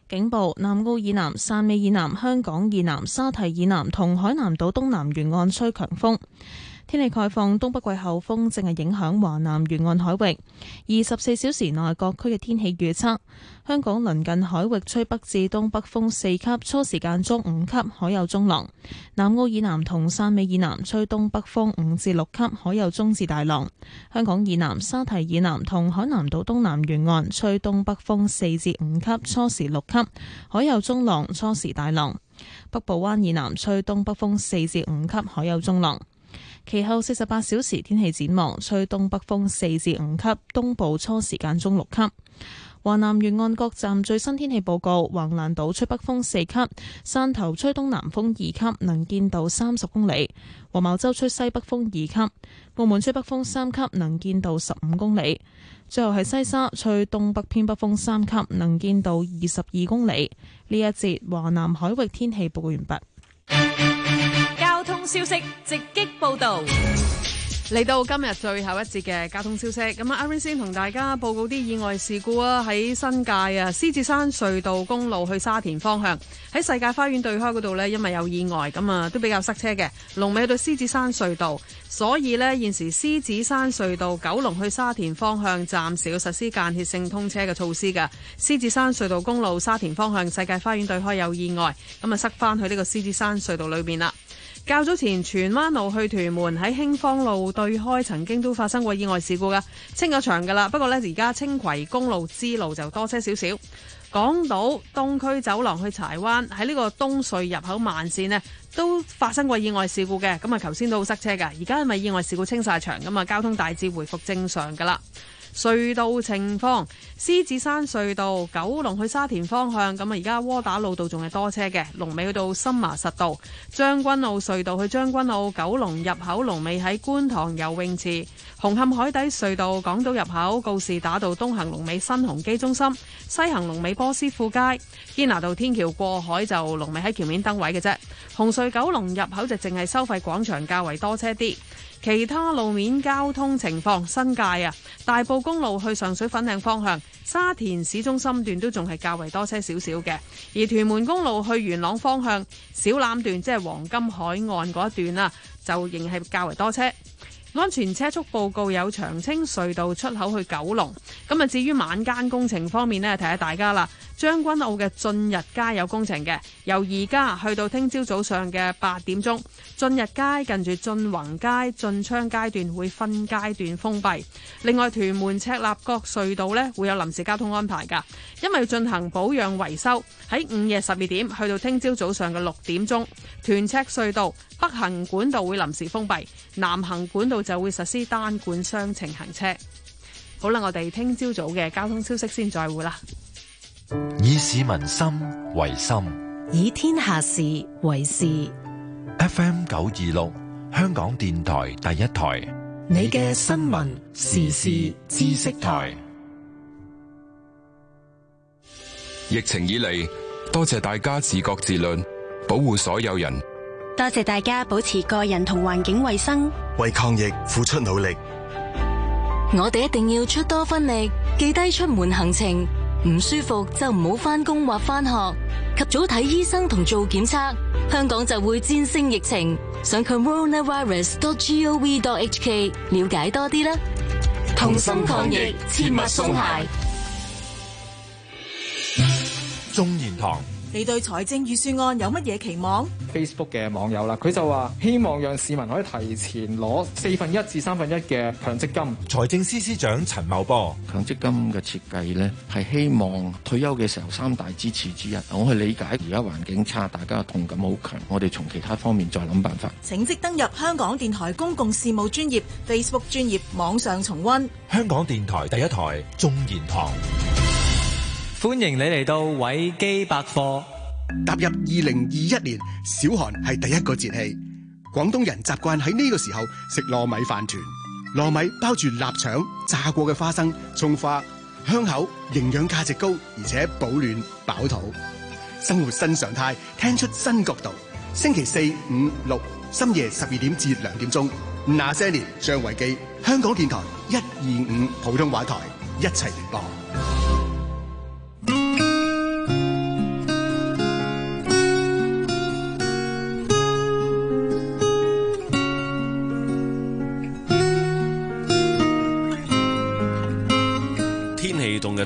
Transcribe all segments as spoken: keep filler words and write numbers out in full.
警報：南澳以南、汕尾以南、香港以南、沙堤以南同海南島東南沿岸吹強風。天氣概況：東北季候風正係影響華南沿岸海域。二十四小時內各區嘅天氣預測：香港鄰近海域吹北至東北風四級，初時間中五級，海有中浪；南澳以南同汕尾以南吹東北風五至六級，海有中至大浪；香港以南、沙堤以南同海南島東南沿岸吹東北風四至五級，初時六級，海有中浪，初時大浪；北部灣以南吹東北風四至五級，海有中浪。其後四十八小時天氣展望，吹東北風四至五級，東部初時間中六級。華南沿岸各站最新天氣報告：橫瀾島吹北風四級，汕頭吹東南風二級，能見度三十公里；黃茅洲吹西北風二級，澳門吹北風三級，能見度十五公里。最後係西沙吹東北偏北風三級，能見度二十二公里。呢一節華南海域天氣報告完畢。 交通消息直擊報道，嚟到今日最後一節嘅交通消息。咁啊，阿 Rain 先同大家報告啲意外事故啊！喺新界啊，獅子山隧道公路去沙田方向，喺世界花園對開嗰度呢，因為有意外，咁啊都比較塞車嘅。龍尾去到獅子山隧道，所以呢，現時獅子山隧道九龍去沙田方向暫時要實施間歇性通車嘅措施㗎。獅子山隧道公路沙田方向世界花園對開有意外，咁啊塞翻去呢個獅子山隧道裏邊啦。較早前荃灣路去屯門喺興芳路對開曾經都發生過意外事故噶，清咗場噶啦。不過呢，而家青葵公路支路就多車少少。港島東區走廊去柴灣喺呢個東隧入口慢線呢都發生過意外事故嘅，咁啊頭先都好塞車噶，而家係咪意外事故清晒場咁啊？交通大致回復正常噶啦。隧道情況：獅子山隧道九龍去沙田方向，咁啊而家窩打老道仲係多車嘅，龍尾去到森麻實道；將軍澳隧道去將軍澳九龍入口，龍尾喺觀塘游泳池；紅磡海底隧道港島入口告士打道東行龍尾新鴻基中心，西行龍尾波斯富街；堅拿道天橋過海就龍尾喺橋面燈位嘅啫。紅隧九龍入口就淨係收費廣場較為多車啲。其他路面交通情況：新界啊，大埔公路去上水粉嶺方向，沙田市中心段都仲係較為多車少少嘅；而屯門公路去元朗方向，小欖段即係黃金海岸嗰一段啦，就仍係較為多車。安全車速報告有長青隧道出口去九龍。咁啊，至於晚間工程方面呢，提下大家啦。將軍澳嘅進日街有工程嘅，由而家去到聽朝早上嘅八點鐘，進日街近住進宏街、進昌街段會分階段封閉。另外，屯門赤鱲角隧道呢會有臨時交通安排㗎，因為要進行保養維修。喺午夜十二點去到聽朝早上嘅六點鐘，屯赤隧道北行管道會臨時封閉，南行管道就會實施單管雙程行車。好啦，我哋聽朝早嘅交通消息先再會啦。 以市民心為心， 以天下事為事。 F M 九二六，香港電台第一台， 你嘅新聞時事知識台。 疫情以嚟，多謝大家自覺自律，保護所有人。 多謝大家保持個人同環境衛生， 為抗疫付出努力。 我哋一定要出多分力，記低出門行程。唔舒服就唔好返工或返學，及早睇醫生同做檢測，香港就會戰勝疫情。上 coronavirus dot gov dot hk 了解多啲啦。同心抗疫，切勿鬆懈。 中研堂， 你對財政預算案有乜嘢期望？ Facebook 嘅網友啦，佢就話希望讓市民可以提前攞四分一至三分一嘅強積金。 財政司司長陳茂波， 強積金嘅設計呢，係希望退休嘅時候三大支持之一。我去理解而家環境差，大家嘅痛感好強，我哋從其他方面再諗辦法。 請即登入香港電台公共事務專頁 Facebook 專頁網上重溫。 香港電台第一台中研堂， 歡迎你嚟到維基百科。 踏入二零二一年，小寒係第一個節氣。廣東人習慣喺呢個時候食糯米飯團。糯米包住臘腸、炸過嘅花生、蔥花，香口，營養價值高，而且保暖飽肚。生活新常態，聽出新角度。星期四、五、六深夜十二點至兩點鐘，那些年張維基，香港電台一二五普通話台一齊聯播。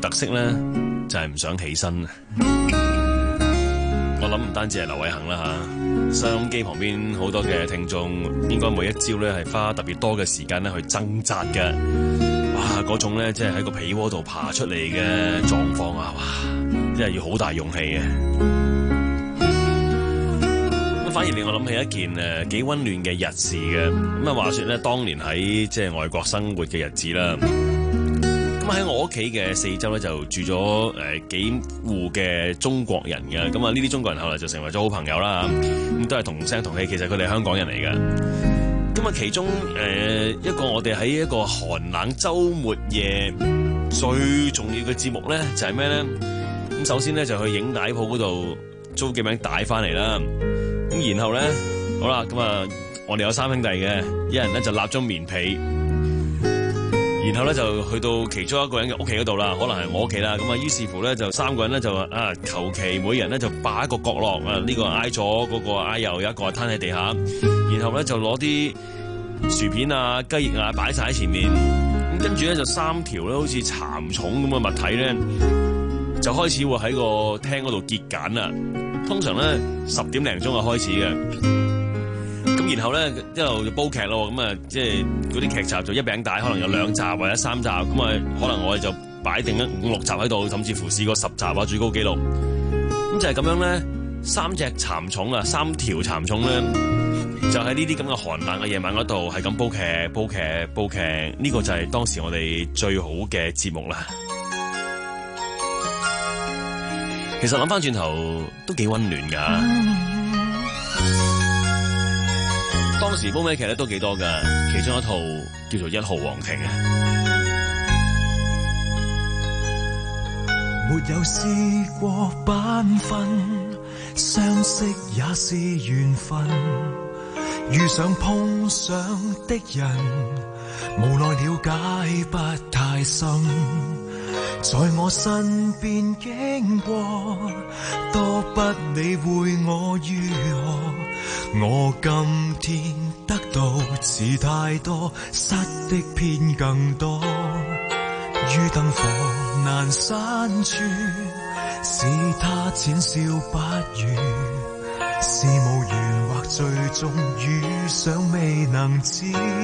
特色咧，就係唔想起身。我諗唔單止係劉偉恒啦嚇，收音機旁邊好多嘅聽眾，應該每一朝咧係花特別多嘅時間咧去掙扎嘅。哇！嗰種咧即係喺個被窩度爬出嚟嘅狀況啊，哇！真係要好大勇氣嘅。咁反而令我諗起一件誒幾溫暖嘅日事嘅。咁啊話説咧，當年喺即係外國生活嘅日子啦。咁喺我屋企嘅四周咧就住咗誒幾戶嘅中國人嘅。咁啊呢啲中國人後來就成為咗好朋友啦。咁都係同聲同氣，其實佢哋係香港人嚟嘅。咁啊其中誒、呃、一個我哋喺一個寒冷週末夜最重要嘅節目咧就係咩咧？咁首先咧就去影帶鋪嗰度租幾名帶翻嚟啦。咁然後咧好啦，咁啊我哋有三兄弟嘅，一人咧就立咗棉被。然後咧就去到其中一個人嘅屋企嗰度啦，可能係我屋企啦。咁啊，於是乎咧就三個人咧就啊，求其每人咧就擺一個角落啊，呢、這個挨左，嗰、那個挨右，有一個攤喺地下。然後咧就攞啲薯片啊、雞翼啊擺晒喺前面。咁跟住咧就三條咧好似蠶蟲咁嘅物體咧，就開始會喺個廳嗰度結繭啦。通常咧十點零鐘就開始嘅。咁然後咧一路就煲劇咯，咁啊即係嗰啲劇集就一餅帶，可能有兩集或者三集，咁啊可能我哋就擺定一五六集喺度，甚至乎試過十集啊最高紀錄。咁就係咁樣咧，三隻蠶蟲啊，三條蠶蟲咧，就喺呢啲咁嘅寒冷嘅夜晚嗰度係咁煲劇、煲劇、煲劇，呢個就係當時我哋最好嘅節目啦。其實諗翻轉頭都幾溫暖噶。當時煲咩劇咧都幾多噶，其中一套叫做《一號皇庭》啊。 沒有試過繽紛，相識也是緣分，遇上碰上的人，無奈了解不太深，在我身邊經過，多不理會我如何。我今天得到似太多，失的偏更多。於燈火闌珊處，是他淺笑不語，是無緣或最終遇上未能知，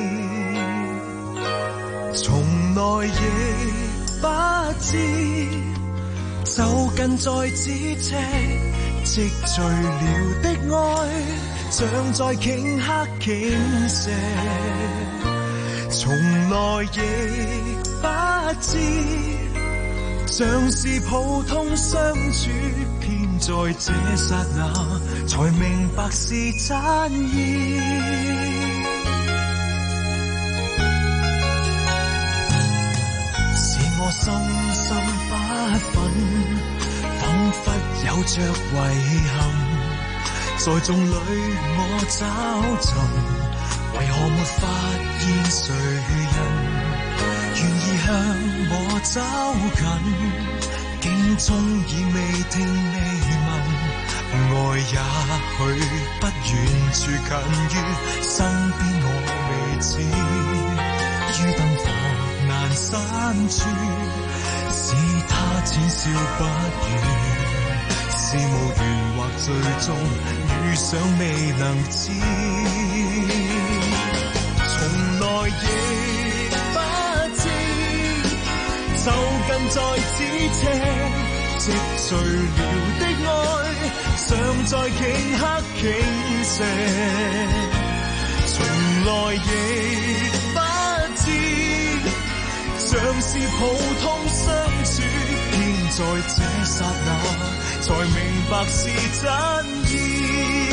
從來亦不知，就近在咫尺，積聚了的愛像在頃刻傾瀉，從來亦不知，像是普通相處，偏在這剎那才明白是真意。是我深深不忿，彷彿有着遺憾，在眾裏我找尋，為何沒發現誰人願意向我走近，竟終已未聽未聞，愛也許不遠處近於身邊我未知，於燈火闌珊處，是他淺笑不語，是無緣或最終遇上未能知，從來亦不知，就近在咫尺，積聚了的愛尚在頃刻傾瀉，從來亦不知，像是普通相處，偏在這剎那才明白是真意。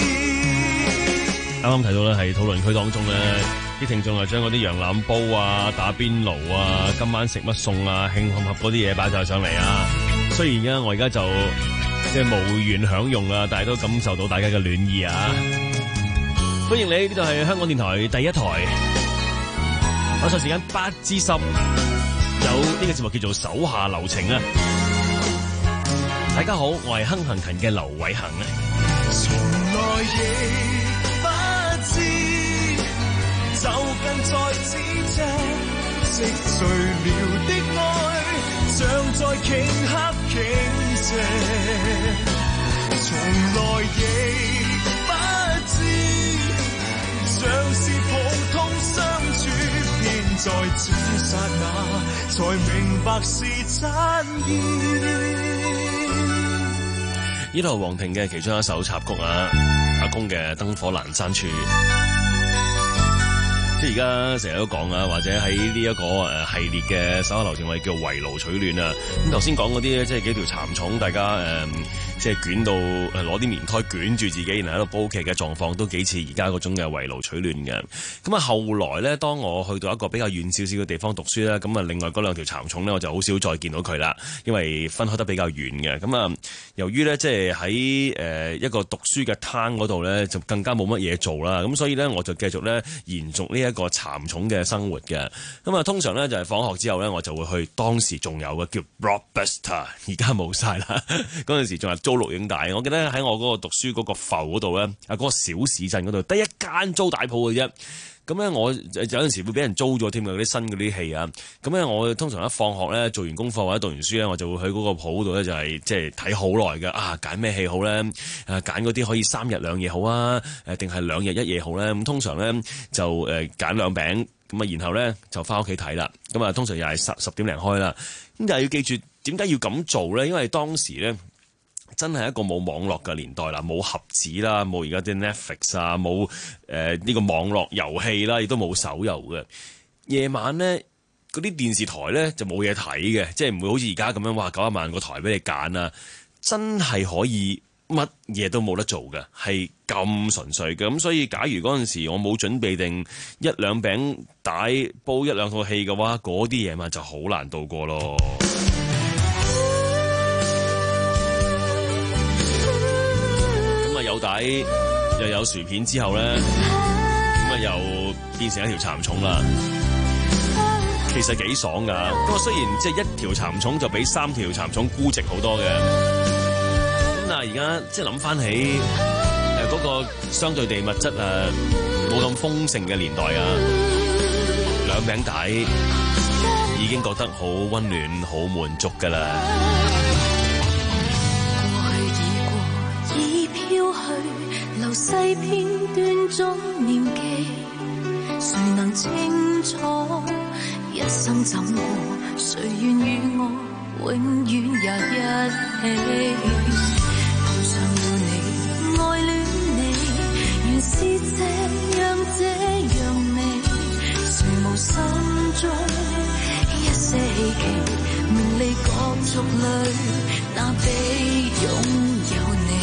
啱啱提到咧，係討論區當中咧，啲聽眾啊將嗰啲羊腩煲啊、打邊爐啊、今晚食乜餸啊、慶合合嗰啲嘢擺晒上嚟啊。雖然而我而家就即係無緣享用啊，但係都感受到大家嘅暖意啊。歡迎你，呢度係香港電台第一台。我賽時間八至十，有呢個節目叫做手下留情啊。大家好，我係哼行勤嘅劉偉恒啊。 從來亦不知，就近在咫尺，積積聚了的愛，像在頃刻傾瀉，從來亦不知，像是普通相處，偏在這剎那才明白是真意。 呢度黃庭嘅其中一首插曲啊，阿公嘅燈火闌珊處。即係而家成日都講啊，或者喺呢一個誒系列嘅手下留情，我哋叫圍爐取暖啊。咁頭先講嗰啲咧，即係幾條蠶蟲，大家誒、呃、即係捲到誒攞啲棉胎捲住自己，然後喺度煲劇嘅狀況，都幾似而家嗰種嘅圍爐取暖嘅。咁啊，後來咧，當我去到一個比較遠少少嘅地方讀書咧，咁啊，另外嗰兩條蠶蟲咧，我就好少再見到佢啦，因為分開得比較遠嘅。咁啊，由於咧，即係喺誒一個讀書嘅攤嗰度咧，就更加冇乜嘢做啦。咁所以咧，我就繼續咧延續呢一個蠶蟲嘅生活嘅。咁啊，通常咧就係放學之後咧，我就會去當時仲有嘅叫 Blockbuster， 而家冇晒啦。嗰陣時仲係租錄影帶。我記得喺我嗰個讀書嗰個埠嗰度咧，啊、那、嗰個小市鎮嗰度得一間租帶鋪嘅啫。咁咧我有陣時會俾人租咗添嘅嗰啲新嗰啲戲啊。咁咧我通常一放學咧做完功課或者讀完書咧，我就會去嗰個鋪度咧就係即係睇好耐嘅。啊，揀咩戲好咧？誒揀嗰啲可以三日兩夜好啊？誒定係兩日一夜好咧？咁通常咧就誒揀兩餅咁啊，然後咧就翻屋企睇啦。咁啊，通常又係十十點零開啦。咁但係要記住點解要咁做咧？因為當時咧真係一個冇網絡嘅年代啦，冇盒子啦，冇而家啲 Netflix 啊，冇誒呢個網絡遊戲啦，亦都冇手遊嘅。夜晚咧嗰啲電視台咧就冇嘢睇嘅，即係唔會好似而家咁樣話九十萬個台俾你揀啊！真係可以乜嘢都冇得做嘅，係咁純粹嘅。咁所以假如嗰陣時我冇準備定一兩餅帶煲一兩套戲嘅話，嗰啲夜晚就好難度過咯。有底又有薯片之後咧，咁啊又變成一條蠶蟲啦。其實幾爽噶。咁啊雖然即係一條蠶蟲就比三條蠶蟲估值好多嘅。咁但係而家即係諗翻起誒嗰個相對地物質啊冇咁豐盛嘅年代啊，兩餅底已經覺得好溫暖、好滿足噶啦。 流逝片段中念記，誰能清楚一生怎過？誰願與我永遠也一起？碰上了你，愛戀你，原是這樣這樣美。誰無心中一些希冀，名利角逐裏，那比擁有你。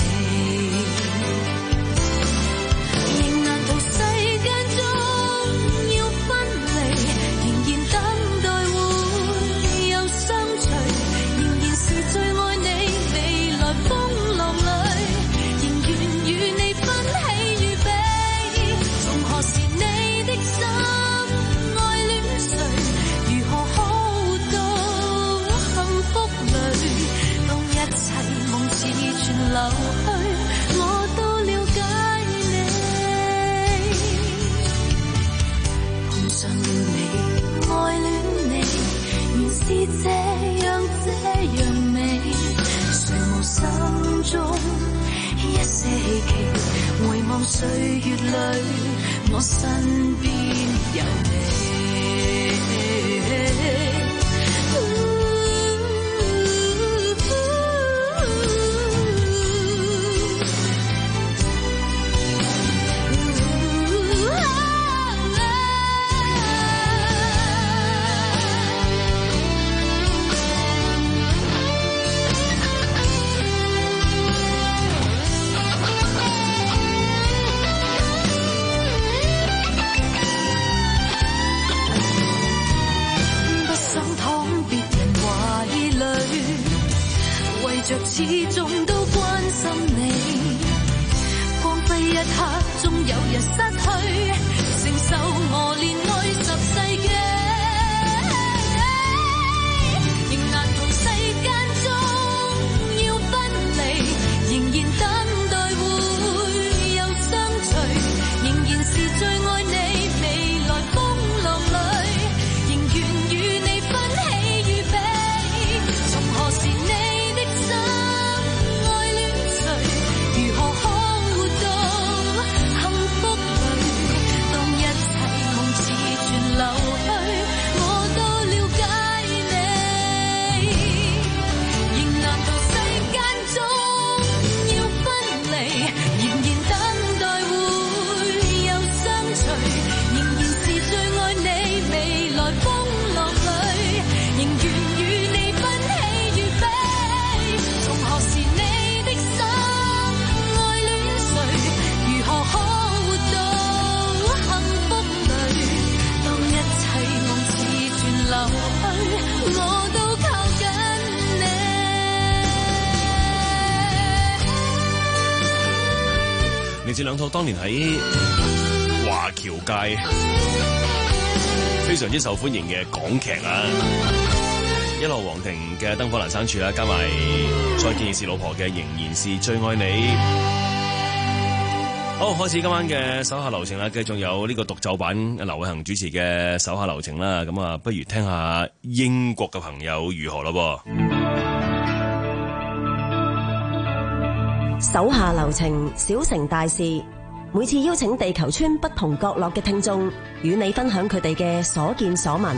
流去，我都了解你。碰上了你，愛戀你，原是這樣這樣美。誰無心中一些希冀，回望歲月裏，我身邊有你。始終都關心你，光輝一刻終有日失去，承受磨練愛十世紀，仍難同世間中要分離，仍然等待會有相隨，仍然是最愛你，未來風浪裏仍願自兩套當年喺華僑界非常之受歡迎嘅港劇啊，一號皇庭嘅燈火闌珊處啦，加埋再見亦是老婆嘅仍然是最愛你。好，開始今晚嘅手下留情啦，繼續有呢個獨奏版劉偉恒主持嘅手下留情啦。咁啊，不如聽下英國嘅朋友如何咯噃。手下留情，小城大事。每次邀請地球村不同角落嘅聽眾，與你分享佢哋嘅所見所聞。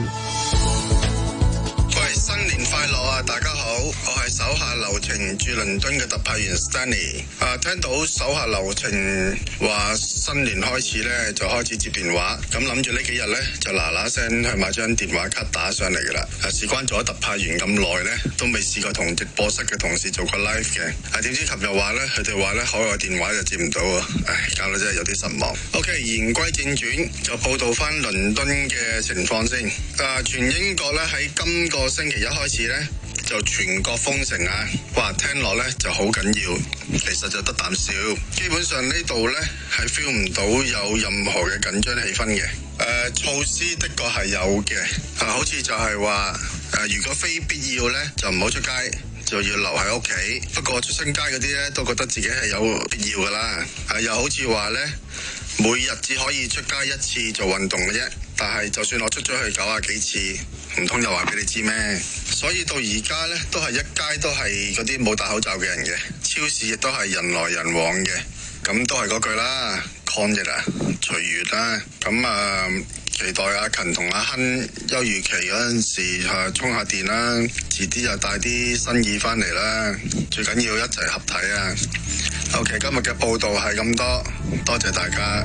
喂，新年快樂啊！大家好，我係手下留情駐倫敦嘅特派員 Stanley。啊，聽到手下留情話新年開始咧，就開始接電話。咁諗住呢幾日咧，就嗱嗱聲去買張電話卡打上嚟噶啦。啊，事關咗特派員咁耐咧，都未試過同直播室嘅同事做過 live 嘅。啊，點知琴日話咧，佢哋話咧海外電話就接唔到啊！唉，搞到真係有啲失望。OK， 言歸正傳，就報道翻倫敦嘅情況先。啊，全英國咧喺今個星期一開始咧，就全國封城啊！哇，聽落咧就好緊要，其實就得啖笑。基本上呢度咧係 feel 唔到有任何嘅緊張氣氛嘅。誒、呃，措施的確係有嘅。啊，好似就係話誒，如果非必要咧就唔好出街，就要留喺屋企。不過出新街嗰啲咧都覺得自己係有必要噶啦。啊，又好似話咧，每日只可以出街一次做運動嘅啫。但係就算我出咗去九啊幾次，唔通又話俾你知咩？所以到而家呢，都係一街都係嗰啲冇戴口罩嘅人嘅，超市亦都係人來人往嘅。咁都係嗰句啦，抗疫啊，隨緣啦。咁啊，期待阿勤同阿亨休漁期嗰陣時啊，充下電啦。遲啲又帶啲新意翻嚟啦。最緊要一齊合體啊！OK， 今日嘅報道係咁多，多謝大家。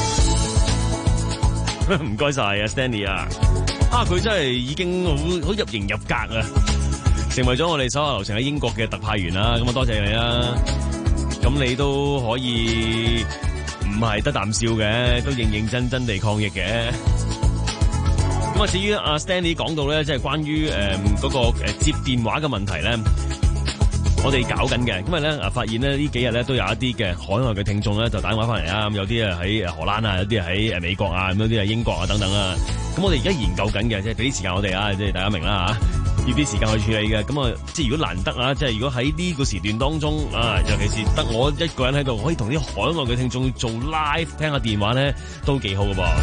唔該晒啊 Stanley 啊，啊佢真係已經好好入型入格啊，成為咗我哋手下留情喺英國嘅特派員啦。咁啊多謝你啦，咁你都可以唔係得啖笑嘅，都認認真真地抗疫嘅。咁啊至於阿 Stanley 講到咧，即係關於誒嗰個誒接電話嘅問題咧，我哋搞緊嘅，因為咧啊發現咧呢幾日咧都有一啲嘅海外嘅聽眾咧就打電話翻嚟啊，咁有啲啊喺荷蘭啊，有啲啊喺誒美國啊，咁有啲係英國啊等等啊。咁我哋而家研究緊嘅，即係俾啲時間我哋啊，即係大家明啦嚇，要啲時間去處理嘅。咁啊，即係如果難得啊，即係如果喺呢個時段當中啊，尤其是得我一個人喺度，可以同啲海外嘅聽眾做 live 聽下電話咧，都幾好㗎噃。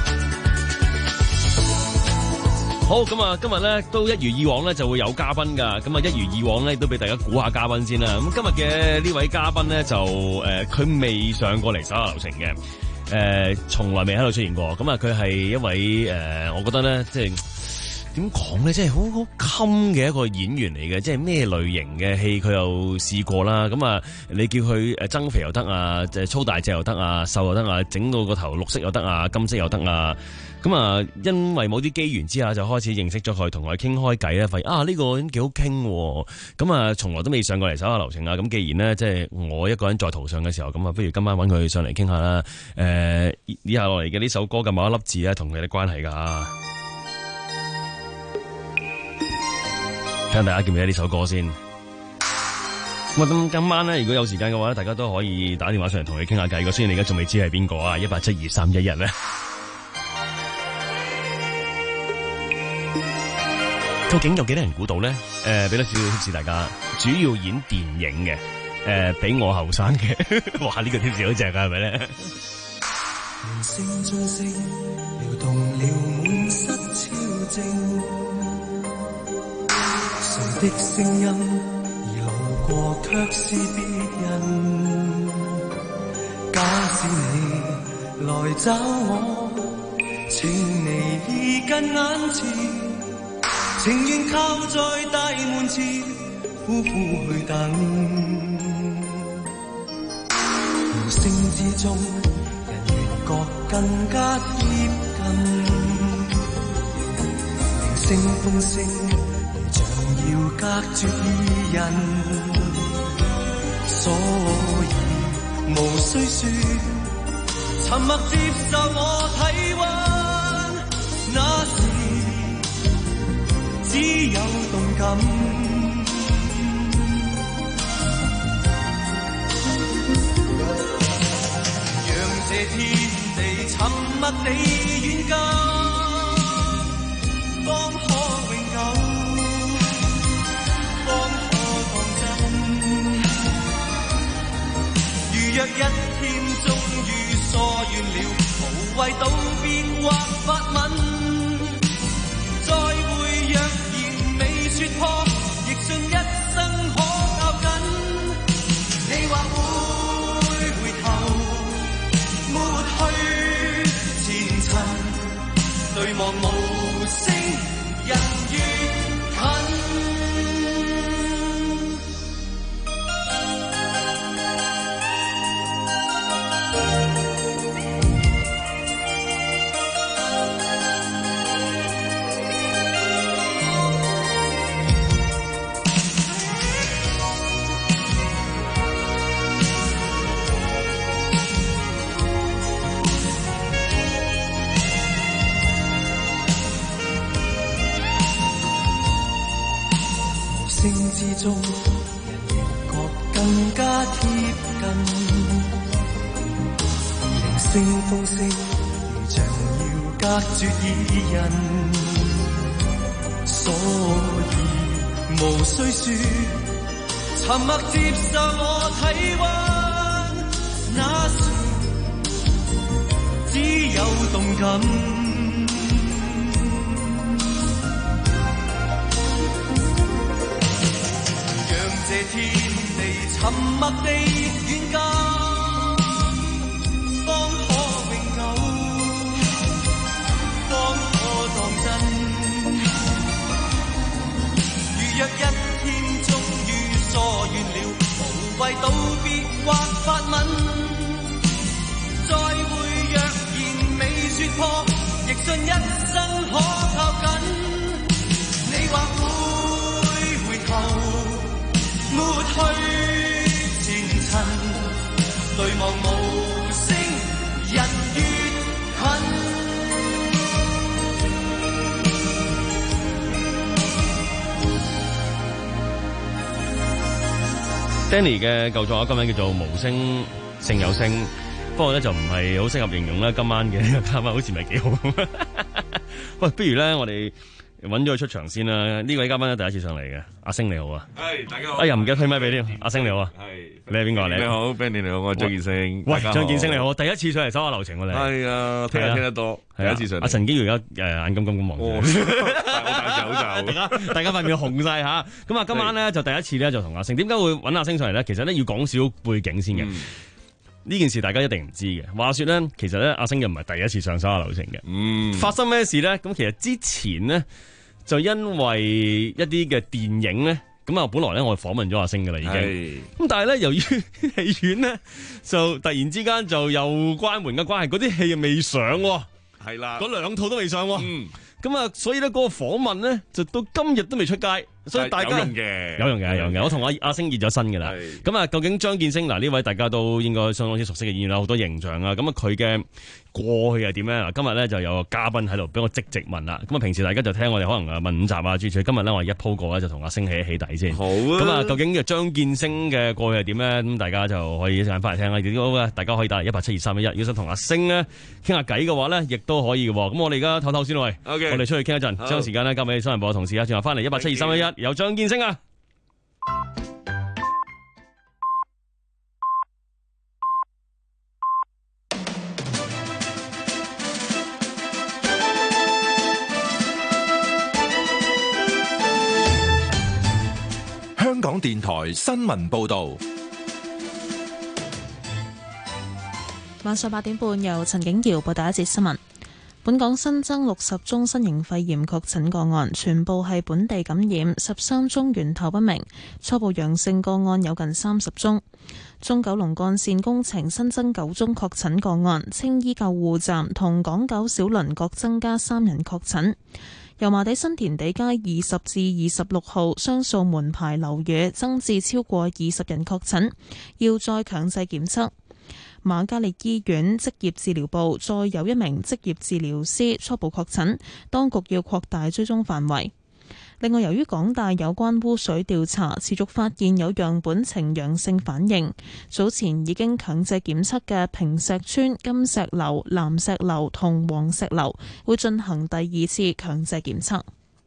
好，咁啊，今日咧都一如以往咧就會有嘉賓噶，咁啊一如以往咧都俾大家估下嘉賓先啦。咁今日嘅呢位嘉賓咧就誒佢未上過嚟手下留情嘅，誒、呃、從來未喺度出現過。咁啊佢係一位誒、呃，我覺得咧即係點講咧，即係好好襟嘅一個演員嚟嘅，即係咩類型嘅戲佢又試過啦。咁啊你叫佢誒增肥又得啊，即係粗大隻又得啊，瘦又得啊，整到個頭綠色又得啊，金色又得啊。咁啊，因為某啲機緣之下，就開始認識咗佢，同佢傾開偈咧，發現啊呢、這個人幾好傾。咁啊，從來都未上過嚟手下留情啊。咁既然呢，即係我一個人在途上嘅時候，咁啊，不如今晚揾佢上嚟傾下啦。誒、呃，以下落嚟嘅呢首歌嘅某一粒字咧，同佢哋關係噶。睇下大家記唔記得呢首歌先。咁啊，咁今晚咧，如果有時間嘅話咧，大家都可以打電話上嚟同佢傾下偈。如果雖然你而家仲未知係邊個啊，一八七二三一一咧。究竟有幾多人估到咧？誒、呃，俾多少少提示大家，主要演電影嘅，誒、呃，比我後生嘅，哇！呢、這個提示好正啊，係咪咧？ 聲中聲撩動了滿室超靜，誰的聲音而路過卻是別人。假使你來找我，請你移近眼前。情願靠在大門前，苦苦去等。無聲之中，人越覺更加貼近。鈴聲風聲，如像要隔絕二人。所以無需說，沉默接受我體溫。那時只有動感， 天地沉默地遠近，方可永久，方可當真。如若一天終於疏遠了，無謂道別或發吻，再會若然未說破，亦信一生可靠緊。你或會回頭，抹去前塵，對望無聲，人越近。聲之中，人仍覺更加貼近。鈴聲風聲，如像要隔絕二人，所以無需說，沉默接受我體溫。那時只有動感。這天地沉默地遠近，方可永久，方可當真。如若一天終於疏遠了，無謂道別或發吻，再會若然未說破，亦信一生可靠緊。你或會回頭，抹去前塵，對望無聲，人越近。 Danny 嘅舊作今日叫做《無聲勝有聲》，不過咧就唔係好適合形容咧今晚嘅呢個嘉賓，好似唔係幾好。喂，不如咧我哋揾咗佢出場先啦！呢位嘉賓咧第一次上嚟嘅，阿星你好啊！ 係大家好。 哎呀，唔記得推咪俾你，阿星你好啊！ 係你係邊個？你你好 ，Benny 你好，我係張建聲。 喂，張建聲你好，第一次上嚟手下留情喎你。 係啊，聽得聽得多，第一次上嚟。 阿陳經而家誒眼金金咁望住， 我戴住口罩， 大家大家塊面紅晒嚇。咁啊，今晚咧就第一次咧就同阿星，點解會揾阿星上嚟咧？其實咧要講少背景先嘅。呢件事大家一定唔知嘅。話說咧，其實咧阿星又唔係第一次上手下留情嘅。嗯，發生咩事咧？咁其實之前咧。就因為一啲嘅電影咧，咁啊本來咧我訪問咗阿星噶啦已經，咁但係咧由於戲院咧就突然之間就又關門嘅關係，嗰啲戲又未上，係啦，嗰兩套都未上，嗯，咁啊所以咧嗰個訪問咧就到今日都未出街。所以大家有用嘅， 有用嘅，有用嘅。我同阿阿星熱咗身嘅啦。咁啊，究竟張建聲嗱呢位大家都應該相當之熟悉嘅演員啦，好多形象啊。咁啊，佢嘅過去係點咧？嗱，今日咧就有個嘉賓喺度俾我即直問啦。咁啊，平時大家就聽我哋可能啊問五集啊，諸如此類。今日咧我一鋪過咧就同阿星起一起底先。好啊。咁啊，究竟嘅張建聲嘅過去係點咧？咁大家就可以一陣間翻嚟聽啦。亦都好大家可以打嚟一八七二三一一。如果想同阿星咧傾下偈嘅話咧，亦都可以嘅。咁我哋而家唞唞先喂。OK。我哋出去傾一陣，將時間咧交俾新聞部嘅同事啊，轉頭翻嚟一八七二三一一，有張建聲啊！ 香港電台新聞報道， 晚上八點半由陳景瑤報第一節新聞。本港新增六十宗新型肺炎確診個案，全部係本地感染，十三宗源頭不明，初步陽性個案有近三十宗。中九龍幹線工程新增九宗確診個案，青衣救護站同港九小輪各增加三人確診。油麻地新填地街二十至二十六號雙數門牌樓宇增至超過二十人確診，要再強制檢測。瑪嘉烈醫院職業治療部再有一名職業治療師初步確診，當局要擴大追蹤範圍。 另外，由於港大有關污水調查持續發現有樣本呈陽性反應，早前已經強制檢測嘅坪石邨、金石樓、藍石樓同黃石樓會進行第二次強制檢測。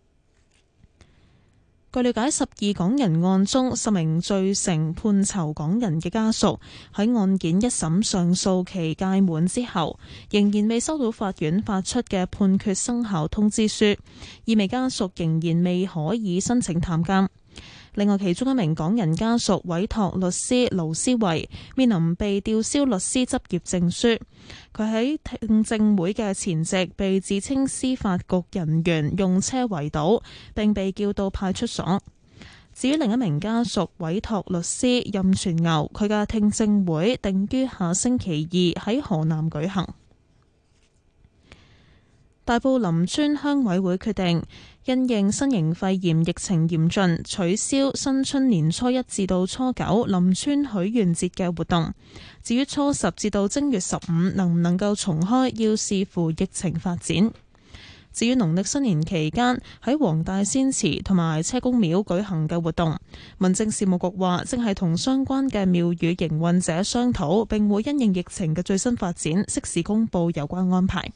據了解，十二港人案中，十名罪成判囚港人嘅家屬喺案件一審上訴期屆滿之後，仍然未收到法院發出嘅判決生效通知書，意味家屬仍然未可以申請探監。另外，其中一名港人家屬委託律師盧思維面臨被吊銷律師執業證書。佢喺聽證會嘅前夕被自稱司法局人員用車圍堵，並被叫到派出所。至於另一名家屬委託律師任全牛，佢嘅聽證會定於下星期二喺河南舉行。大埔林村鄉委會決定，因應新型肺炎疫情嚴峻，取消新春年初一至到初九林村許願節嘅活動。至於初十至到正月十五能唔能夠重開，要視乎疫情發展。至於農曆新年期間喺黃大仙祠同埋車公廟舉行嘅活動，民政事務局話正係同相關嘅廟宇營運者商討，並會因應疫情嘅最新發展，適時公佈有關安排。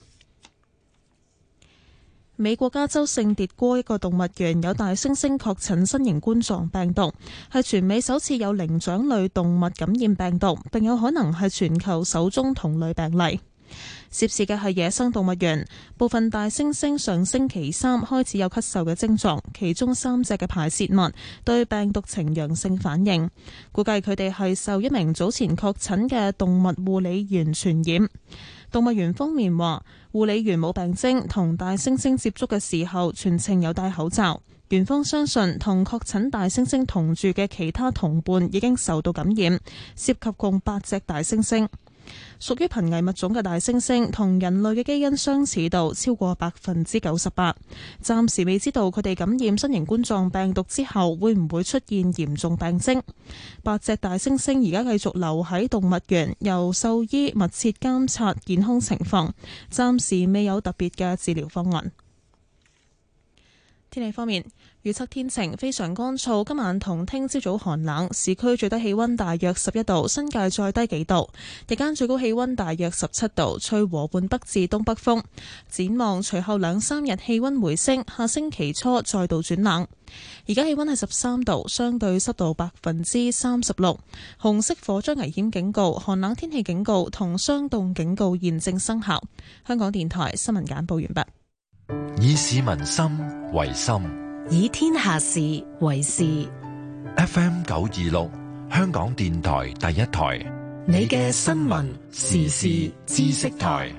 美國加州聖迭戈一個動物園有大猩猩確診新型冠狀病毒，係全美首次有靈長類動物感染病毒，並有可能係全球首宗同類病例。涉事嘅係野生動物園，部分大猩猩上星期三開始有咳嗽嘅症狀，其中三隻嘅排泄物對病毒呈陽性反應，估計佢哋係受一名早前確診嘅動物護理員傳染。動物園方面話，護理員冇病徵，同大猩猩接觸嘅時候全程有戴口罩。園方相信同確診大猩猩同住嘅其他同伴已經受到感染，涉及共八隻大猩猩。屬於瀕危物種嘅大猩猩同人類嘅基因相似度超過百分之九十八，暫時未知道佢哋感染新型冠狀病毒之後會唔會出現嚴重病徵。八隻大猩猩而家繼續留喺動物園，由獸醫密切監察健康情況，暫時未有特別嘅治療方案。天氣方面，預測天晴，非常乾燥。今晚同聽朝早寒冷，市區最低氣溫大約十一度，新界再低幾度。日間最高氣溫大約十七度，吹和緩北至東北風。展望隨後兩三日氣溫回升，下星期初再度轉冷。而家氣溫係十三度，相對濕度百分之三十六。紅色火災危險警告、寒冷天氣警告同霜凍警告現正生效。香港電台新聞簡報完畢。 以市民心為心， 以天下事為事。 F M 九二六，香港電台第一台， 你嘅新聞時事知識台。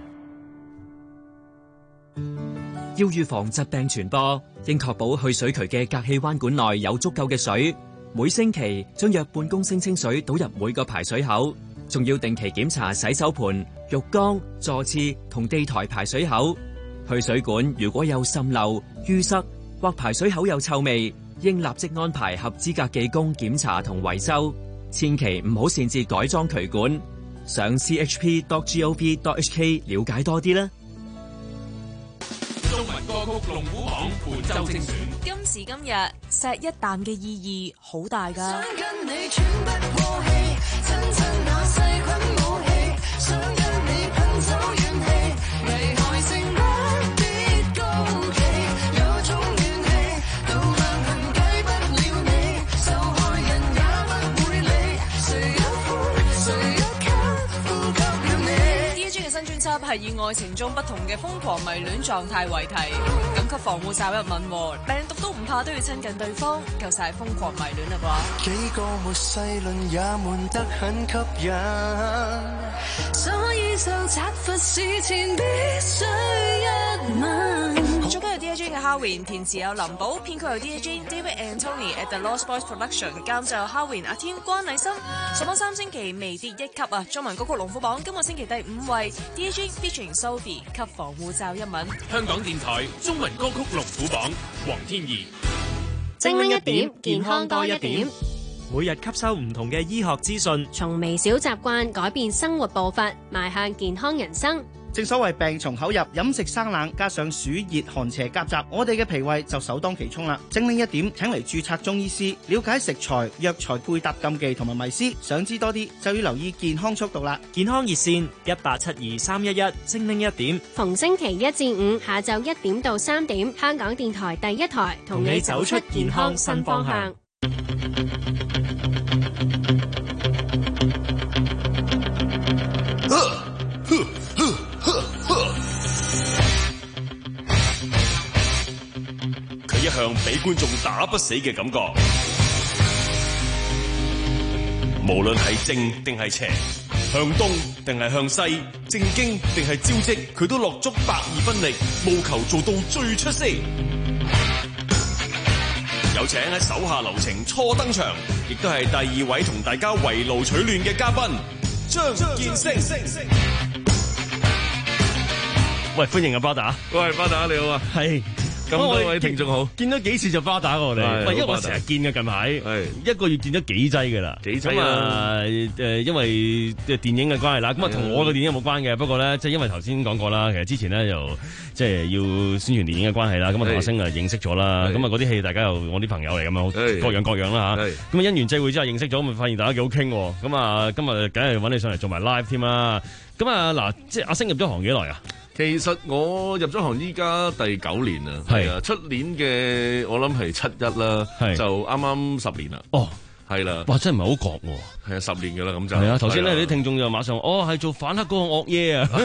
要預防疾病傳播，應確保去水渠嘅隔氣彎管內有足夠嘅水。每星期將約半公升清水倒入每個排水口，仲要定期檢查洗手盆、浴缸、坐廁同地台排水口。去水管如果有滲漏、淤塞或排水口有臭味，應立即安排合資格技工檢查同維修，千祈唔好擅自改裝渠管。上 c h p dot gov dot h k 了解多啲啦。 中文歌曲龍虎榜本周精選， 今時今日錫一啖嘅意義好大㗎。 想跟你喘不過氣，親親那細菌武器，想跟你噴走怨氣，危害性不必高企，有種怨氣到兩行計不了你，受害人也不會理，誰一呼誰一吸呼吸了你。 D J 嘅新專輯係以愛情中不同嘅瘋狂迷戀狀態為題，咁給防護罩一吻，病毒都唔怕，都要親近對方，夠晒瘋狂迷戀啦啩。 幾個末世論也悶得很吸引， 所以就責罰事前必須一問。 作曲有 D J 嘅 Howin， 填詞有林寶，編曲有 D J David and Tony at the Lost Boys Production， 監製有 Howin、阿天、關禮心。上榜三星期微跌一級啊！中文歌曲龍虎榜今個星期第五位 D J featuring Sophie， 給防護罩一吻。 香港電台中文歌曲龍虎榜，黃天怡。 精靈一點，健康多一點。 每日吸收唔同嘅醫學資訊， 從微小習慣改變生活步伐，邁向健康人生。 正所謂病從口入，飲食生冷，加上暑熱寒邪夾雜，我哋嘅脾胃就首當其衝啦。精靈一點請嚟註冊中醫師，了解食材、藥材配搭禁忌同埋迷思。想知多啲就要留意健康速讀啦。 健康熱線一八七二三一一，精靈一點。 逢星期一至五下晝一點到三點，香港電台第一台同你走出健康新方向。 佢一向俾觀眾打不死嘅感覺，無論係正定係邪，向東定係向西，正經定係招積，佢都落足百二分力，務求做到最出色。有請喺手下留情初登場，亦都係第二位同大家圍爐取暖嘅嘉賓張建聲。 喂，歡迎啊巴打， 喂巴打你好啊， 係。 咁多位聽眾好， 見咗幾次就巴打我哋，喂，因為我成日見嘅近排，一個月見咗幾劑㗎啦， 幾劑咁啊誒，因為誒電影嘅關係啦，咁啊同我嘅電影冇關嘅，不過咧即係因為頭先講過啦，其實之前咧又即係要宣傳電影嘅關係啦，咁啊同阿星啊認識咗啦，咁啊嗰啲戲大家又我啲朋友嚟咁樣，各樣各樣啦嚇，咁啊因緣際會之下認識咗，咁啊發現大家幾好傾喎，咁啊今日梗係揾你上嚟做埋 live 添啦，咁啊嗱，即係阿星入咗行幾耐啊？ 其實我入咗行依家第九年啦，係啊，出年嘅我諗係七一啦，就啱啱十年啦。哦，係啦， 哇，真係唔係好覺喎， 係啊，十年噶啦咁就。 係啊，頭先咧啲聽眾就馬上，哦，係做反黑嗰個惡耶啊！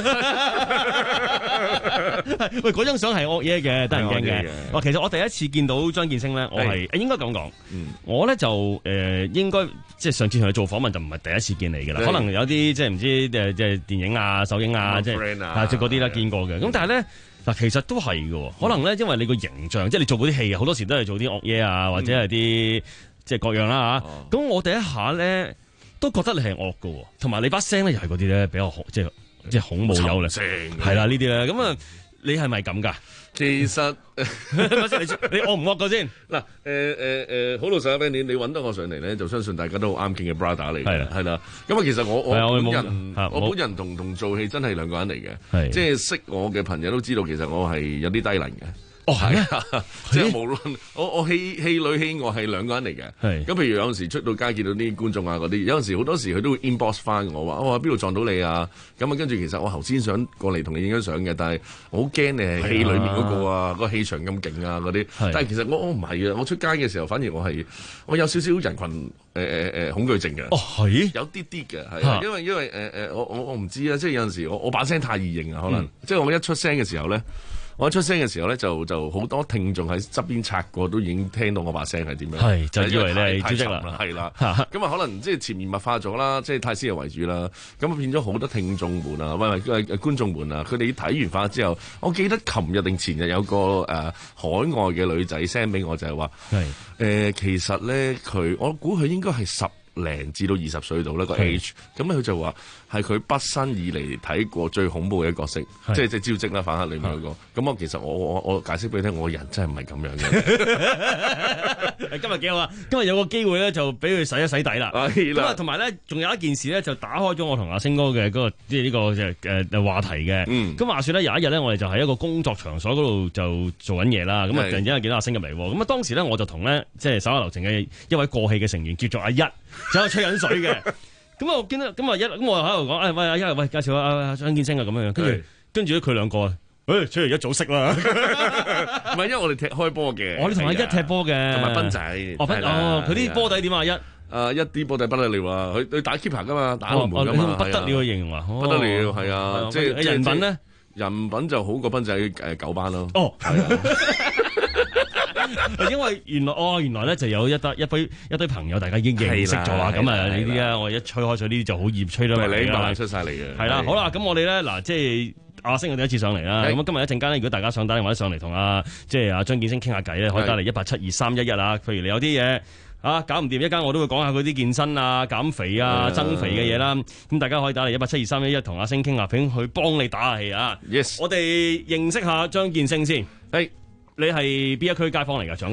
喂，嗰張相係惡耶嘅，得人驚嘅。哇，其實我第一次見到張建聲咧，我係應該咁講，我咧就誒應該即係上次同佢做訪問就唔係第一次見你㗎啦，可能有啲即係唔知誒即係電影啊、首映啊，即係啊即係嗰啲啦見過嘅。咁但係咧嗱，其實都係嘅，可能咧因為你個形象，即係你做嗰啲戲好多時都係做啲惡耶啊，或者係啲即係各樣啦嚇。咁我第一下咧都覺得你係惡嘅，同埋你把聲咧又係嗰啲咧比較即係即係孔武有力，係啦呢啲咧。咁啊，你係咪咁㗎？ 其實你你惡唔惡嘅先？ 嗱，誒誒誒，好老實啊 Benny，你揾得我上嚟咧，就相信大家都好啱傾嘅 brother 嚟嘅，係啦，係啦。咁啊，其實我我本人我本人同同做戲真係兩個人嚟嘅，即係識我嘅朋友都知道，其實我係有啲低能嘅。哦，係啊，即係無論我我戲戲裏戲外係兩個人嚟嘅。係咁，譬如有陣時出到街見到啲觀眾啊嗰啲，有陣時好多時佢都會 inbox 翻我話，我話邊度撞到你啊？咁啊，跟住其實我頭先想過嚟同你影張相嘅，但係我好驚你係戲裏面嗰個啊，個氣場咁勁啊嗰啲。但係其實我我唔係啊，我出街嘅時候反而我係我有少少人群誒誒誒恐懼症嘅。哦，係有啲啲嘅，係啊，因為因為誒誒我我我唔知啊，即係有陣時我我把聲太易認啊，可能即係我一出聲嘅時候咧。我一出聲嘅時候咧，就就好多聽眾喺側邊擦過，都已經聽到我把聲係點樣，係就以為你係招積啦，係啦，咁啊可能即係潛移默化咗啦，即係太師爺為主啦，咁啊變咗好多聽眾們啊，喂喂觀眾們啊，佢哋睇完翻之後，我記得琴日定前日有個誒、呃、海外嘅女仔 send 俾我就係話，係誒、呃、其實咧佢，我估佢應該係十零至到二十歲度呢個 age，咁咧佢就話係佢畢生以嚟睇過最恐怖嘅角色，即係即係招積啦，反黑裏面嗰個。咁我其實我我我解釋俾你聽，我人真係唔係咁樣嘅。 今日幾好啊！今日有個機會咧，就俾佢洗一洗底啦。咁啊，同埋咧，仲有一件事咧，就打開咗我同阿星哥嘅嗰個即係呢個誒誒話題嘅。咁、嗯、話說咧，有一日咧，我哋就喺一個工作場所嗰度就做緊嘢啦。咁啊，突然之間見到阿星入嚟，咁啊當時咧我就同咧即係手下留情嘅一位過氣嘅成員叫做阿一。就喺度吹緊水嘅，咁我見到咁啊一，咁我喺度講，誒喂阿一，喂介紹下阿張建聲啊咁樣，跟住跟住咧佢兩個，誒出嚟一早識啦， 唔係因為我哋踢開波嘅， 我哋同阿一踢波嘅， 同埋斌仔， 哦哦，佢啲波底點啊一， 誒一啲波底不得了啊，佢佢打 keeper 噶嘛，打龍門噶嘛， 不得了嘅形容啊， 不得了係啊，即係人品咧， 人品就好過斌仔誒九班咯， 哦。因為原來哦，原來咧就有一堆一堆一堆朋友，大家已經認識咗啦。咁啊呢啲啊，我一吹開水呢啲就好易吹啦。 你白出晒嚟嘅。 係啦，好啦，咁我哋咧嗱，即係阿星我第一次上嚟啦。咁今日一陣間咧，如果大家想打電話上嚟同阿即係阿張建聲傾下偈咧，可以打嚟一八七二三一一啊。譬如你有啲嘢啊搞唔掂，一間我都會講下佢啲健身啊、減肥啊、增肥嘅嘢啦。咁大家可以打嚟一八七二三一一同阿星傾下，並去幫你打下氣啊。 Yes， 我哋認識下張建聲先。係。你係邊一區街坊嚟㗎？長大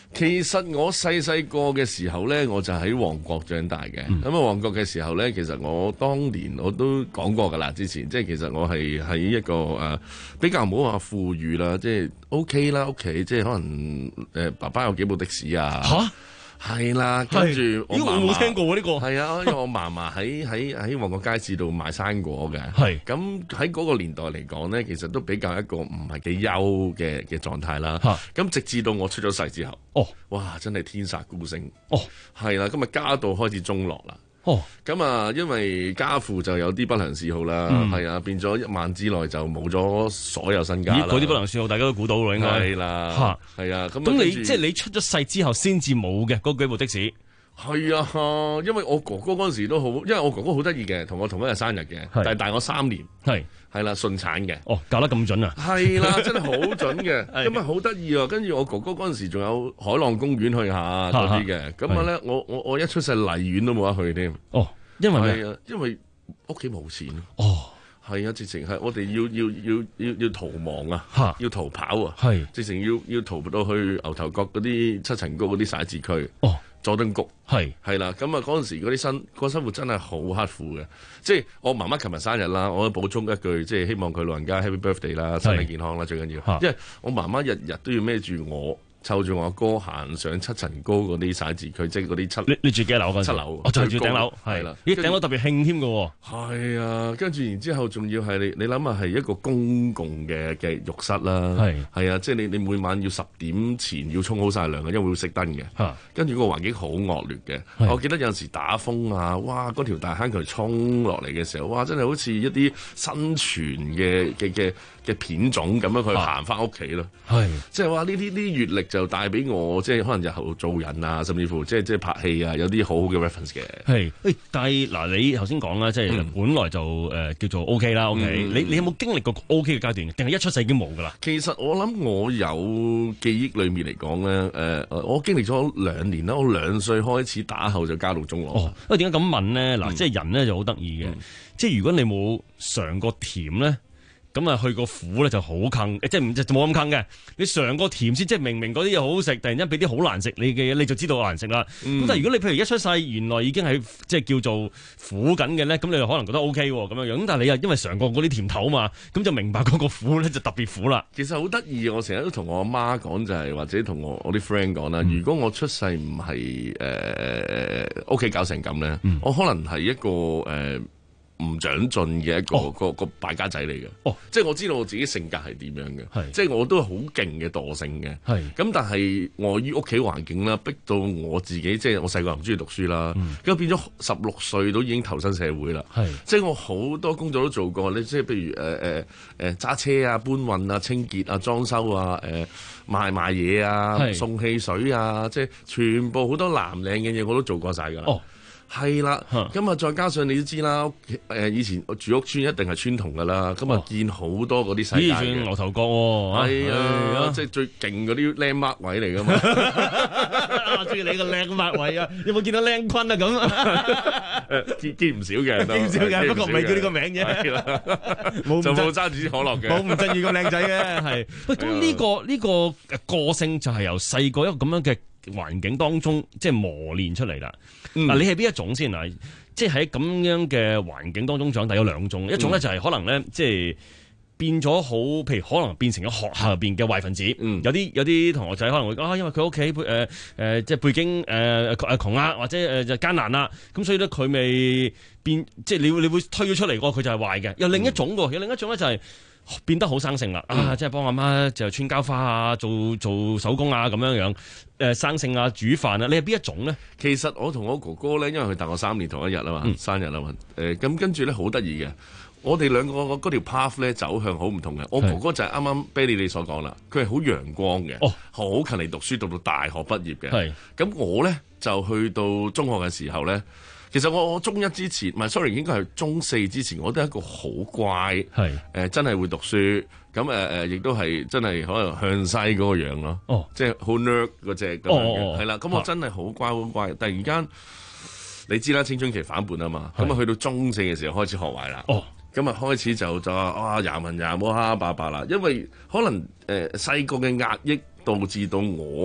其實我細細個嘅時候咧，我就喺旺角長大嘅。咁啊、嗯，旺角嘅時候咧，其實我當年我都講過噶啦，之前即係其實我係喺一個誒、呃、比較唔好話富裕啦，即係 OK 啦，屋企即係可能誒、呃、爸爸有幾部的士啊。嚇！係啦，跟住我嫲嫲， 我冇聽過喎呢個。 係啊，因為我嫲嫲喺喺喺旺角街市度賣生果嘅。 係咁喺嗰個年代嚟講咧，其實都比較一個唔係幾優嘅嘅狀態啦。咁直至到我出咗世之後， 哦， 哇，真係天煞孤星。 哦， 係啦，今日家道開始中落啦。 哦， 咁啊，因為家父就有啲不良嗜好啦，係、嗯、啊，變咗一晚之內就冇咗所有身家啦。嗰啲不良嗜好大家都估到啦，應該係啦，係啊。咁咁你即係你出咗世之後先至冇嘅嗰幾部的士。 係啊，因為我哥哥嗰陣時都好，因為我哥哥好得意嘅，同我同一日生日嘅，但係大我三年。係係啦，順產嘅。 哦，教得咁準啊！ 係啦，真係好準嘅，咁啊好得意啊！跟住我哥哥嗰陣時仲有海浪公園去下嗰啲嘅，咁啊咧，我我我一出世荔園都冇得去添。 哦，因為咩啊？因為屋企冇錢。 哦， 係啊，直情係我哋要要要要要逃亡啊，要逃跑啊， 係直情要要逃到去牛頭角嗰啲七層高嗰啲徙置區。 哦。 佐敦谷係係啦，咁啊嗰陣時嗰啲生嗰個生活真係好刻苦嘅，即係我媽媽琴日生日啦，我補充一句，即係希望佢老人家 Happy Birthday 啦，身體健康啦，最緊要，因為我媽媽日日都要孭住我。湊住我阿哥行上七層高嗰啲徙置區，即係嗰啲七。你你住幾樓嗰陣？七樓。 我就住頂樓，係啦。咦，頂樓特別興添㗎喎。 係啊，跟住然之後仲要係你你諗下係一個公共嘅嘅浴室啦。係係啊，即係你你每晚要十點前要沖好晒涼嘅，因為會熄燈嘅。嚇。跟住個環境好惡劣嘅。我記得有陣時打風啊，哇！嗰條大坑渠衝落嚟嘅時候，哇！真係好似一啲生存嘅嘅嘅嘅片種咁樣去行翻屋企咯。係。即係話呢啲啲閲歷就帶俾我，即係可能日後做人啊，甚至乎即係即係拍戲啊，有啲好好嘅 reference 嘅。係，誒，但係嗱，你頭先講啦，即係本來就誒、呃、叫做 OK 啦 ，OK，、嗯、你你有冇經歷過 OK 嘅階段？定係一出世已經冇噶啦？其實我諗我有記憶裏面嚟講咧，誒、呃，我經歷咗兩年啦，我兩歲開始打後就家道中落。哦，因為點解咁問咧？嗱、嗯，即係人咧就好得意嘅，即係如果你冇嘗過甜咧。咁啊，去個苦咧就好坑，即係唔即係冇咁坑嘅。你嘗個甜先，即係明明嗰啲嘢好好食，突然間俾啲好難食你嘅嘢，你就知道難食啦。咁、嗯、但係如果你譬如一出世，原來已經係即係叫做苦緊嘅咧，咁你就可能覺得 O K 喎咁樣樣。咁但係你又因為嘗過嗰啲甜頭嘛，咁就明白嗰個苦咧就特別苦啦。其實好得意，我成日都同我阿媽講就係、是，或者同我我啲 friend 講啦。如果我出世唔係誒屋企搞成咁咧，嗯、我可能係一個誒。呃唔長進嘅一個、哦、個個敗家仔嚟嘅，哦，即係我知道我自己性格係點樣嘅，即係我都係好勁嘅惰性嘅，係咁，但係礙於屋企環境啦，逼到我自己，即係我細個唔中意讀書啦，咁、嗯、變咗十六歲都已經投身社會啦，係，即係我好多工作都做過，你即係譬如誒誒誒揸車啊、搬運啊、清潔啊、裝修啊、誒、呃、賣賣嘢啊、送汽水啊，即係全部好多藍領嘅嘢我都做過晒㗎啦。哦。係啦，咁啊再加上你都知啦，誒以前住屋村一定係村童噶啦，咁啊見好多嗰啲世界嘅牛頭角喎，係啊，即係最勁嗰啲靚麥位嚟噶嘛，中意你個靚麥位啊！有冇見到靚坤啊咁？誒見見唔少嘅，見唔少嘅，不過唔係叫呢個名啫，冇就冇揸住支可樂嘅，冇吳鎮宇個靚仔嘅，係喂咁呢個呢個個性就係由細個一個咁樣嘅環境當中即係磨練出嚟啦。嗱、嗯，你係邊一種先啊？即係喺咁樣嘅環境當中長大有兩種，嗯、一種咧就係可能咧，即係變咗好，譬如可能變成咗學校入邊嘅壞分子。嗯、有啲有啲同學仔可能會啊，因為佢屋企誒誒即係背景誒誒窮啊，或者誒就艱難啦，咁所以咧佢未變，即係你你會推咗出嚟個佢就係壞嘅。有另一種喎，有另一種咧就係、是。變得好生性啦，嗯、啊，即係幫阿媽就穿膠花啊，做做手工啊咁樣樣，誒、呃、生性啊，煮飯啊，你係邊一種咧？其實我同我哥哥咧，因為佢大我三年同一日啊嘛，嗯、生日啊嘛，誒、呃、咁跟住咧好得意嘅，我哋兩個嗰條 path 咧走向好唔同嘅。我哥哥就係啱啱 Billy 你所講啦，佢係好陽光嘅，好、哦、勤力讀書，讀到大學畢業嘅。係咁我咧就去到中學嘅時候咧。其實我我中一之前，唔係 sorry，應該係中四之前，我都係一個好乖，係誒、呃、真係會讀書，咁誒誒亦都係真係可能向西嗰個樣咯，哦，即係好 nerd 嗰隻咁樣嘅，係啦，咁我真係好乖好乖，突然間你知啦，青春期反叛啊嘛，咁啊去到中四嘅時候開始學壞啦，哦，咁啊開始就就話啊廿文廿武蝦蝦霸霸啦，因為可能誒細個嘅壓抑導致到我。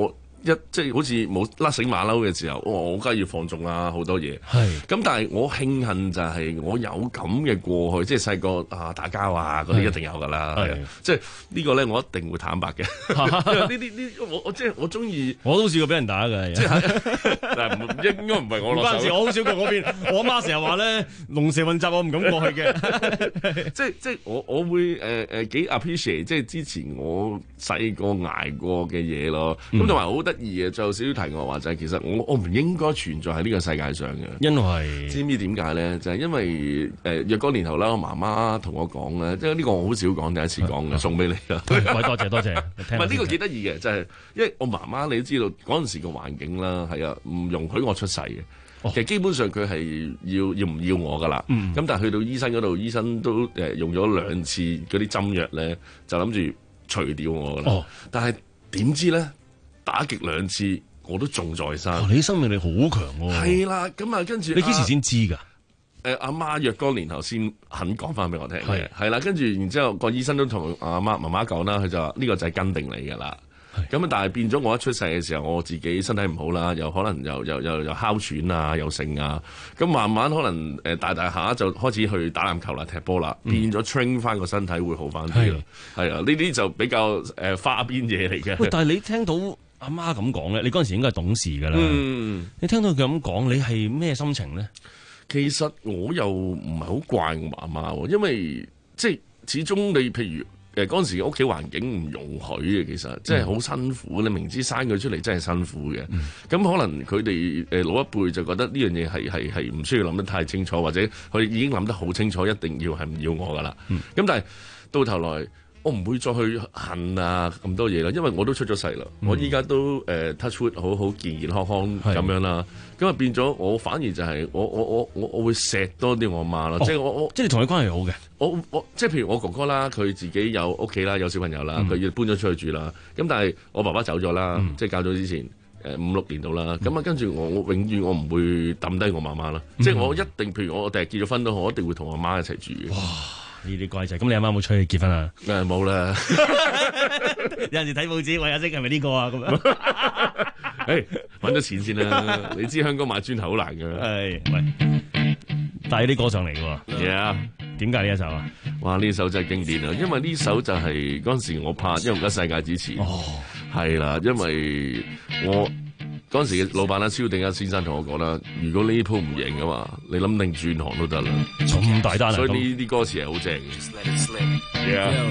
一即係好似冇甩繩馬騮嘅時候，我我梗係要放縱啦，好多嘢。 係咁，但係我慶幸就係我有咁嘅過去，即係細個啊打交啊嗰啲一定有㗎啦。係即係呢個咧，我一定會坦白嘅。因為呢啲呢，我我即係我中意， 我都試過俾人打嘅。即係但唔應該唔係我落手。 嗰陣時我好少過嗰邊，我阿媽成日話咧龍蛇混雜，我唔敢過去嘅。 即係即係我我會誒誒幾 appreciate 即係之前我細個捱過嘅嘢咯。咁同埋好得意嘅，就少少題外話就係其實我我唔應該存在喺呢個世界上嘅。 因為知唔知點解咧？就係、是、因為誒、呃、若干年後啦，我媽媽同我講咧，即係呢個我好少講，第一次講嘅，送俾你啦。 喂，多謝多謝。 唔係呢個幾得意嘅，就係、是、因為我媽媽你都知道嗰陣時嘅環境啦，係啊，唔容許我出世嘅。哦、其實基本上佢係要要唔要我噶啦。咁、嗯、但係去到醫生嗰度，醫生都誒用咗兩次嗰啲針藥咧，就諗住除掉我噶啦。哦、但係點知咧，打極兩次我都仲在生。 哦、你啲生命力好強喎。 係啦，咁啊跟住你幾時先知㗎？ 誒阿媽若干年後先肯講翻俾我聽嘅，係啦， 係跟住然之後個醫生都同阿媽媽媽講啦，佢就話呢個就係跟定你㗎啦。咁啊，但係變咗我一出世嘅時候，我自己身體唔好啦，又可能又又又又哮喘啊，又剩啊，咁慢慢可能誒大大下就開始去打籃球啦、踢波啦，嗯、變咗 train 翻個身體會好翻啲咯。係啊，呢啲就比較誒、呃、花邊嘢嚟嘅。 喂，但係你聽到阿媽咁講咧，你嗰陣時應該係懂事㗎啦。嗯，你聽到佢咁講，你係咩心情咧？ 其實我又唔係好怪我媽媽喎，因為即係始終你譬如。誒嗰陣時屋企環境唔容許嘅，其實即係好辛苦。你明知生佢出嚟真係辛苦嘅，咁、嗯、可能佢哋誒老一輩就覺得呢樣嘢係係係唔需要諗得太清楚，或者佢已經諗得好清楚，一定要係唔要我噶啦。咁、嗯、但係到頭來，我唔會再去恨啊咁多嘢啦，因為我都出咗世啦，嗯、我依家都誒、呃、touch wood 好好健健康康咁樣啦。咁啊變咗，我反而就係、是、我我我我我會錫多啲我媽咯，即係我我即係你同佢關係好嘅。 我我即係譬如我哥哥啦，佢自己有屋企啦，有小朋友啦，佢要、嗯、搬咗出去住啦。咁但係我爸爸走咗啦，嗯、即係較早之前誒、呃、五六年度啦。咁啊、嗯、跟住我我永遠我唔會抌低我媽媽啦。嗯、即係我一定譬如我第日結咗婚都好，我一定會同我媽一齊住嘅。 哇！呢啲乖仔，咁你阿媽冇出去結婚啊？ 誒冇啦。 有陣時睇報紙，喂阿星係咪呢個啊？咁樣。 誒揾咗錢先啦！你知香港買磚頭好難㗎。 係，喂，帶啲歌上嚟喎。 Yeah， 點解呢一首啊？ 哇！呢首真係經典啊！因為呢首就係嗰陣時我拍《一紅一世界》之前。哦。係啦，因為我嗰陣時嘅老闆啦，蕭定一先生同我講啦，如果呢鋪唔贏嘅話，你諗定轉行都得啦。 咁大單啊！ 所以呢啲歌詞係好正嘅。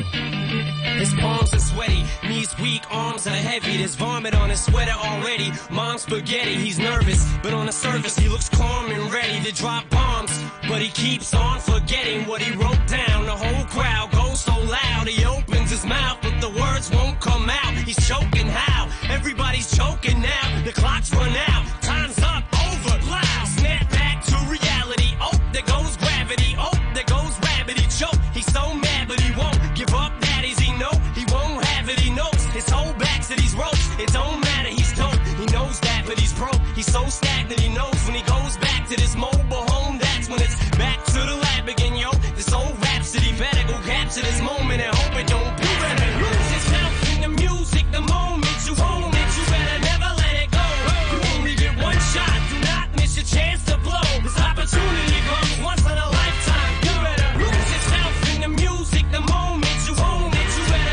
His palms are sweaty, knees weak, arms are heavy. There's vomit on his sweater already. Mom's spaghetti, he's nervous, but on the surface he looks calm and ready to drop bombs. But he keeps on forgetting what he wrote down. The whole crowd goes so loud. He opens his mouth, but the words won't come out. He's choking how? Everybody's choking now. The clock's run out. Time's up, over, loud. Snap back to reality. Oh, there goes gravity. Oh, there goes rabbit. He choke. He's so mad, but he won't give up. He won't have it, he knows his whole back to these ropes. It don't matter, he's dope. He knows that, but he's broke. He's so stagnant, he knows when he goes back to this mobile home. That's when it's back to the lab again, yo. This old rhapsody better go capture this moment and hope it don't be. You better lose yourself in the music the moment you own it. You better never let it go. You only get one shot, do not miss your chance to blow. This opportunity comes once in a lifetime. You better lose yourself in the music the moment you own it.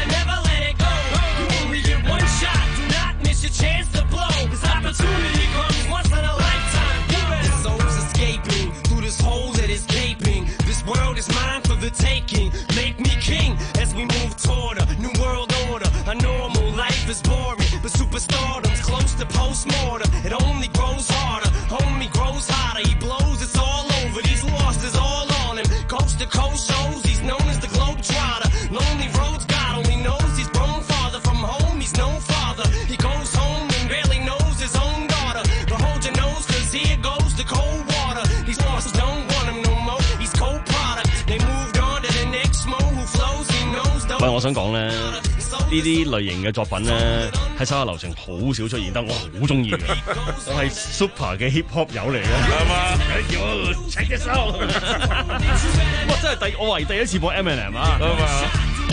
Chance to blow. This opportunity comes once in a lifetime. His soul's escaping through this hole that is gaping. This world is mine for the taking. Make me king as we move toward a new world order. A normal life is boring, but superstardom's close to postmortem. It only grows harder. Homie grows hotter. He blows. It's all over. These losses all on him. Coast to coast shows. He's known as the Globetrotter. Lonely roads. God only knows he's grown farther from home. He's no father. He goes home and barely knows his own daughter. But hold your nose, cause here goes the cold water. These losses don't want him no more. He's cold product. They moved on to the next mo who flows. He knows the. 喂，我想講咧，呢啲類型嘅作品咧，喺手下留情好少出現，但我好中意嘅。我係 Super 嘅 hip hop 友嚟嘅，係嘛？喲 ，check this out！哇，真係第我為第一次播 Eminem 啊，係嘛？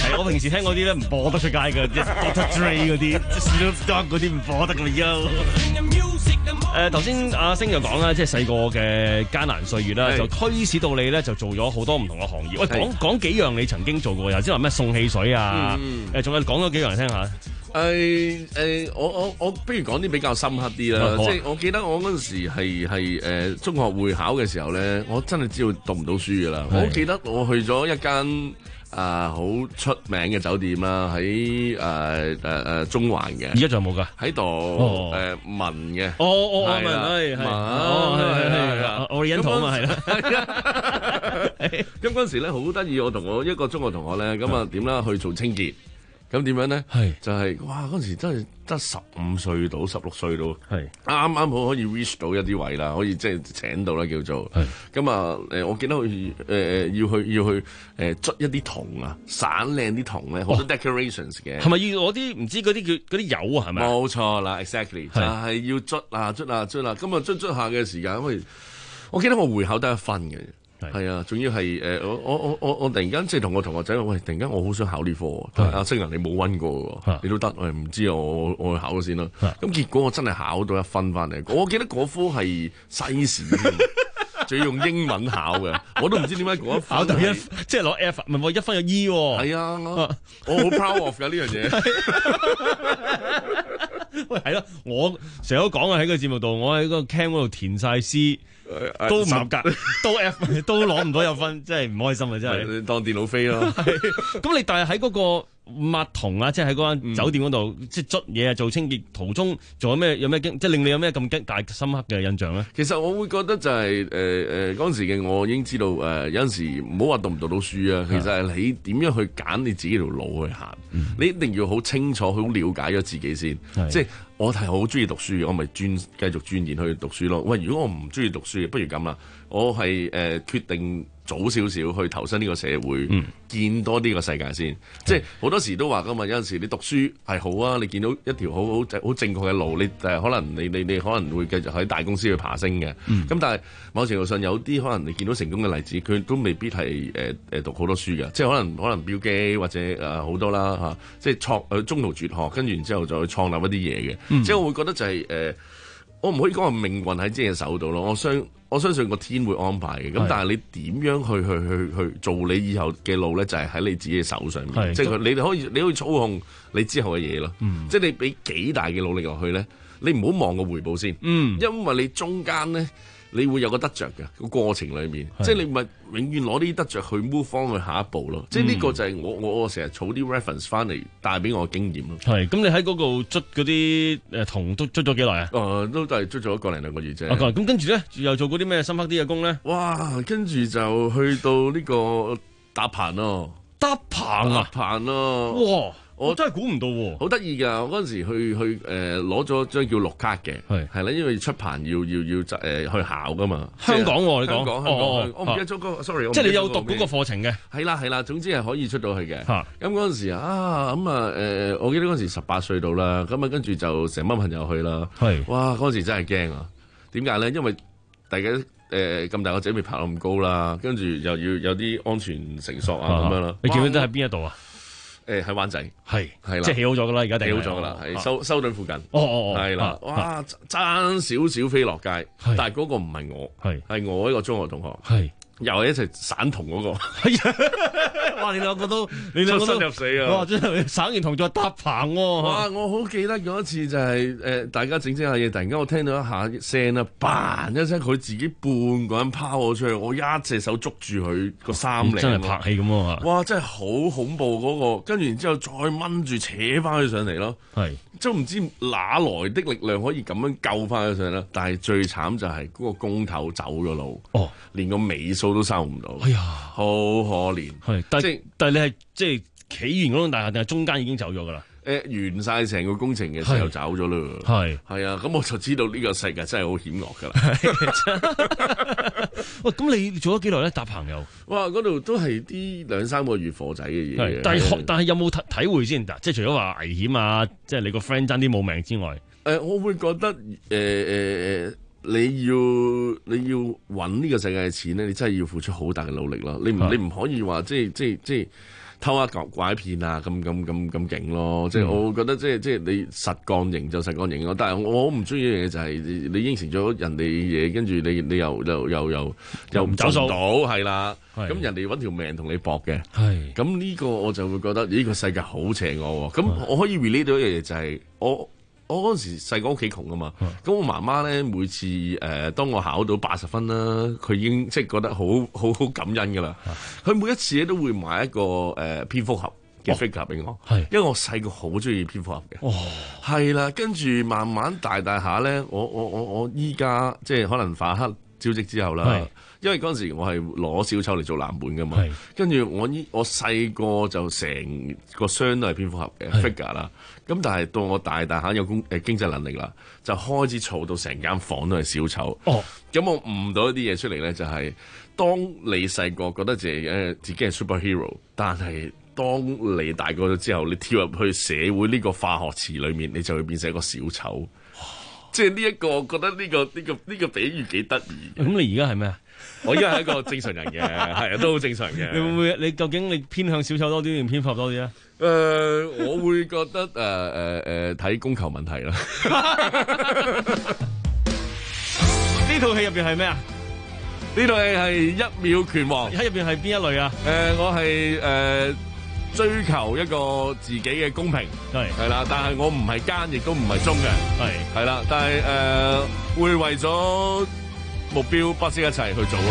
係我平時聽嗰啲咧唔播得出街嘅，即係 Doctor Dre 嗰啲、Snoop Dogg 嗰啲唔播得㗎啦。誒頭先阿星就講啦，即係細個嘅艱難歲月啦，就驅使到你咧就做咗好多唔同嘅行業。喂，講講幾樣你曾經做過，又即係話咩送汽水啊？誒仲有講咗幾樣嚟聽下。 誒誒，我我我不如講啲比較深刻啲啦。即係我記得我嗰陣時係係誒中學會考嘅時候咧，我真係知道讀唔到書㗎啦。我記得我去咗一間啊好出名嘅酒店啦，喺誒誒誒中環嘅。而家仲有冇㗎？ 喺度誒文嘅。 哦哦哦，文係係。哦係係係。我哋印堂啊，係啦。 咁嗰陣時咧好得意，我同我一個中學同學咧，咁啊點啦去做清潔。咁點樣咧？係就係、是、哇！嗰陣時真係得十五歲到十六歲到，係啱啱好可以 reach 到一啲位啦，可以即係請到啦叫做。咁啊誒，我記得去誒誒、呃、要去要去誒捽、呃、一啲銅啊，散靚啲銅咧，好多 decorations 嘅。係咪要攞啲唔知嗰啲叫嗰啲油啊？係咪？ 冇錯啦 ，exactly 就係要捽啊捽啊捽啦。咁啊捽捽下嘅時間，因為我記得我會考得一分嘅。係啊，仲要係誒，我我我我我突然間即係同我同學仔話，喂，突然間我好想考呢科，阿星人你冇溫過喎，你都得，我唔知啊，我我去考咗先啦。咁結果我真係考到一分翻嚟，我記得嗰科係西史，仲要用英文考嘅，我都唔知點解嗰一考到一即係攞 F， 唔係我一分有 E 喎。 係啊，我好 proud of 㗎呢樣嘢。 喂，係咯，我成日都講啊喺個節目度，我喺個 cam 嗰度填晒 C。都唔合格，都 F， 都攞唔到有分，真係唔開心啊！真係當電腦飛咯。 咁你但係喺嗰個抹銅啊，即係喺嗰間酒店嗰度，嗯、即係捽嘢啊，做清潔途中，仲有咩有咩經，即係令你有咩咁大深刻嘅印象咧？ 其實我會覺得就係誒誒嗰陣時嘅我已經知道誒、呃、有陣時唔好話讀唔讀到書啊，其實係你點樣去揀你自己條路去行，嗯、你一定要好清楚、好了解咗自己先，即係。我係好中意讀書，我咪專繼續鑽研去讀書咯。喂，如果我唔中意讀書，不如咁啦，我係誒、呃、決定早少少去投身呢個社會，嗯、見多啲個世界先。嗯、即係好多時都話噶嘛，有陣時你讀書係好啊，你見到一條好好好正確嘅路，你誒可能你你你可能會繼續喺大公司去爬升嘅。咁、嗯、但係某程度上有啲可能你見到成功嘅例子，佢都未必係誒誒讀好多書嘅，即係可能可能標機或者誒好、呃、多啦嚇、啊，即係創誒中途輟學，跟住然之後再創立一啲嘢嘅。嗯、即係我會覺得就係、是、誒、呃，我唔可以講話命運喺自己嘅手度咯。我相我相信個天會安排嘅。咁是但係你點樣去去去去做你以後嘅路咧？就係、是、喺你自己嘅手上面。是即係佢，你哋可以你可以操控你之後嘅嘢咯。嗯、即係你俾幾大嘅努力落去咧，你唔好望個回報先。嗯、因為你中間咧。你會有個得着嘅個過程裏面，是即係你咪永遠攞啲得着去 move 翻去下一步咯。嗯、即係呢個就係我我我成日儲啲 reference 翻嚟帶俾我嘅經驗咯。係，咁你喺嗰度捽嗰啲誒銅都捽咗幾耐啊？誒、呃，都都係捽咗一個零兩個月啫。咁、啊、跟住咧又做過啲咩深刻啲嘅工咧？哇！跟住就去到呢個搭棚咯，搭棚啊，搭棚咯，哇！我真係估唔到喎，好得意㗎！我嗰陣時去去誒攞咗張叫綠卡嘅，係係啦，因為出棚要要要誒、呃、去考㗎嘛。香港喎、啊，你講香港，香港哦，我唔記得咗個 sorry，即係你有讀嗰個課程嘅。係啦係啦，總之係可以出到去嘅。咁嗰陣時啊，咁啊誒，我記得嗰陣時十八歲到啦，咁啊跟住就成班朋友去啦。係是哇，嗰陣時真係驚啊！點解咧？因為大家誒咁大個仔未爬到咁高啦，跟住又要有啲安全繩索啊咁樣啦。你記唔記得喺邊一度啊？誒喺灣仔，係係啦，即係起好咗噶啦，而家起好咗噶啦，喺修修頓附近。哦哦哦，係啦，哇，爭少少飛落街，但係嗰個唔係我，係係我一個中學同學，係又係一齊散銅嗰個。哇！你兩個都你兩個都出生入死啊！哇！真係散完銅再搭棚喎。哇！我好記得嗰一次就係誒大家整整下嘢，突然間我聽到一下聲啦，嘭一聲，佢自己半個人拋我出去，我一隻手捉住佢個衫領，真係拍戲咁啊！哇！真係好恐怖嗰個，跟住然之後再掹住扯翻佢上嚟咯。係，都唔知哪來的力量可以咁樣救翻佢上嚟啦。但係最慘就係嗰個工頭走咗路，哦，連個尾數都收唔到。哎呀，好可憐。係，但係但係你係即係起完嗰棟大廈，定係中間已經走咗噶啦？誒，完晒成個工程嘅時候走咗啦。係係啊，咁我就知道呢個世界真係好險惡噶啦。喂，咁你做咗幾耐咧？搭棚友？哇，嗰度都係啲兩三個月貨仔嘅嘢。但係但係有冇體體會先？嗱，即係除咗話危險啊，即係你個 friend 爭啲冇命之外，誒、呃，我會覺得誒誒誒， 你要你要揾呢個世界嘅錢咧，你真係要付出好大嘅努力咯。你唔你唔可以話即係即係即係偷下拐騙啊咁咁咁咁勁咯。即係我覺得即係即係你實幹型就實幹型咯。但係我好唔中意一樣嘢就係你應承咗人哋嘢，跟住你你又又又又又唔做到係啦。咁人哋揾條命同你搏嘅，咁呢個我就會覺得呢個世界好邪惡。咁我可以 relate 到一樣嘢就係我。我嗰陣時細個屋企窮啊嘛，咁、嗯、我媽媽咧每次誒、呃、當我考到八十分啦，佢已經即係覺得好好好感恩噶啦。佢、嗯、每一次咧都會買一個誒、呃、蝙蝠俠嘅 figure 俾我，哦、因為我細個好中意蝙蝠俠嘅。係啦、哦，跟住慢慢大大下咧，我我我我依家即係可能反黑招職之後啦。因為嗰陣時我係攞小丑嚟做藍本噶嘛，跟住我依我細個就成個箱都係蝙蝠俠嘅 figure 啦，咁但係到我大大下有工誒經濟能力啦，就開始儲到成間房都係小丑。哦，咁我悟到一啲嘢出嚟咧，就係、是、當你細個覺得自己誒自己係 superhero， 但係當你大個咗之後，你跳入去社會呢個化學池裏面，你就會變成一個小丑。即係呢一個，我覺得呢、這個呢、這個呢、這個比喻幾得意。咁你而家係咩啊？我而家係一個正常人嘅，係啊，都好正常嘅。你會唔會？你究竟你偏向小丑多啲定偏蝠多啲啊？誒、呃，我會覺得誒誒誒睇供求問題啦。呢套戲入邊係咩啊？呢套戲係一秒拳王。喺入邊係邊一類啊？誒、呃，我係誒、呃、追求一個自己嘅公平，係係啦，但係我唔係奸，亦都唔係忠嘅，係係啦，但係誒、呃、會為咗目標不惜一齊去做咯。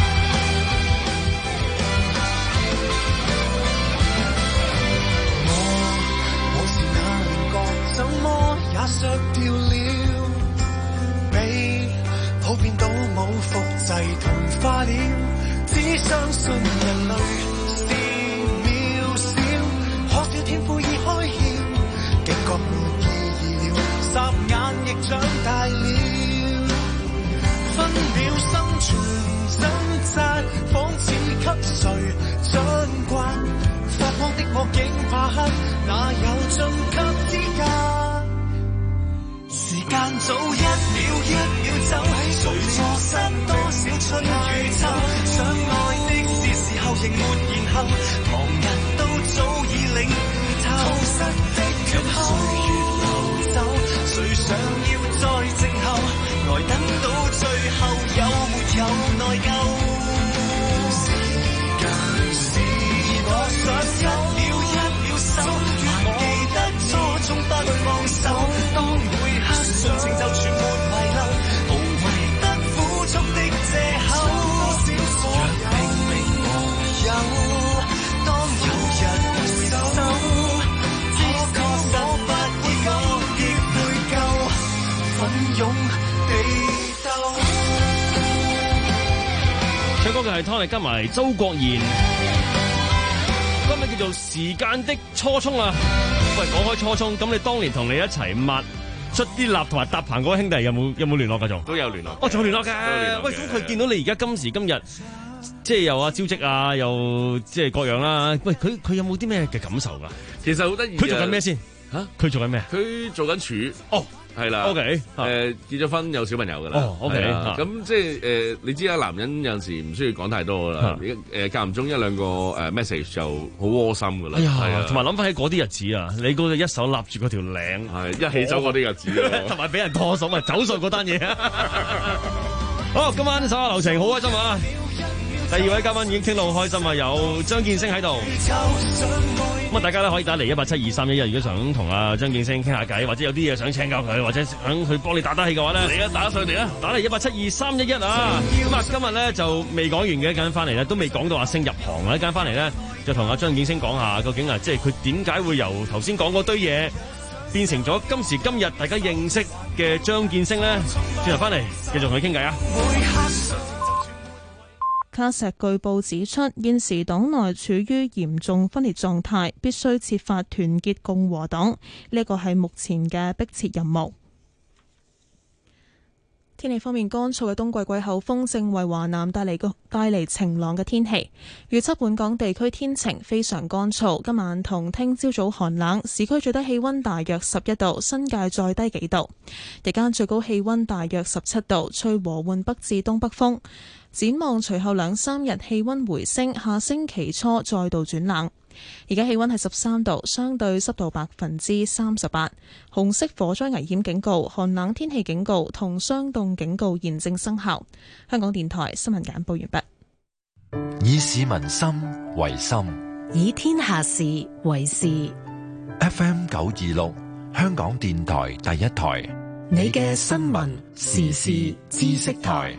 我我是那稜角，怎麼也削掉了，被普遍倒模複製同化了，只相信人類是渺小，可笑天賦已開竅，警覺沒意義了，霎眼亦長大了。分秒生存掙扎，仿似給誰掌摑，發光的我竟怕黑，哪有晉級資格？時間早一秒一秒走，誰錯失多少春與秋？想愛的是時候仍沒然後，旁人都早已領悟透。痛失的缺口，歲月流走，誰想要再靜候？來等到最後有沒有內疚？時間是我想一秒一秒守，還記得初衷不放手。當每刻盡情就全沒遺漏，無謂得苦衷的藉口。若拼命無有，當有日回首，只可我不會講，亦會夠奮勇。唱歌嘅係湯力加埋周國賢，歌名叫做《時間的初衷》啊！喂，講開初衷，咁你當年同你一齊抹出啲蠟同埋搭棚嗰個兄弟有冇有冇聯絡㗎？仲都有聯絡，哦，仲有聯絡㗎。喂，咁佢見到你而家今時今日，即係又啊招職啊，又即係各樣啦。喂，佢佢有冇啲咩嘅感受㗎？其實好得意。佢做緊咩先？嚇？佢做緊咩？佢做緊廚。哦。係啦，OK，誒、呃、結咗婚有小朋友噶啦，哦，OK，咁即係誒，你知啦，男人有陣時唔需要講太多噶啦，誒間唔中一兩個誒 message 就好窩心噶啦，係啊，同埋諗翻起嗰啲日子啊，你嗰隻一手揦住嗰條領，係一起走嗰啲日子，同埋俾人拖手咪走數嗰單嘢啊！好，今晚手下留情，好開心啊！第二位嘉賓已經傾到好開心啊，有張建聲喺度。咁啊，大家咧可以打嚟一八七二三一一，如果想同阿張建聲傾下偈，或者有啲嘢想請教佢，或者想佢幫你打打氣嘅話咧，嚟啊，打上嚟啊，打嚟一八七二三一一啊！咁啊，今日咧就未講完嘅，一陣翻嚟咧都未講到阿聲入行啊，一陣翻嚟咧就同阿張建聲講下，究竟啊，即係佢點解會由頭先講嗰堆嘢變成咗今時今日大家認識嘅張建聲咧？轉頭翻嚟繼續同佢傾偈啊！ 卡石據報指出，現時黨內處於嚴重分裂狀態，必須設法團結共和黨，呢個係目前嘅迫切任務。 天氣方面，乾燥嘅冬季季候風正為華南帶嚟個帶嚟晴朗嘅天氣。預測本港地區天晴，非常乾燥。今晚同聽朝早寒冷，市區最低氣溫大約十一度，新界再低幾度。日間最高氣溫大約十七度，吹和緩北至東北風。展望隨後兩三日氣溫回升，下星期初再度轉冷。而家氣溫係十三度，相對濕度百分之三十八。紅色火災危險警告、寒冷天氣警告同霜凍警告現正生效。香港電台新聞簡報完畢。以市民心為心， 以天下事為事。 F M 九二六，香港電台第一台， 你嘅新聞時事知識台。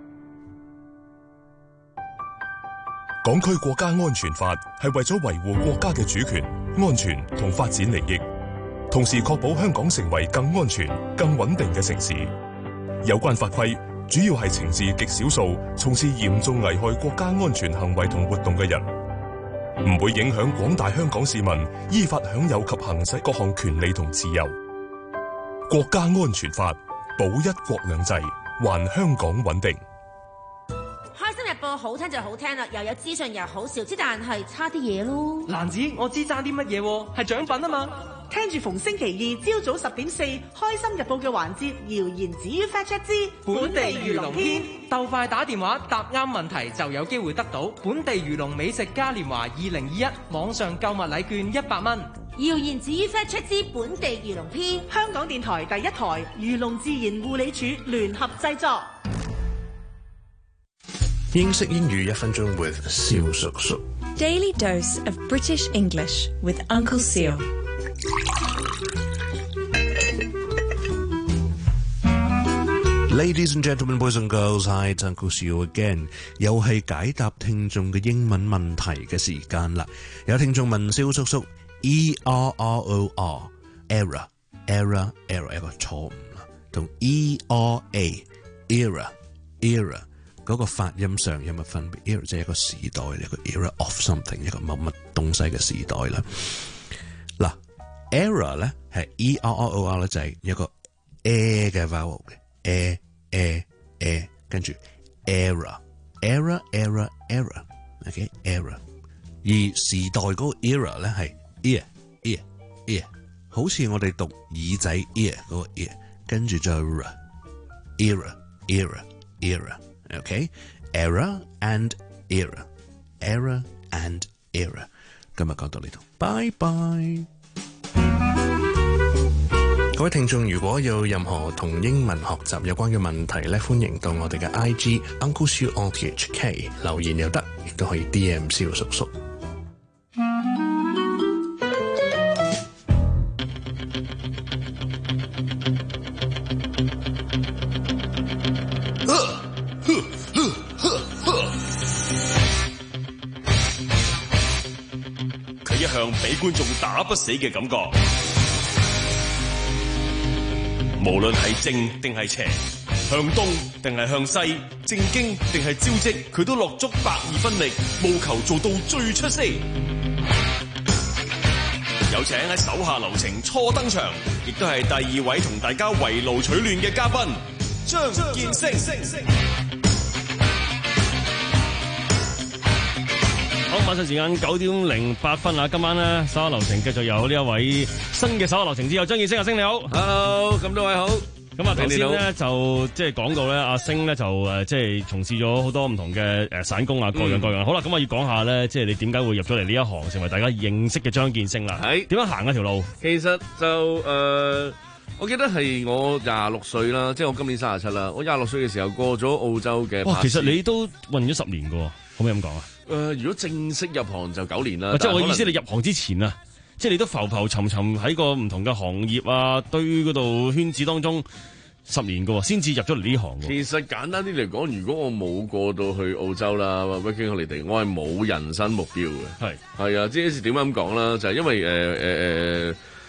港區國家安全法係為咗維護國家嘅主權、安全同發展利益，同時確保香港成為更安全、更穩定嘅城市。有關法規主要係懲治極少數從事嚴重危害國家安全行為同活動嘅人，唔會影響廣大香港市民依法享有及行使各項權利同自由。國家安全法保一國兩制，還香港穩定。 開心日報好聽就好聽啦，又有資訊又好笑，之但係差啲嘢咯。 蘭子，我知爭啲乜嘢，係獎品啊嘛！ 聽住逢星期二朝早十點四，開心日報嘅環節，謠言止於 Fact Check 之本地漁農篇，鬥快打電話答啱問題就有機會得到本地漁農美食嘉年華二零二一網上購物禮券一百蚊。 謠言止於 Fact Check 之本地漁農篇， 香港電台第一台漁農自然護理署聯合製作。 英式英語一分鐘 with 蕭叔叔。 Daily dose of British English with Uncle Seal。 Ladies and gentlemen, boys and girls, hi, it's Uncle Seal again。又係解答聽眾嘅英文問題嘅時間啦。有聽眾問蕭叔叔 ，E R R O R error error error 一個錯誤啦，同 E R A era era。嗰個發音上有乜分別 ？era 即係一個時代，一個 era of something， 一個某乜東西嘅時代啦。嗱 ，era 咧係 e r r o r 咧就係一個 a 嘅 vowel 嘅 a a a， 跟住 era era era era，OK era。而時代嗰個 era 咧係 ear ear ear， 好似我哋讀耳仔 ear 嗰個 ear， 跟住再 era era era era。OK, era and era, era and era。今日講到呢度，拜拜。各位聽眾，如果有任何同英文學習有關嘅問題咧，歡迎到我哋嘅 I G Uncle Siu R T H K 留言又得，亦都可以 D M 蕭叔叔。 俾觀眾打不死嘅感覺，無論係正定係邪，向東定係向西，正經定係招積，佢都落足百二分力，務求做到最出色。有請喺手下留情初登場，亦都係第二位同大家圍爐取暖嘅嘉賓張建聲。 好，晚上時間九點零八分啊！今晚咧手下留情繼續有呢一位新嘅手下留情之友張建聲。阿聲你好 ，Hello， 咁多位好。 咁啊頭先咧就即係講到咧阿聲咧就誒即係從事咗好多唔同嘅誒散工啊，各樣各樣。嗯、好啦，咁我要講下咧，即係你點解會入咗嚟呢一行，成為大家認識嘅張建聲啦？係點樣行嗰條路？ 其實就誒、呃，我記得係我廿六歲啦，即係我今年三十七啦。我廿六歲嘅時候過咗澳洲嘅。 哇，其實你都混咗十年噶，可唔可以咁講啊？ 誒、呃，如果正式入行就九年啦。 即係我意思，你入行之前啊，即係你都浮浮沉沉喺個唔同嘅行業啊堆嗰度圈子當中十年噶，先至入咗嚟呢行。 其實簡單啲嚟講，如果我冇過到去澳洲啦，working holiday，我係冇人生目標嘅。係係啊，即係點解咁講啦？就係、是、因為誒誒誒，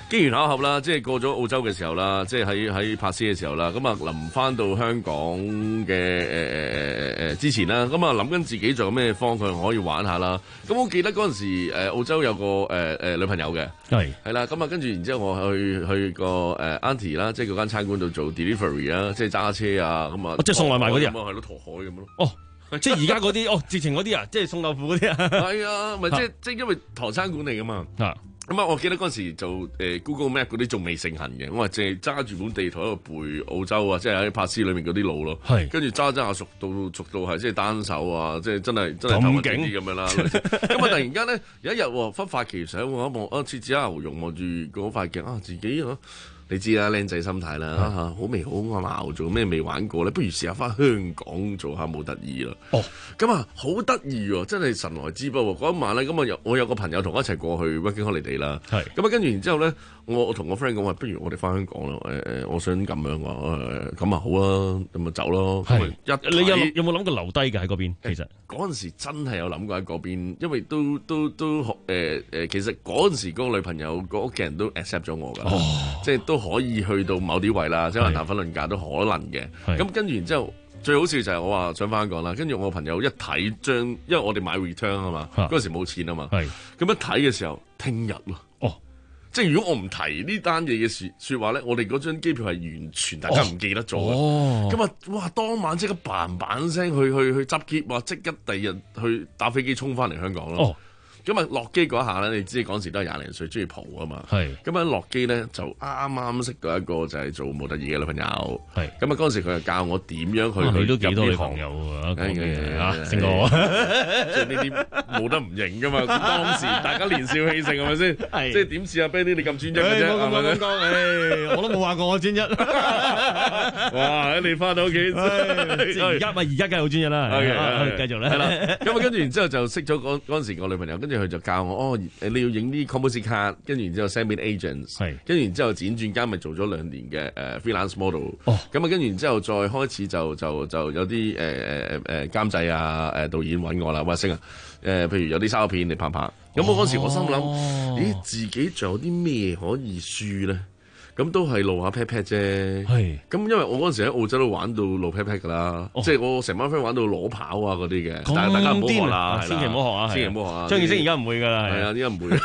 機緣巧合啦，即係過咗澳洲嘅時候啦，即係喺喺珀斯嘅時候啦，咁啊臨翻到香港嘅誒誒誒之前啦，咁啊諗緊自己仲有咩方向可以玩下啦。咁我記得嗰陣時誒澳洲有個誒誒、呃、女朋友嘅，係係啦，咁啊跟住然之後我去去個誒 auntie 啦，即係嗰間餐館度做 delivery 啦，即係揸車啊，咁啊， 即係送外賣嗰啲啊， 係咯，陀海咁咯。 哦。即係而家嗰啲哦，直情嗰啲啊，即係送豆腐嗰啲啊， 係啊，咪即係即係因為唐餐館嚟噶嘛，咁啊，我記得嗰陣時就誒、呃、Google Map 嗰啲仲未盛行嘅，我話淨係揸住本地圖喺度背澳洲啊，即係喺珀斯裏面嗰啲路咯，跟住揸揸下熟到熟到係即係單手啊，即係真係真係頭暈啲咁樣啦。咁啊，突然間咧有一日忽發奇想，我一望啊，切子阿牛肉望住嗰塊鏡啊，自己啊。你知啦，靚仔心態啦，嚇好味好啱，做咩未玩過咧？不如試下翻香港做下模特兒啦。哦，咁啊好得意喎，真係神來之筆喎！嗰一晚咧，咁啊有我有個朋友同我一齊過去 working holiday 啦。係，咁啊跟住然之後咧，我我同我 friend 講話，不如我哋翻香港啦。誒誒，我想咁樣話，誒咁啊好啦，咁咪走咯。係，一你有有冇諗過留低嘅喺嗰邊？其實嗰陣時真係有諗過喺嗰邊，因為都都都誒誒，其實嗰陣時嗰個女朋友個屋企人都 accept 咗我㗎，即係都。可以去到某啲位啦，即係談婚論嫁都可能嘅。咁跟住然之後，最好笑就係我話想翻香港啦。跟住我朋友一睇張，因為我哋買 return 啊嘛，嗰陣時冇錢啊嘛。咁一睇嘅時候，聽日咯。哦，即係如果我唔提呢單嘢嘅説説話咧，我哋嗰張機票係完全大家唔記得咗嘅。哦，咁啊，哇！當晚即刻嘭嘭聲去去去執喼，話即刻第二日去搭飛機衝翻嚟香港咯。哦。咁啊落機嗰下咧，你知嗰陣時都係廿零歲，中意蒲啊嘛。係。咁啊落機咧就啱啱識到一個就係做模特兒嘅女朋友。係。咁啊嗰陣時佢就教我點樣去去你都幾多女入朋友啊？ 嘅啊，星哥， 即係呢啲冇得唔認噶嘛。咁當時大家年少氣盛係咪先？係。即係點似阿 Benny 你咁專一嘅啫？ 冇咁講咁講，誒我都冇話過我專一。 哇！你翻到屋企， 而家咪而家梗係好專一啦。繼續啦。係啦。 咁啊跟住然之後就識咗嗰嗰陣時個女朋友，跟住。佢就教我哦，你要影啲 composite 卡，跟住然之後 send 俾 agents， 跟住然之後輾轉間咪做咗兩年嘅誒 freelance model，咁啊跟住然之後再開始就就就有啲誒誒誒監製啊誒導演揾我啦，喂星啊誒，譬如有啲沙片你拍拍，咁我嗰時我心諗，咦自己仲有啲咩可以輸咧？咁都係露下 pat pat 啫，係。咁因為我嗰陣時喺澳洲都玩到露 pat pat 噶啦，即係我成班 friend 玩到裸跑啊嗰啲嘅，但係大家唔好學啦， 千祈唔好學啊， 千祈唔好學啊。 張健升而家唔會噶啦， 係啊，而家唔會。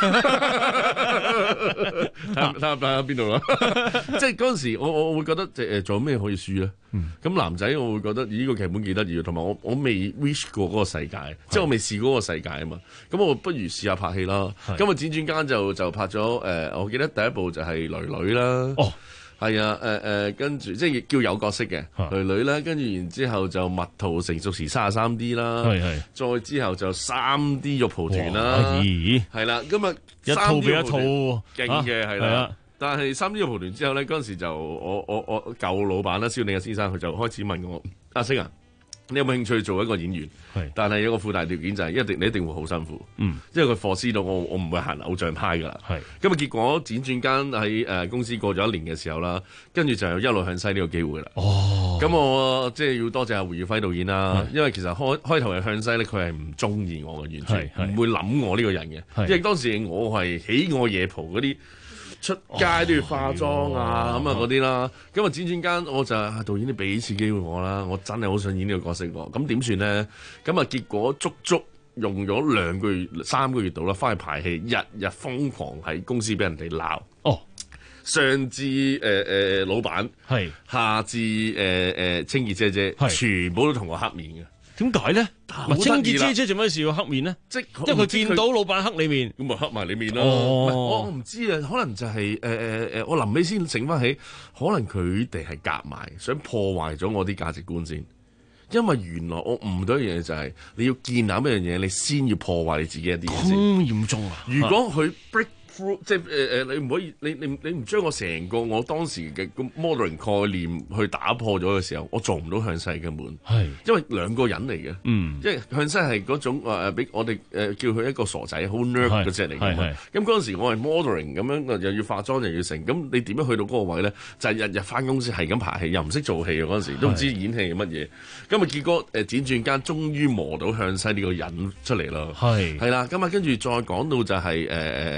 睇下睇下睇下邊度啦。即係嗰陣時，我我我會覺得即係仲有咩可以輸咧？咁男仔我會覺得呢個劇本幾得意，同埋我我未 reach 過嗰個世界，即係我未試過嗰個世界啊嘛。咁我不如試下拍戲啦。咁啊輾轉間就就拍咗誒，我記得第一部就係女女啦。哦，係啊，誒、呃、誒，跟住即係叫有角色嘅女女啦，跟住然之後就蜜桃成熟時三十三 D 啦，係係，再之後就三 D 肉蒲團啦，咦，係啦，今日一套比一套勁嘅係啦，但係三 D 肉蒲團之後咧，嗰陣時就我我我舊老闆啦，蕭鼎嘅先生佢就開始問我阿星啊。你有冇興趣做一個演員？係，但係有個附帶條件就係一定你一定會好辛苦，嗯，因為佢 foresee 到我我唔會行偶像派噶啦，係。咁啊結果輾轉間喺誒公司過咗一年嘅時候啦，跟住就一路向西呢個機會啦。哦，咁我即係要多謝阿胡耀輝導演啦，因為其實開開頭係向西咧，佢係唔中意我嘅，完全唔會諗我呢個人嘅，因為當時我係喜愛夜蒲嗰啲。出街都要化妝啊，咁啊嗰啲啦，咁啊轉轉間我就導演，你俾次機會我啦，我真係好想演呢個角色喎，咁點算咧？咁啊結果足足用咗兩個月、三個月度啦，翻去排戲，日日瘋狂喺公司俾人哋鬧。哦，上至誒誒、呃、老闆，係下至誒誒、呃、清潔姐姐，全部都同我黑面嘅。點解咧？清潔姐姐做咩事要黑面咧？即係即係佢見到老闆黑你面，咁咪黑埋你面咯。哦、我我唔知啊，可能就係誒誒誒，我臨尾先醒翻起，可能佢哋係夾埋，想破壞咗我啲價值觀先。因為原來我悟到一樣嘢就係、是，你要建立一樣嘢，你先要破壞你自己一啲嘢先。咁嚴重啊！如果佢 break。即係誒誒，你唔可以，你你你唔將我成個我當時嘅個 modeling 概念去打破咗嘅時候，我做唔到向西嘅門。係，因為兩個人嚟嘅。嗯，即係向西係嗰種誒俾、呃、我哋誒、呃、叫佢一個傻仔，好 nerd 嗰隻嚟嘅嘛。咁嗰陣時我係 modeling 咁樣，又要化妝又要成，咁你點樣去到嗰個位咧？就係、是、日日翻公司係咁排戲，又唔識做戲啊！嗰陣時都唔知演戲係乜嘢。咁啊結果誒輾轉間，終於磨到向西呢個人出嚟咯。係係啦，咁啊跟住再講到就係誒誒，不如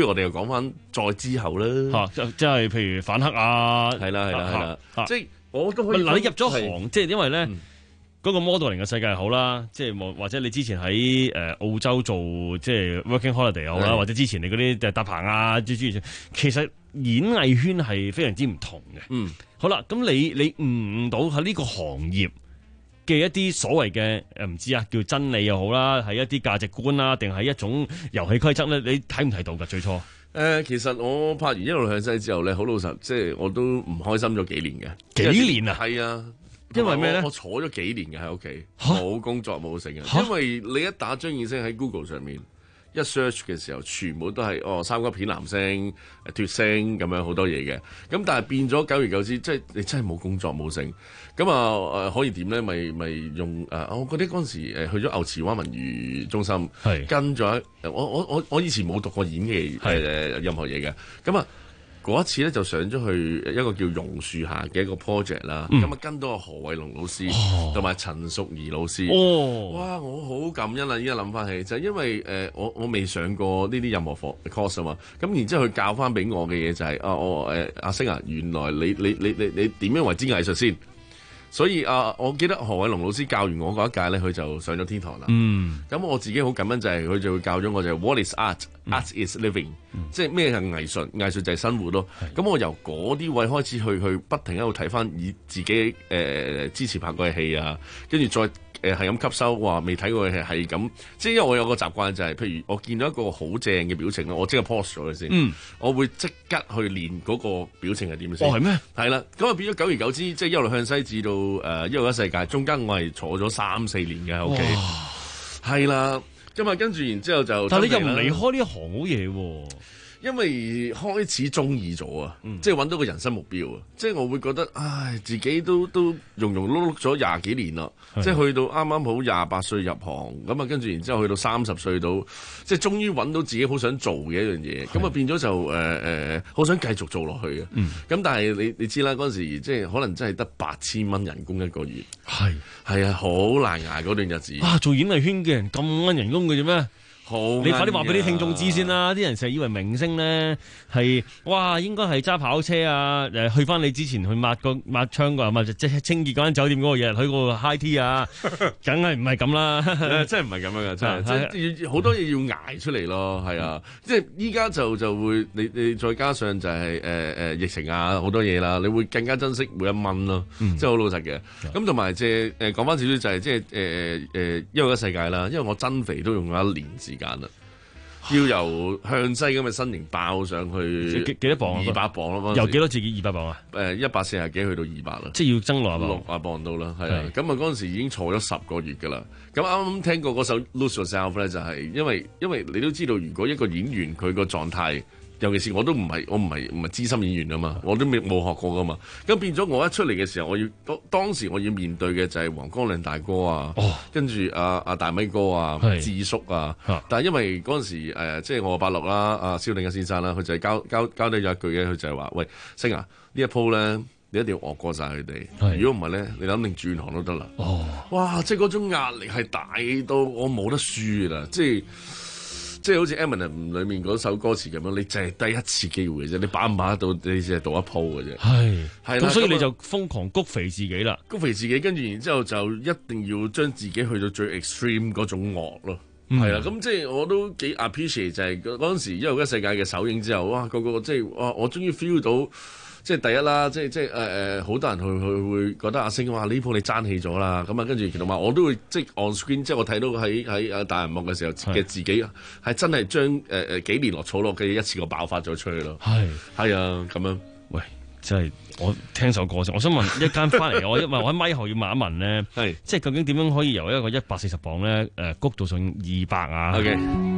我哋又講翻再之後啦。 嚇、啊，即係譬如反黑啊， 係啦係啦係啦， 啊、 即係我都可以。 嗱，你入咗行，即係因為咧。 嗯嗰個 modeling 嘅世界好啦，即係或者你之前喺誒澳洲做即係 working holiday 又好啦，或者之前你嗰啲搭棚啊諸諸如此，其實演藝圈係非常之唔同嘅。 嗯， 好啦，咁你你悟唔到喺呢個行業嘅一啲所謂嘅誒唔知啊，叫真理又好啦，係一啲價值觀啦，定係一種遊戲規則咧？你睇唔睇到㗎？最初誒、 呃，其實我拍完《一路向西》之後咧，好老實，即係我都唔開心咗幾年嘅。 幾年啊？ 係啊。 因為咩咧？ 我坐咗幾年嘅喺屋企，冇工作冇成嘅。因為你一打張燕聲喺 Google 上面一 search 嘅時候，全部都係哦三級片男星、脫星咁樣好多嘢嘅。咁但係變咗久而久之，即係你真係冇工作冇成。咁啊誒可以點咧？咪咪用誒、呃？我覺得嗰陣時誒去咗牛池灣文娛中心，跟咗我我我我以前冇讀過演技誒、呃、任何嘢嘅。咁啊。嗰一次咧就上咗去一個叫榕樹下嘅一個 project 啦，咁、嗯、啊跟到阿何偉龍老師同埋、哦、陳淑儀老師，哦、哇！我好感恩啊！依家諗翻起就係、是、因為誒、呃、我我未上過呢啲任何課 course 啊嘛，咁然之後佢教翻俾我嘅嘢就係、是、啊我誒阿星啊，原來你你你你你點樣為之藝術先？所以啊，我記得何偉龍老師教完我嗰一屆咧，佢就上咗天堂啦。嗯，咁我自己好感恩就係佢就會教咗我就係 What is art?、嗯、Art is living，、嗯、即係咩係藝術？藝術就係生活咯。咁我由嗰啲位開始去去不停喺度睇翻以自己誒、呃、之前拍過嘅戲啊，跟住再。誒係咁吸收，話未睇過嘅係咁，即係因為我有個習慣就係、是，譬如我見到一個好正嘅表情咧，我即刻 pause 咗佢先，嗯、我會即刻去練嗰個表情係點先。哦，係咩？係啦，咁啊變咗久而久之，即係一路向西至到誒、呃、一路一世界，中間我係坐咗三四年嘅喺屋企，係啦，咁啊跟住然之後就， 但係你又唔離開呢一行好嘢喎。 因為開始中意咗啊，嗯、即係揾到個人生目標啊，即係我會覺得，唉，自己都都庸庸碌碌咗廿幾年啦，即係去到啱啱好廿八歲入行，咁啊跟住然之後去到三十歲到，即係終於揾到自己好想做嘅一樣嘢，咁啊變咗就誒誒，好、呃、想繼續做落去嘅。咁、嗯、但係你你知啦，嗰陣時即係可能真係得八千蚊人工一個月，係係啊，好難捱嗰段日子。啊， 做演藝圈嘅人咁奀人工嘅啫咩？你快啲話俾啲聽眾知先啦！啲人成日以為明星咧係哇，應該係揸跑車啊，誒去翻你之前去抹個抹窗個，咪即係清潔嗰間酒店嗰個嘢，去個 high tea 啊，梗係唔係咁啦， 真係唔係咁樣嘅，真係即係好多嘢要捱出嚟咯，係啊，即係依家就就會你你再加上就係誒誒疫情啊好多嘢啦，你會更加珍惜每一蚊咯，嗯、即係好老實嘅。咁同埋即係誒講翻少少就係即係誒誒一路一世界啦，因為我增肥都用咗一年時間啦，要由向西咁嘅身形爆上去幾幾多磅啊？ 二百磅咯， 由幾多自己二百磅啊？ 誒一百四十幾去到二百啦， 即係要增六啊磅， 六啊磅到啦，係啊。咁啊嗰陣時已經坐咗十個月㗎啦。咁啱啱聽過嗰首 Lose Yourself 咧，就係因為因為你都知道，如果一個演員佢個狀態。尤其是我都唔係我唔係唔係資深演員啊嘛，我都未冇學過噶嘛，咁變咗我一出嚟嘅時候，我要當當時我要面對嘅就係黃光亮大哥啊，哦、跟住阿阿大咪哥啊、智叔啊，但係因為嗰陣時、呃、即係我伯樂啦、阿蕭定一先生啦，佢就係交交交低咗一句嘅，佢就係話：喂，星啊，呢一鋪咧，你一定要惡過晒佢哋，如果唔係咧，你諗定轉行都得啦。哦，哇！即係嗰種壓力係大到我冇得輸啦，即係。即係好似 Eminem 裏面嗰首歌詞咁樣，你淨係得一次機會嘅啫，你把唔把得到，你只係賭一鋪嘅啫。係，係咁所以你就瘋狂谷肥自己啦， 谷肥自己，跟住然之後就一定要將自己去到最 extreme 嗰種惡咯。係、嗯、啦，咁即係我都幾 appreciate 就係嗰陣時一路一世界嘅首映之後，哇，個個即係哇，我終於 feel 到。即係第一啦，即係即係誒誒，好、呃、多人去去會覺得阿星話呢鋪你爭氣咗啦，咁啊跟住同埋我都會即係 on screen，即係我睇到喺喺大銀幕嘅時候嘅自己係真係將誒誒幾年落儲落嘅一次過爆發咗出去咯。係係啊，咁樣。喂，真係我聽首歌先，我想問一間翻嚟，我因為我喺咪後要問一問咧，係即係究竟點樣可以由一個一百四十磅咧誒谷到上二百啊 ？OK，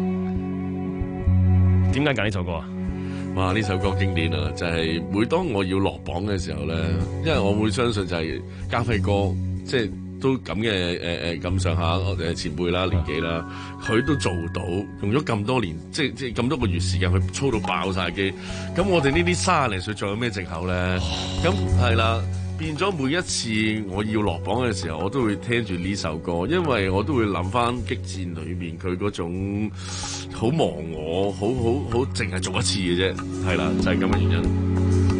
點解揀呢首歌啊？ 哇！呢首歌經典啊，就係、是、每當我要落榜嘅時候咧，因為我會相信就係家輝哥，即係都咁嘅誒誒咁上下誒前輩啦年紀啦，佢都做到，用咗咁多年，即係即係咁多個月時間去操到爆晒機。咁我哋呢啲卅零歲仲有咩藉口咧？咁係啦。 變咗每一次我要落榜嘅時候，我都會聽住呢首歌，因為我都會諗翻激戰裏面佢嗰種好忘我，好好好淨係做一次嘅啫，係啦，就係咁嘅原因。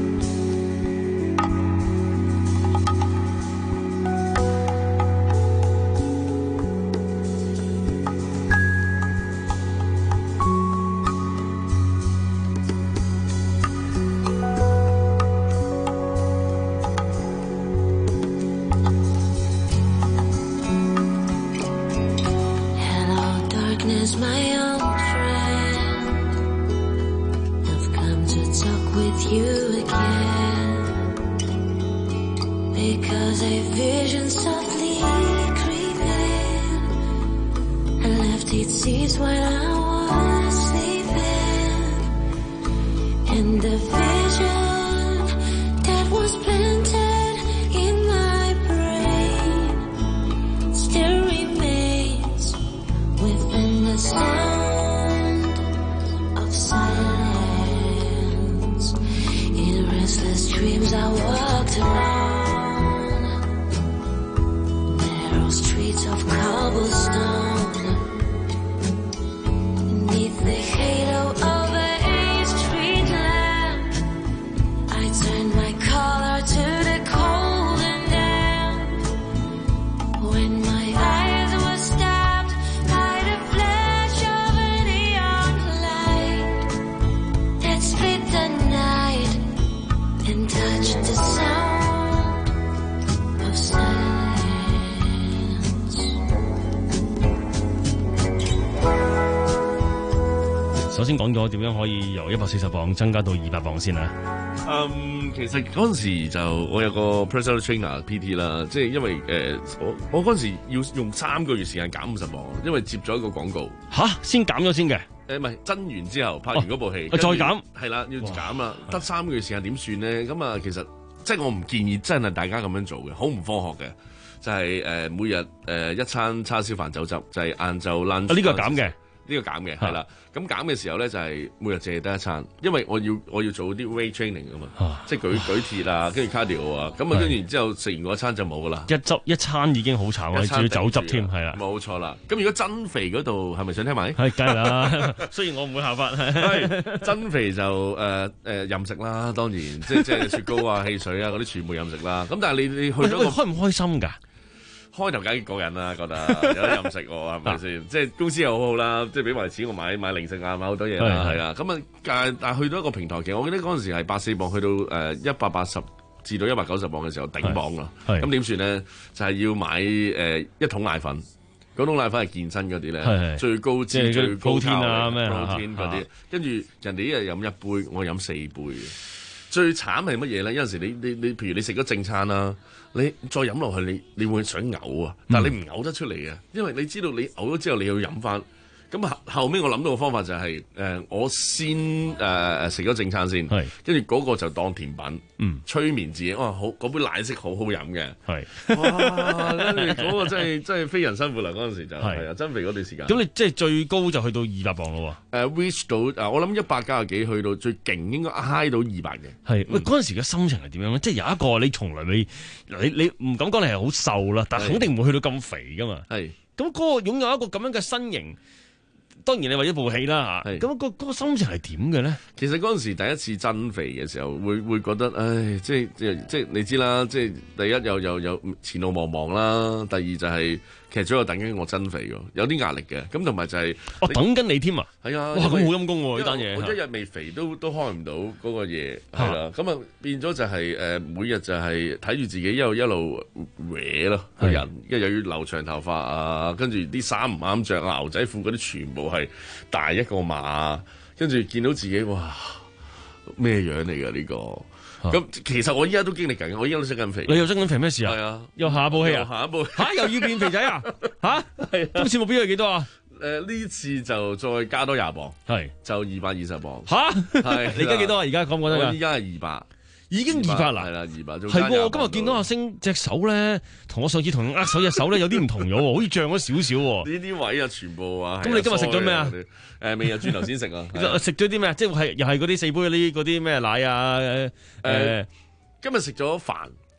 首先講咗點樣可以由一百四十磅增加到二百磅先啊？ 嗯，其實嗰陣時就我有個 personal trainer P T 啦，即係因為誒、呃、我我嗰陣時要用三個月時間減五十磅，因為接咗一個廣告。 吓，先減咗先嘅？ 誒唔係真完之後拍完嗰部戲， 哦、再減係啦，要減啦，得三個月時間點算咧？咁啊，其實即係我唔建議真係大家咁樣做嘅，好唔科學嘅。就係、是、誒、呃、每日誒、呃、一餐叉燒飯酒汁，就係晏晝 lunch。呢、 呢個減嘅。 呢、這個減嘅係啦，咁減嘅時候咧就係每日淨係得一餐，因為我要我要做啲 weight training 噶嘛，啊、即係舉舉鐵啊，跟住 cardio 啊，咁啊跟住然之後食完嗰餐就冇噶啦。 一汁一餐已經好慘啦，仲要酒汁添，係啦。 冇錯啦。咁如果增肥嗰度係咪想聽埋？ 係梗係啦，雖然我唔會效法。 係增肥就誒誒、呃呃、飲食啦，當然即係即係雪糕啊、汽水啊嗰啲全部飲食啦。咁但係你你去咗個開唔開心㗎？ 開頭梗係過癮啦，覺得有得任食喎，係咪先？即係公司又好好啦，即係俾埋錢我買買零食啊，買好多嘢啦，係啦。咁啊，但但去到一個平台期，我記得嗰陣時係八四磅，去到誒一百八十至到一百九十磅嘅時候頂磅啦。咁點算咧？就係、是、要買誒、呃、一桶奶粉，嗰桶奶粉係健身嗰啲咧，最高脂最高卡啊咩嗰啲，跟住人哋一日飲一杯，我飲四杯。最慘係乜嘢咧？有陣時你你你，譬如你食咗正餐啦。你再飲落去，你你會想嘔啊！但係你唔嘔得出嚟嘅，因為你知道你嘔咗之後你要飲翻。咁後後尾我諗到個方法就係、是、誒、呃，我先誒誒食咗正餐先，跟住嗰個就當甜品，嗯，催眠自己。哇，好嗰杯奶昔好好飲嘅，係哇，跟住嗰個真係真係非人生活啦！嗰陣時就係啊，增肥嗰段時間。 咁你即係最高就去到二百磅咯喎？ 誒 reach 到啊！我諗一百加幾去到最勁應該嗨到二百嘅。 係喂，嗰陣時嘅心情係點樣咧？即係有一個你從來未你你唔敢講你係好瘦啦，但係肯定唔會去到咁肥噶嘛。係咁嗰個擁有一個咁樣嘅身形。當然你為咗部戲啦嚇，咁、那個嗰、那個心情係點嘅咧？ 其實嗰陣時第一次增肥嘅時候，會會覺得，唉，即係即係即係你知啦，即係第一又又有前路茫茫啦，第二就係其實主要等緊我增肥喎，有啲壓力嘅。咁同埋就係、是， 我、哦、等緊你添啊！係啊，哇，咁好陰功喎呢單嘢。 我一日未肥都都開唔到嗰個嘢，係啦。咁啊變咗就係、是、誒、呃，每日就係睇住自己一路一路搲咯個人，跟住又要留長頭髮啊，跟住啲衫唔啱着啊，牛仔褲嗰啲全部係大一個碼，跟住見到自己哇咩樣嚟㗎呢個？咁、啊、其實我依家都經歷緊，我依家都識緊肥。 你又識緊肥咩事啊？ 係啊， 又下一部戲啊？ 下一部嚇、啊、又要變肥仔啊？嚇、啊！今次目標係幾多啊？ 誒、呃、呢次就再加多廿磅，係就二百二十磅。 吓？係你而家幾多啊？而家講唔講得㗎？ 我依家係二百。 已經二百啦， 係啦，二百。 係喎，今日見到阿星隻手咧，同我上次同佢握手隻手咧有啲唔同咗喎，好似脹咗少少喎。 呢啲位啊，全部啊。 咁你今日食咗咩啊？ 誒，未有轉頭先食啊。 食咗啲咩？即係又係嗰啲四杯嗰啲嗰啲咩奶啊？誒、呃， 今日食咗飯。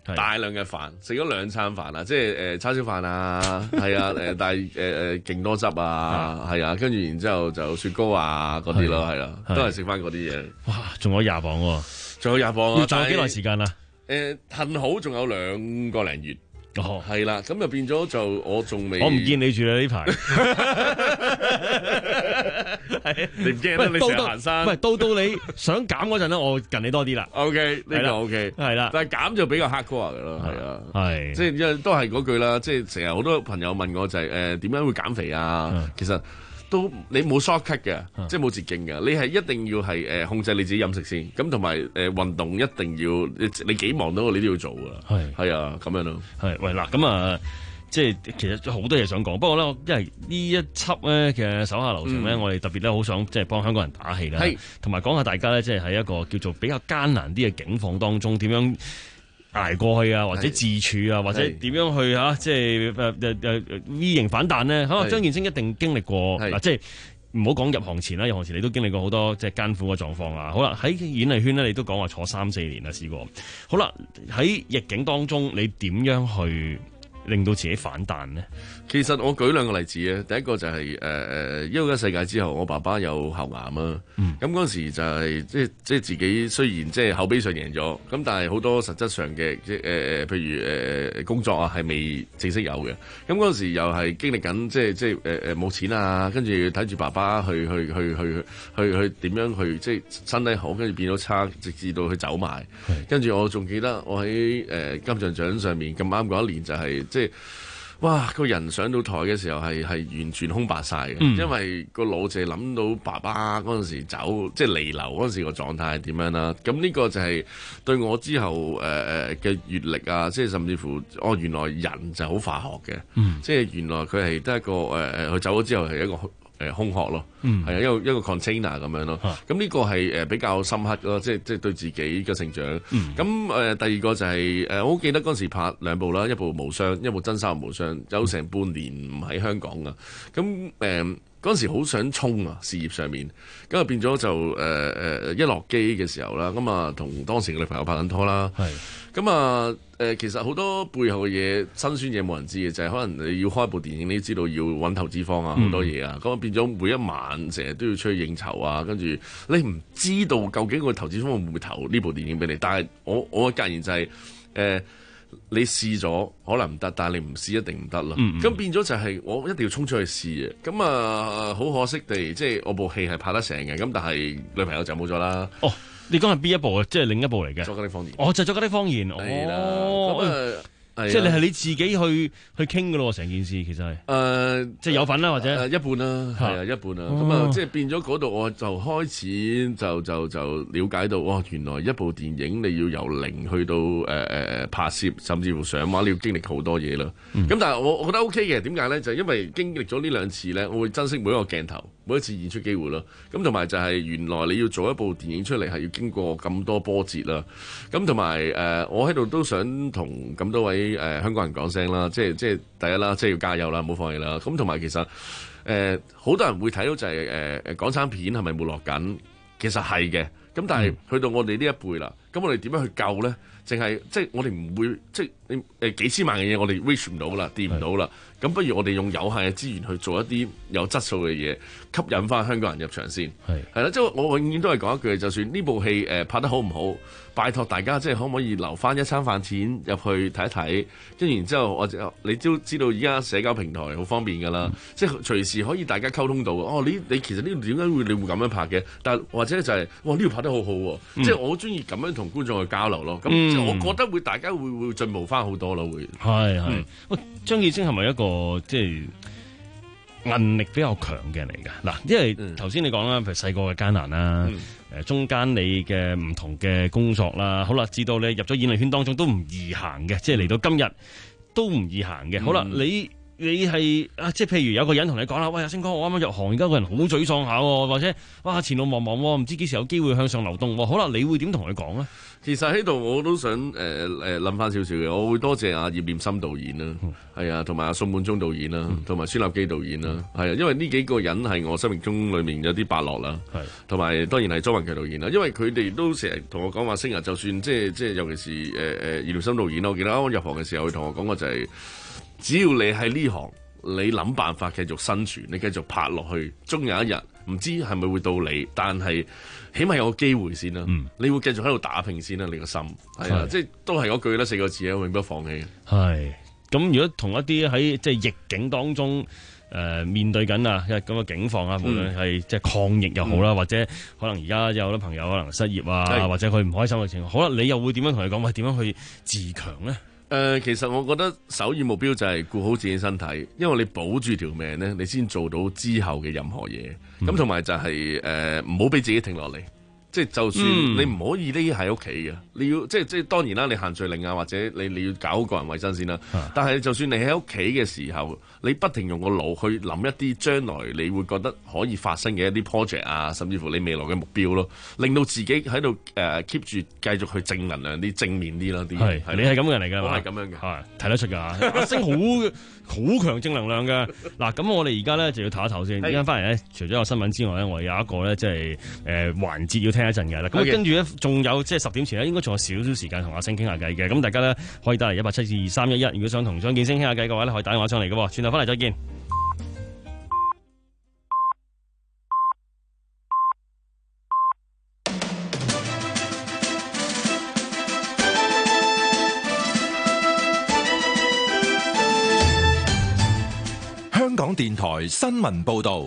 大量嘅飯，食咗兩餐飯啊，即係誒、呃、叉燒飯啊，係啊，誒但係誒誒勁多汁啊，係啊，跟住然之後就雪糕啊嗰啲咯，係啦，都係食翻嗰啲嘢。 哇，仲有廿磅喎， 仲有廿磅啊！ 仲有幾耐時間啊？ 誒，幸好仲有兩個零月。哦，係啦，咁就變咗就我仲未， 我唔見你住啦呢排。 你唔驚啦？你成日行山， 唔係到到你想減嗰陣咧，我近你多啲啦。 O K， 呢個 O K， 係啦，但係減就比較 hardcore 噶咯，係啊，係，即係因為都係嗰句啦，即係成日好多朋友問我就係誒點樣會減肥啊？其實都你冇 shortcut 嘅，即係冇捷徑嘅，你係一定要係誒控制你自己飲食先，咁同埋誒運動一定要你你幾忙都你都要做噶，係係啊咁樣咯， 係喂嗱咁啊。即係其實好多嘢想講，不過咧，因為呢一輯咧嘅手下留情咧，嗯、我哋特別咧好想即係幫香港人打氣啦，同埋講下大家咧，即係喺一個叫做比較艱難啲嘅境況當中，點樣捱過去啊，或者自處啊，或者點樣去嚇，即係誒誒誒 V 型反彈咧？可能張建聲一定經歷過嗱，即係唔好講入行前啦，入行前你都經歷過好多即係艱苦嘅狀況啊。好啦，喺演藝圈咧，你都講話坐三四年啦，試過。好啦，喺逆境當中，你點樣去令到自己反彈呢？ 其實我舉兩個例子啊，第一個就係誒誒一個世界之後，我爸爸有喉癌啊，咁嗰陣時就係、是、即係即係自己雖然即係口碑上贏咗，咁但係好多實質上嘅即係誒誒，譬如誒、呃、工作啊係未正式有嘅，咁嗰陣時又係經歷緊即係即係誒誒冇錢啊，跟住睇住爸爸去去去去去去點樣去即係身體好，跟住變咗差，直至到佢走埋，跟住我仲記得我喺誒、呃、金像獎上面咁啱嗰一年就係、是。即係哇！個人上到台嘅時候係係完全空白晒嘅，嗯、因為個腦就係諗到爸爸嗰陣時走，即係彌留嗰陣時個狀態係點樣啦。咁呢個就係對我之後誒誒嘅閱歷啊，即係甚至乎哦，原來人就好化學嘅，嗯、即係原來佢係得一個誒誒，佢、呃、走咗之後係一個。誒空殼咯，係啊、嗯，一個一個 container 咁樣咯。咁呢、啊、個係誒比較深刻咯，即係即係對自己嘅成長。咁誒、嗯呃、第二個就係、是、誒，我好記得嗰陣時拍兩部啦，一部無雙，一部真三無雙，有成半年唔喺香港啊。咁誒嗰陣時好想衝啊，事業上面，咁啊變咗就誒誒、呃、一落機嘅時候啦，咁啊同當時嘅女朋友拍緊拖啦。咁啊誒，其實好多背後嘅嘢、辛酸嘢冇人知嘅，就係、是、可能你要開一部電影，你都知道要揾投資方啊，好多嘢啊。咁啊、嗯、變咗每一晚成日都要出去應酬啊，跟住你唔知道究竟個投資方會唔會投呢部電影俾你。但係我我嘅格言就係、是、誒、呃，你試咗可能唔得，但係你唔試一定唔得咯。咁、嗯嗯、變咗就係我一定要衝出去試嘅。咁啊好可惜地，即係我部戲係拍得成嘅，咁但係女朋友就冇咗啦。 哦。你講係邊一部啊？即係另一部嚟嘅。 作家的謊言。 哦，就作家的謊言。 係啦。 哦。即係你係你自己去去傾㗎咯，成件事其實係。誒、呃，即係有份啦，或者。誒、呃，一半啦，係啊，一半啦。咁啊、哦，即係變咗嗰度，我就開始就就就了解到，哇！原來一部電影你要由零去到誒誒、呃、拍攝，甚至乎上畫，你要經歷好多嘢啦。咁、嗯、但係我我覺得 OK 嘅，點解咧？就係、因為經歷咗呢兩次咧，我會珍惜每一個鏡頭，每一次演出機會咯。咁同埋就係原來你要做一部電影出嚟，係要經過咁多波折啦。咁同埋誒，我喺度都想同咁多位。誒、呃、香港人講聲啦，即係即係第一啦，即係要加油啦，唔好放棄啦。咁同埋其實誒好、呃、多人會睇到就係誒誒港產片係咪沒落緊？其實係嘅。咁但係去到我哋呢一輩啦，咁我哋點樣去救咧？淨係即係我哋唔會即係誒、呃、幾千萬嘅嘢，我哋 reach 唔到啦，掂唔到啦。咁不如我哋用有限嘅資源去做一啲有質素嘅嘢，吸引翻香港人入場先。係係啦，即係我永遠都係講一句，就算呢部戲誒、呃、拍得好唔好，拜託大家即係可唔可以留翻一餐飯錢入去睇一睇，跟住然之後我你都知道而家社交平台好方便㗎啦，嗯、即係隨時可以大家溝通到。哦，你你其實呢度點解會你會咁樣拍嘅？但係或者就係、是、哇呢度拍得好好喎，嗯、即係我好中意咁樣同觀眾去交流咯。咁、嗯、我覺得會大家會會進步翻好多咯，會係係。喂、嗯，張建聲係咪一個即係韌力比較強嘅人嚟㗎？嗱，因為頭先你講啦，譬如細個嘅艱難啦，誒、嗯、中間你嘅唔同嘅工作啦，好啦，至到你入咗演藝圈當中都唔易行嘅，即係嚟到今日都唔易行嘅。嗯、好啦，你你係啊，即係譬如有個人同你講啦，喂，阿星哥，我啱啱入行，而家個人好沮喪下，或者哇前路茫茫，唔知幾時有機會向上流動。好啦，你會點同佢講咧？ 其實喺度我都想誒誒諗翻少少嘅，我會多謝阿葉念琛導演啦，係、嗯、啊，同埋阿宋滿忠導演啦，同埋孫立基導演啦，係、嗯、啊，因為呢幾個人係我生命中裏面有啲伯樂啦，係，同埋當然係莊文強導演啦，因為佢哋都成日同我講話，星人就算即係即係，尤其是誒誒葉念琛導演啦，我記得啱啱入行嘅時候，佢同我講過就係、是，只要你喺呢行，你諗辦法繼續生存，你繼續拍落去，終有一日唔知係咪會到你，但係起碼有個機會先啦、嗯。你會繼續喺度打拼先啦，你個心係啊，即係都係嗰句啦，四個字啊，永不放棄。係咁，如果同一啲喺即係逆境當中誒、呃、面對緊啊咁嘅境況啊，無論係即係抗疫又好啦、嗯，或者可能而家有好多朋友可能失業啊，或者佢唔開心嘅情況，好啦，你又會點樣同佢講？喂，點樣去自強咧？誒、呃，其實我覺得首要目標就係顧好自己身體，因為你保住條命咧，你先做到之後嘅任何嘢。咁同埋就係誒，唔好俾自己停落嚟。即係就算你唔可以匿喺屋企嘅，你要即係即係當然啦，你限聚令啊，或者你你要搞好個人衞生先啦。但係就算你喺屋企嘅時候，你不停用個腦去諗一啲將來你會覺得可以發生嘅一啲 project 啊，甚至乎你未來嘅目標咯，令到自己喺度誒 keep 住繼續去正能量啲、正面啲啦。啲係你係咁嘅人嚟㗎，我係咁樣嘅，係睇得出㗎。阿星好好強正能量嘅。嗱，咁我哋而家咧就要唞一唞先。依家翻嚟咧，除咗有新聞之外咧，我有一個咧即係誒環節要聽一陣嘅啦。咁跟住咧，仲有即係十點前咧，應該仲有少少時間同阿星傾下偈嘅。咁大家咧可以打嚟一八七二三一一。如果想同張建升傾下偈嘅話咧，可以打電話上嚟嘅。轉頭翻嚟再見。 香港電台新聞報道。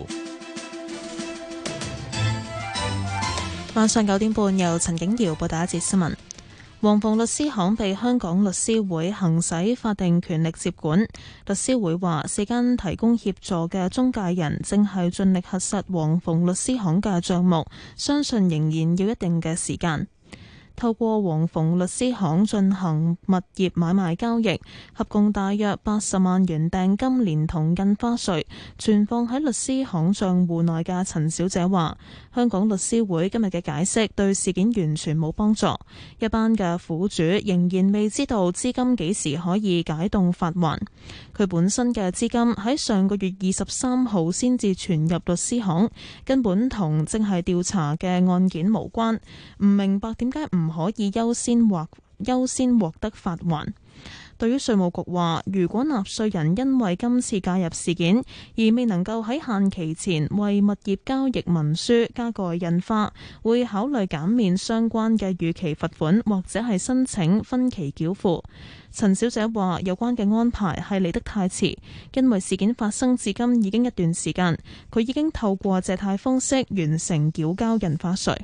晚上九點半，由陳景瑤報道一節新聞。黃鳳律師行被香港律師會行使法定權力接管。律師會話，四間提供協助嘅中介人正係盡力核實黃鳳律師行嘅賬目，相信仍然要一定嘅時間。透過黃鳳律師行進行物業買賣交易，合共大約八十萬元訂金，連同印花稅，存放喺律師行賬戶內嘅陳小姐話：香港律師會今日嘅解釋對事件完全冇幫助，一班嘅苦主仍然未知道資金幾時可以解凍發還。佢本身嘅資金喺上個月二十三號先至存入律師行，根本同正係調查嘅案件無關，唔明白點解唔唔可以優先或優先獲得發還。對於稅務局話，如果納稅人因為今次介入事件而未能夠喺限期前為物業交易文書加蓋印花，會考慮減免相關嘅逾期罰款，或者係申請分期繳付。陳小姐話，有關嘅安排係嚟得太遲，因為事件發生至今已經一段時間，佢已經透過借貸方式完成繳交印花稅。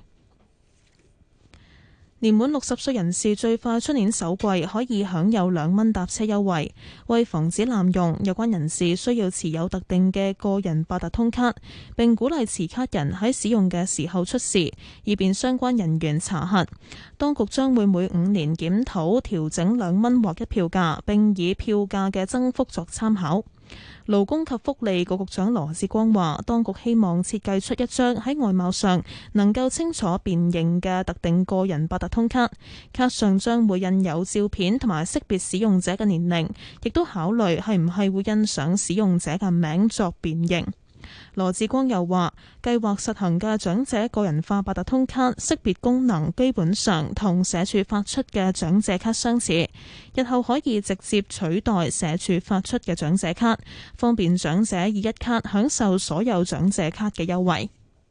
年滿六十歲人士最快出年首季可以享有兩蚊搭車優惠。為防止濫用，有關人士需要持有特定嘅個人八達通卡，並鼓勵持卡人喺使用嘅時候出示，以便相關人員查核。當局將會每五年檢討調整兩蚊或一票價，並以票價嘅增幅作參考。勞工及福利局局長羅致光話，當局希望設計出一張喺外貌上能夠清楚辨認嘅特定個人八達通卡，卡上將會印有照片同埋識別使用者嘅年齡，亦都考慮係唔係會印上使用者嘅名作辨認。羅致光又話，計劃實行嘅長者個人化八達通卡識別功能基本上同社署發出嘅長者卡相似，日後可以直接取代社署發出嘅長者卡，方便長者以一卡享受所有長者卡嘅優惠。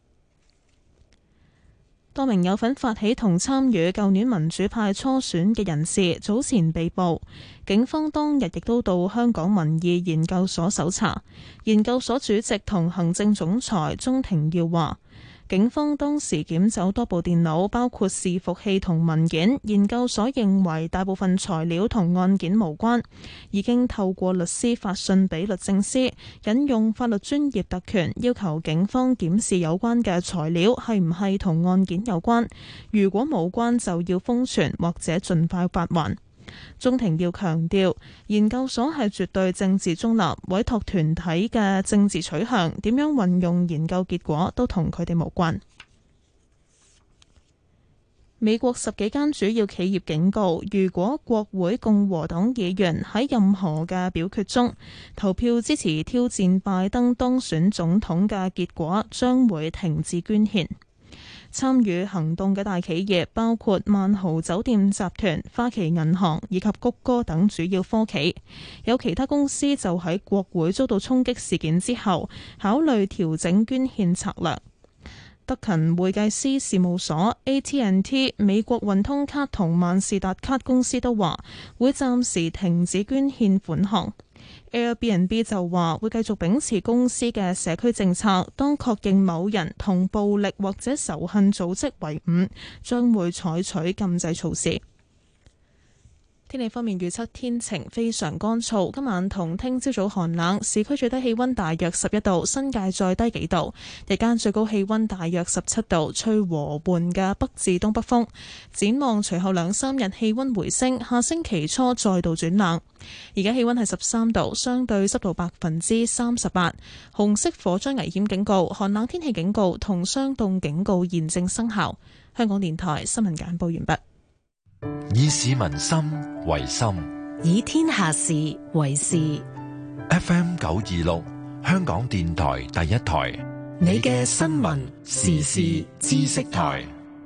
多名有份發起同參與舊年民主派初選嘅人士早前被捕，警方當日亦都到香港民意研究所搜查。研究所主席同行政總裁鍾庭耀話，警方當時檢走多部電腦，包括伺服器同文件。研究所認為大部分材料同案件無關，已經透過律師發信俾律政司，引用法律專業特權，要求警方檢視有關嘅材料係唔係同案件有關，如果冇關就要封存或者盡快發還。 鍾庭耀強調，研究所係絕對政治中立，委託團體嘅政治取向點樣運用研究結果都同佢哋無關。美國十幾間主要企業警告，如果國會共和黨議員喺任何嘅表決中投票支持挑戰拜登當選總統嘅結果，將會停止捐獻。參與行動嘅大企業包括萬豪酒店集團、花旗銀行以及谷歌等主要科企。有其他公司就喺國會遭到衝擊事件之後，考慮調整捐獻策略。德勤會計師事務所、A T and T、美國運通卡同萬事達卡公司都話會暫時停止捐獻款項。Airbnb 就話會繼續秉持公司嘅社區政策，當確認某人同暴力或者仇恨組織為伍，將會採取禁制措施。天氣方面預測天晴，非常乾燥。今晚同聽朝早寒冷，市區最低氣溫大約十一度，新界再低幾度。日間最高氣溫大約十七度，吹和緩嘅北至東北風。展望隨後兩三日氣溫回升，下星期初再度轉冷。而家氣溫係十三度，相對濕度百分之三十八。紅色火災危險警告、寒冷天氣警告同霜凍警告現正生效。香港電台新聞簡報完畢。 以市民心為心， 以天下事為事。 F M 九二六，香港電台第一台， 你嘅新聞時事知識台。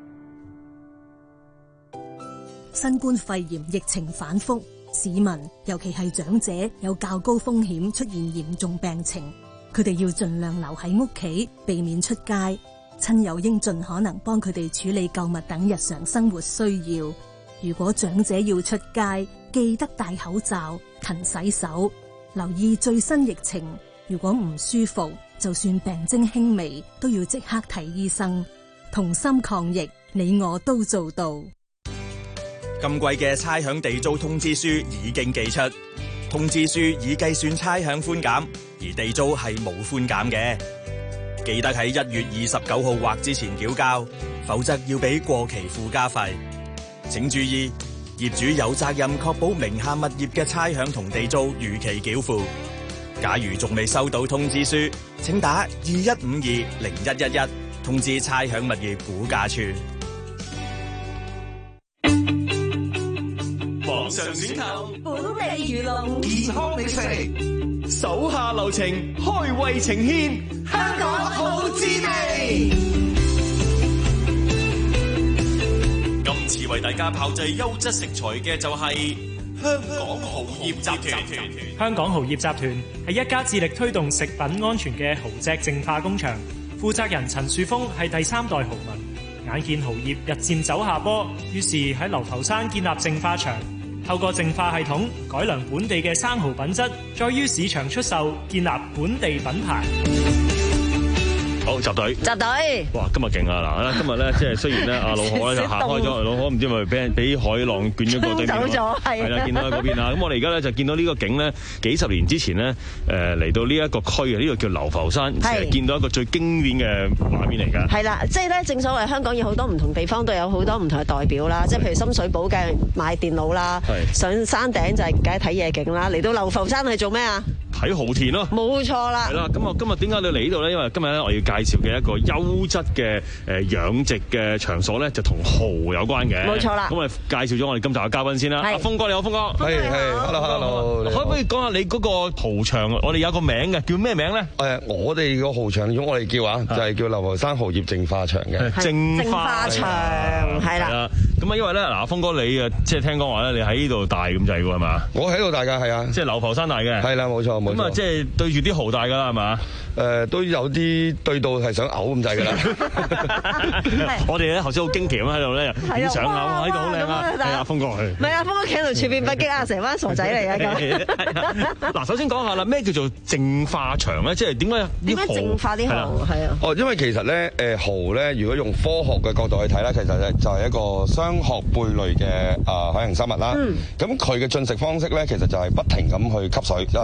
新冠肺炎疫情反覆，市民尤其係長者有較高風險出現嚴重病情，佢哋要盡量留喺屋企，避免出街。親友應盡可能幫佢哋處理購物等日常生活需要。如果長者要出街，記得戴口罩、勤洗手，留意最新疫情。如果唔舒服，就算病徵輕微，都要即刻睇醫生。同心抗疫，你我都做到。 今季嘅差餉地租通知書已經寄出，通知書已計算差餉寬減，而地租係冇寬減嘅。記得喺一月二十九號或之前繳交，否則要俾過期附加費。請注意，業主有責任確保名下物業嘅差餉同地租如期繳付。假如仲未收到通知書，請打二一五二零一一一通知差餉物業估價處。 網上選購本地魚龍健康美食， 手下留情，開胃呈獻， 香港好滋味。 今次為大家炮製優質食材嘅就係香港蠔業集團。 香港蠔業集團係一家致力推動食品安全嘅蠔隻淨化工場，負責人陳樹峰係第三代蠔民。眼見蠔業日漸走下坡，於是喺流浮山建立淨化場，透過淨化系統改良本地嘅生蠔品質，再於市場出售，建立本地品牌。 好，集隊， 集隊。 哇，今日勁啊！嗱，今日咧，即係雖然咧，阿老何咧就行開咗，老何唔知咪俾人俾海浪捲咗過對面。 走咗，係。 係啦，見到喺嗰邊啊。咁我哋而家咧就見到呢個景咧，幾十年之前咧，誒嚟到呢一個區啊，呢個叫流浮山，成日見到一個最經典嘅畫面嚟㗎。 係啦，即係咧，正所謂香港有好多唔同地方都有好多唔同嘅代表啦，即係譬如深水埗嘅賣電腦啦，上山頂就係梗係睇夜景啦，嚟到流浮山係做咩啊？ 睇蠔田咯， 冇錯啦。 係啦，咁我今日點解你嚟呢度咧？因為今日咧我要介紹嘅一個優質嘅誒養殖嘅場所咧，就同蠔有關嘅。 冇錯啦。 咁我哋介紹咗我哋今集嘅嘉賓先啦。阿峰哥你好，峰哥。 係係，hello hello。 可唔可以講下你嗰個蠔場？我哋有個名嘅，叫咩名咧？ 誒，我哋個蠔場，如果我哋叫啊，就係叫流浮山蠔業淨化場嘅。 淨化場係啦。 咁啊，因為咧嗱，峰哥你誒即係聽講話咧，你喺呢度大咁滯㗎係嘛？ 我喺度大㗎，係啊。即係流浮山大嘅。 係啦，冇錯。 咁啊，即係對住啲蠔大㗎啦，係嘛？ 誒，都有啲對到係想嘔咁滯㗎啦。 我哋咧頭先好驚奇咁喺度咧影相啊，喺度好靚啊！係啊，峰哥去。 唔係啊，峰哥企喺度處變不驚啊，成班傻仔嚟啊咁。 嗱，首先講下啦，咩叫做淨化場咧？即係點解點解淨化啲蠔？係啊。 哦，因為其實咧，誒蠔咧，如果用科學嘅角度去睇咧，其實咧就係一個雙殼貝類嘅啊海洋生物啦。咁佢嘅進食方式咧，其實就係不停咁去吸水，啊，即係好似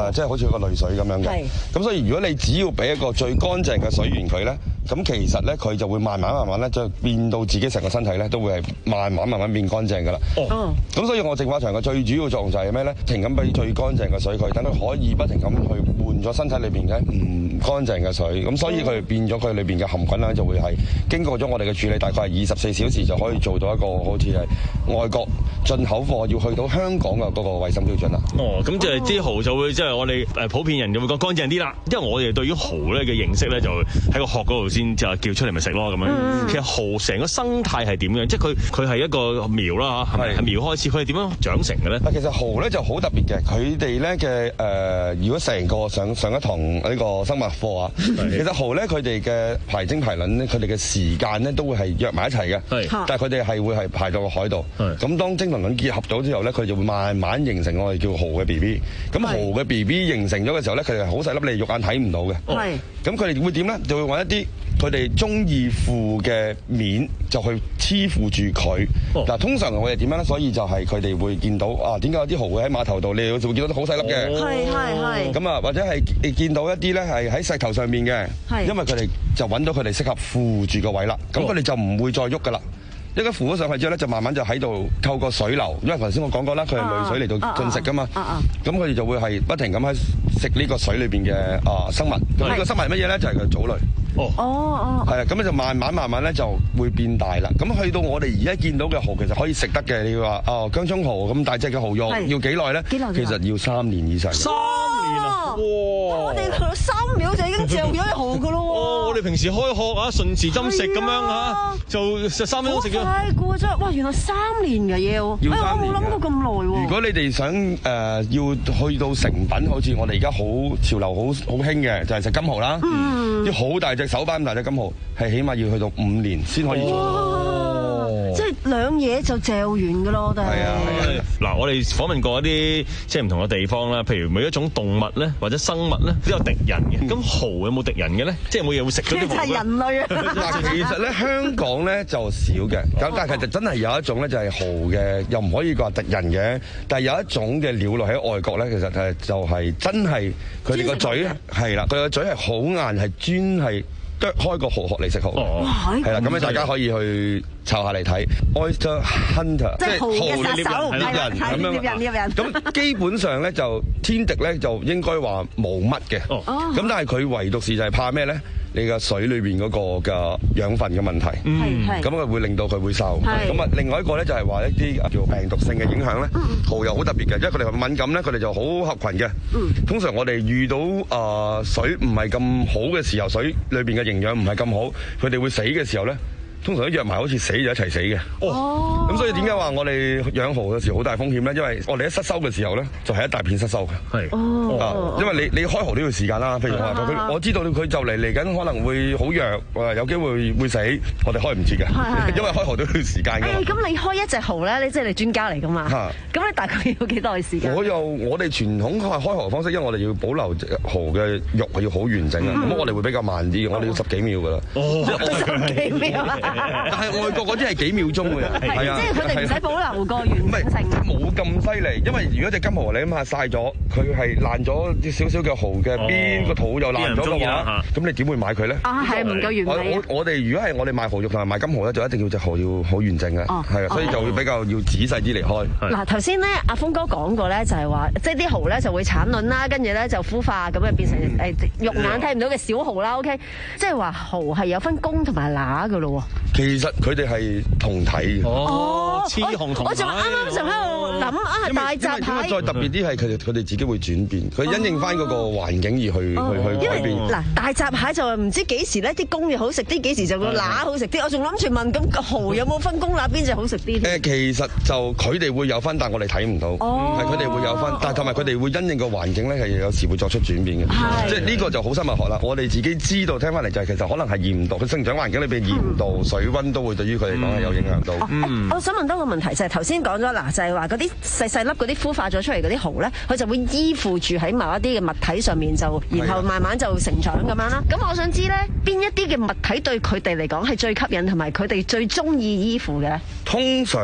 個濾水咁樣嘅。咁所以如果你只要俾一個最乾淨嘅水源佢咧，咁其實咧佢就會慢慢慢慢咧就變到自己成個身體咧都會係慢慢慢慢變乾淨噶啦。哦。咁所以我淨化牆嘅最主要作用就係咩咧？停咁俾最乾淨嘅水佢，等佢可以不停咁去換咗身體裏邊嘅唔乾淨嘅水。咁所以佢變咗佢裏邊嘅含菌咧就會係經過咗我哋嘅處理，大概係二十四小時就可以做到一個好似係外國進口貨要去到香港嘅嗰個衛生標準啦。 哦，咁就係啲蠔就會即係、就是、我哋誒普遍人就會講乾淨啲啦。因為我哋對於蠔咧嘅認識咧就喺個殼嗰度先就叫出嚟咪食咯咁樣。嗯、其實蠔成個生態係點樣？即係佢佢係一個苗啦嚇，係咪係苗開始？佢係點樣長成嘅咧？ 其實蠔咧就好特別嘅，佢哋咧嘅誒，如果成個上上一堂呢個生物課啊，其實蠔咧佢哋嘅排精排卵咧，佢哋嘅時間咧都會係約埋一齊嘅。但係佢哋係會係排到個海度。咁當精同卵結合咗之後咧，佢就會慢慢形成我哋叫蠔嘅 B B。咁蠔嘅 B B 形成咗嘅時候咧，佢哋係好細粒，你肉眼睇唔到嘅。咁佢哋會點咧？就會揾一啲佢哋中意附嘅面，就去黐附住佢。嗱、哦，通常我哋點樣咧？所以就係佢哋會見到啊，點解有啲蠔會喺碼頭度？你就會見到啲好細粒嘅。係係係。咁啊，或者係你見到一啲咧係喺石頭上面嘅，因為佢哋就揾到佢哋適合附住個位啦。咁佢哋就唔會再喐噶啦。一間扶咗上去之後咧，就慢慢就喺度透過水流，因為頭先我講過啦，佢係濾水嚟到進食噶嘛。咁佢哋就會係不停咁喺食呢個水裏邊嘅啊生物。咁呢個生物係乜嘢咧？就係、是、個藻類。哦哦哦。係啊，咁咧就慢慢慢慢咧就會變大啦。咁去到我哋而家見到嘅蠔，其實可以食得嘅。你話哦，姜葱蠔咁大隻嘅蠔肉要幾耐咧？幾耐？其實要三年以上。三年啊！哇！ 我哋三秒就已經嚼咗一蠔噶咯喎。 哦，我哋平時開殼啊，順時針食咁樣嚇，就食三分鐘食咗。 太過咗！哇，原來三年嘅要， 要三年。 我冇諗過咁耐喎。 如果你哋想誒、呃、要去到成品，好似我哋而家好潮流好好興嘅，就係、是、食金蠔啦。嗯。啲好大隻手板咁大隻金蠔，係起碼要去到五年先可以做。 哦、即係兩嘢就嚼完㗎咯，都係。係啊係啊。 嗱，我哋訪問過一啲即係唔同嘅地方啦，譬如每一種動物咧，或者生物咧都有敵人嘅。咁、嗯、蠔有冇敵人嘅咧？即係冇嘢會食咗啲蠔。即係人類啊！嗱， 其實咧香港咧就少嘅，咁但係其實真係有一種咧就係蠔嘅，又唔可以話敵人嘅。但係有一種嘅鳥類喺外國咧，其實係就係真係佢哋個嘴係啦，佢個嘴係好硬，係專係剁開個蠔殼嚟食蠔。係啦，咁咧大家可以去抄下嚟睇 Oyster Hunter， 即係蠔嘅殺手，獵人咁樣。獵人咁基本上咧就天敵咧就應該話冇乜嘅。咁但係佢唯獨是就係怕咩咧？你個水裏邊嗰個嘅養分嘅問題，咁啊會令到佢會瘦。咁啊，另外一個咧就係話一啲叫病毒性嘅影響咧，蠔又好特別嘅，因為佢哋敏感咧，佢哋就好合群嘅。通常我哋遇到啊、呃、水唔係咁好嘅時候，水裏邊嘅營養唔係咁好，佢哋會死嘅時候咧。通常都約埋好似死就一齊死嘅。哦。咁所以點解話我哋養蠔嘅時候好大風險咧？因為我哋一失收嘅時候咧，就係、是、一大片失收嘅。係。哦。因為你你開蠔都要時間啦。譬如話佢，我知道佢就嚟嚟緊可能會好弱，有機會會死，我哋開唔切嘅。因為開蠔都要時間㗎。 咁、哎、你開一隻蠔咧，你即係你專家嚟㗎嘛？咁你大概要幾耐時間？ 我又我哋傳統開開蠔方式，因為我哋要保留蠔嘅肉係要好完整啊。咁、嗯、我哋會比較慢啲，我哋要十幾秒㗎啦。 哦。十幾秒。 但係外國嗰啲係幾秒鐘嘅，係啊， 即係佢哋唔使保留個完整性， 冇咁犀利。因為如果隻金蠔你諗下曬咗，佢係爛咗啲少少嘅蠔嘅邊個肚又爛咗嘅話，咁你點會買佢咧？ 啊，係唔夠完美。 我我哋如果係我哋賣蠔肉同埋賣金蠔咧，就一定要隻蠔要好完整嘅，係啊，所以就會比較要仔細啲嚟開。 嗱，頭先咧阿峰哥講過咧，就係話即係啲蠔咧就會產卵啦，跟住咧就孵化，咁啊變成誒肉眼睇唔到嘅小蠔啦。OK，即係話蠔係有分公同埋乸嘅咯喎。 其實佢哋係同體嘅。 哦，雌雄同體。 我仲啱啱仲喺度諗啊，大閘蟹。 再特別啲係佢哋佢哋自己會轉變，佢因應翻嗰個環境而去、哦、去去改變。 嗱，大閘蟹就唔知幾時咧，啲公嘅好食啲，幾時就個乸好食啲。我仲諗住問，咁蠔有冇分公乸邊隻好食啲？ 誒，其實就佢哋會有分，但係我哋睇唔到。哦，係佢哋會有分，但係同埋佢哋會因應個環境咧，係有時會作出轉變嘅。即係呢個就好生物學啦。我哋自己知道聽翻嚟就係其實可能係鹽度，佢生長環境裏邊鹽度、水溫都會對於佢嚟講係有影響到。 嗯，我想問多個問題，就係頭先講咗嗱，就係話嗰啲細細粒嗰啲孵化咗出嚟嗰啲蠔咧，佢就會依附住喺某一啲嘅物體上面，就然後慢慢就成長咁樣啦。咁我想知咧，邊一啲嘅物體對佢哋嚟講係最吸引，同埋佢哋最中意依附嘅咧？ 通常。誒、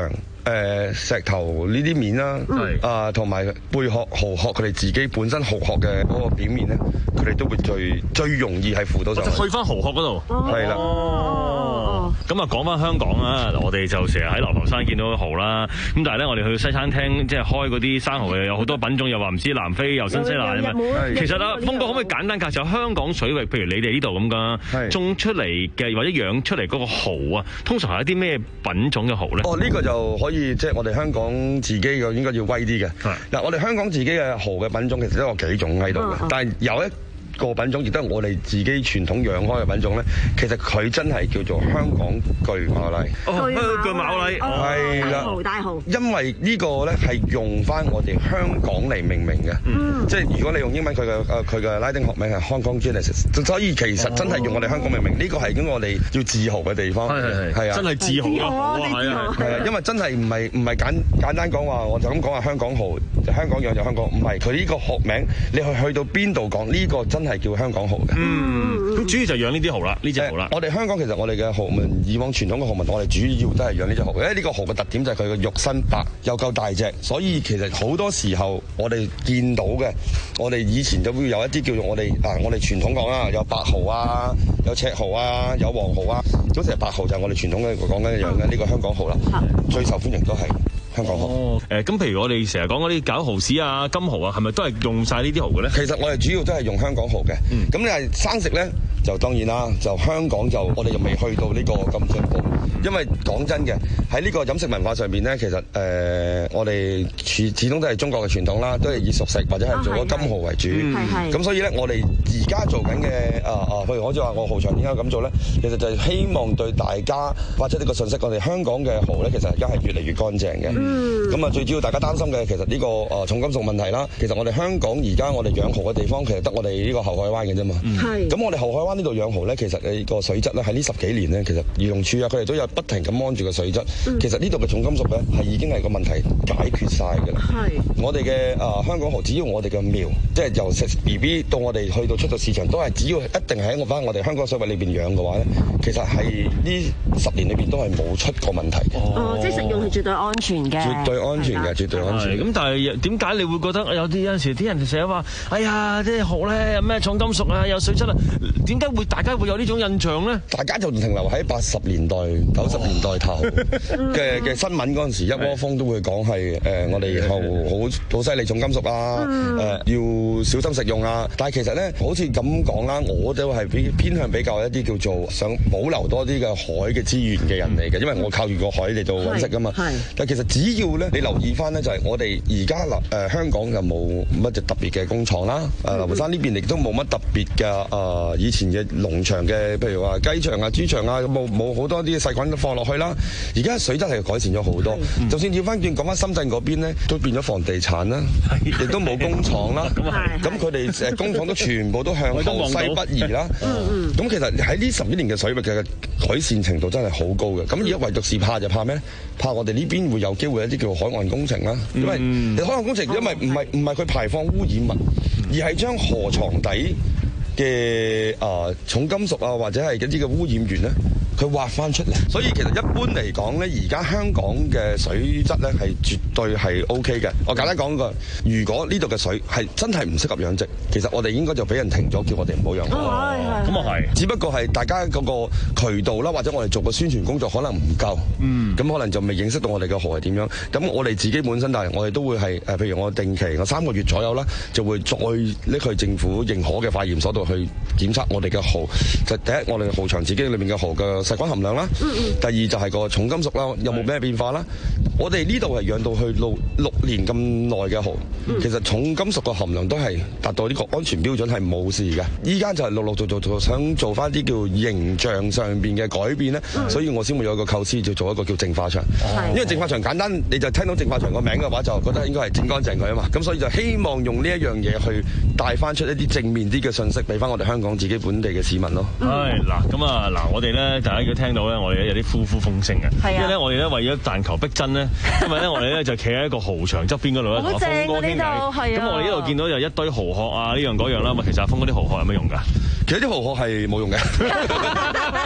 誒石頭呢啲面啦，啊同埋貝殼、蠔殼佢哋自己本身蠔殼嘅嗰個表面咧，佢哋都會最最容易係附到上去。 去翻蠔殼嗰度， 係啦。 哦，咁啊講翻香港啊，我哋就成日喺流浮山見到蠔啦。咁但係咧，我哋去西餐廳即係開嗰啲生蠔，又有好多品種，又話唔知南非又新西蘭啊嘛。其實啊，鋒哥可唔可以簡單介紹香港水域，譬如你哋呢度咁噶，種出嚟嘅或者養出嚟嗰個蠔啊，通常係一啲咩品種嘅蠔咧？ 哦，呢、呢個就可以即係、就是、我哋香港自己嘅應該要威啲嘅。嗱，我哋香港自己嘅蠔嘅品種其實都有幾種喺度嘅，但係有一個品種亦都係我哋自己傳統養開嘅品種咧，其實佢真係叫做香港巨馬麗。 哦，巨馬麗， 係啦， 大蠔。 因為呢個咧係用翻我哋香港嚟命名嘅，嗯、即係如果你用英文，佢嘅誒佢嘅拉丁學名係 Hong Kong Genesis， 所以其實真係用我哋香港命名，呢、哦、個係咁我哋要自豪嘅地方。係係係啊，真係自豪啊！係啊係啊，因為真係唔係唔係簡簡單講話，我就咁講話香港蠔，就香港養就香港，唔係佢呢個學名，你去去到邊度講呢個真係叫香港蠔嘅。 嗯，咁主要就養呢啲蠔啦，呢隻蠔啦。 我哋香港其實我哋嘅蠔門，以往傳統嘅蠔門，我哋主要都係養呢隻蠔。因為呢個蠔嘅特點就係佢嘅肉身白又夠大隻，所以其實好多時候我哋見到嘅，我哋以前就會有一啲叫做我哋啊，我哋傳統講啦，有白蠔啊，有赤蠔啊，有黃蠔啊。咁其實白蠔就係我哋傳統嘅講緊一樣嘅呢個香港蠔啦，最受歡迎都係香港蠔。 哦，誒咁譬如我哋成日講嗰啲搞蠔豉啊、金蠔啊，係咪都係用晒呢啲蠔嘅咧？ 其實我哋主要都係用香港蠔嘅。咁你係生食咧，就當然啦，就香港就我哋就未去到呢個咁進步。因為講真嘅，喺呢個飲食文化上邊咧，其實誒、呃、我哋始始終都係中國嘅傳統啦，都係以熟食或者係做咗金蠔為主。咁、嗯、所以咧，我哋而家做緊嘅啊啊，譬如好似話我蠔場點解咁做咧？其實就係希望對大家發出呢個信息，我哋香港嘅蠔咧，其實而家係越嚟越乾淨嘅。咁啊、嗯，最主要大家擔心嘅其實呢、這個啊、呃、重金屬問題啦。其實我哋香港而家我哋養蠔嘅地方，其實得我哋呢個後海灣嘅啫嘛。咁、嗯、我哋後海灣呢度養蠔咧，其實你個水質咧喺呢十幾年咧，其實漁農署啊，佢哋都有不停咁按住個水質。嗯、其實呢度嘅重金屬咧係已經係個問題解決晒㗎啦。我哋嘅啊香港蠔，只要我哋嘅苗，即係由食 B B 到我哋去到出到市場，都係只要一定喺我翻我哋香港水域裏邊養嘅話咧，其實係呢十年裏邊都係冇出過問題嘅。 哦，即係食用係絕對安全嘅。 絕對安全嘅，絕對安全。 咁但係點解你會覺得有啲有陣時啲人成日話，哎呀啲蠔咧有咩重金屬啊，有水質啊？點解會大家會有呢種印象咧？ 大家就停留喺八十年代、九十年代頭嘅嘅新聞嗰陣時，一窩蜂都會講係誒我哋蠔好好犀利重金屬啊，誒、呃、要小心食用啊。但係其實咧，好似咁講啦，我都係偏偏向比較一啲叫做想保留多啲嘅海嘅資源嘅人嚟嘅，因為我靠住個海嚟做揾食噶嘛。但係其實只要咧，你留意翻咧，就係、是、我哋而家嗱誒香港就冇乜特別嘅工廠啦。誒、呃、流浮山呢邊亦都冇乜特別嘅誒以前嘅農場嘅，譬如話雞場啊、豬場啊，冇冇好多啲細菌都放落去啦。而家水質係改善咗好多，嗯、就算調翻轉講翻深圳嗰邊咧，都變咗房地產啦，亦都冇工廠啦。咁佢哋誒工廠都全部都向後西北移啦。咁、嗯嗯、其實喺呢十幾年嘅水域嘅改善程度真係好高嘅。咁而家唯獨是怕就怕咩咧？怕我哋呢邊會有機會一啲叫海岸工程啦。因為、嗯、海岸工程因為唔係唔係佢排放污染物，而係將河床底嘅啊、呃、重金屬啊或者係嗰啲嘅污染源咧，佢挖翻出嚟。所以其實一般嚟講咧，而家香港嘅水質咧係絕對係 O K 嘅。我簡單講個，如果呢度嘅水係真係唔適合養殖，其實我哋應該就俾人停咗，叫我哋唔好養。咁啊係。只不過係大家嗰個渠道啦，或者我哋做個宣傳工作可能唔夠。嗯。咁可能就未認識到我哋嘅蠔係點樣。咁我哋自己本身，但係我哋都會係誒，譬如我定期我三個月左右啦，就會再拎去政府認可嘅化驗所度去檢測我哋嘅蠔。就第一，我哋蠔場自己裏面嘅蠔嘅細菌含量啦。嗯嗯。第二就係個重金屬啦，有冇咩變化啦？我哋呢度係養到去六六年咁耐嘅蠔，嗯、其實重金屬嘅含量都係達到呢個安全標準，係冇事嘅。依家就係陸陸續續做想做翻啲叫形象上邊嘅改變咧，嗯、所以我先會有一個構思，就做一個叫淨化場。哦、因為淨化場簡單，你就聽到淨化場個名嘅話，就覺得應該係整乾淨佢啊嘛。咁所以就希望用呢一樣嘢去帶翻出一啲正面啲嘅信息，俾翻我哋香港自己本地嘅市民咯。 係嗱，咁啊嗱，我哋咧大家要聽到咧，我哋有啲呼呼風聲嘅，啊、因為咧我哋咧為咗但求逼真咧，因為咧我哋咧就企喺一個蠔場側邊嗰度咧，同阿鋒哥傾偈。咁我哋呢度見到就一堆蠔殼啊，呢樣嗰樣啦。咁其實阿鋒嗰啲蠔殼有咩用㗎？ 其實啲蠔殼係冇用嘅，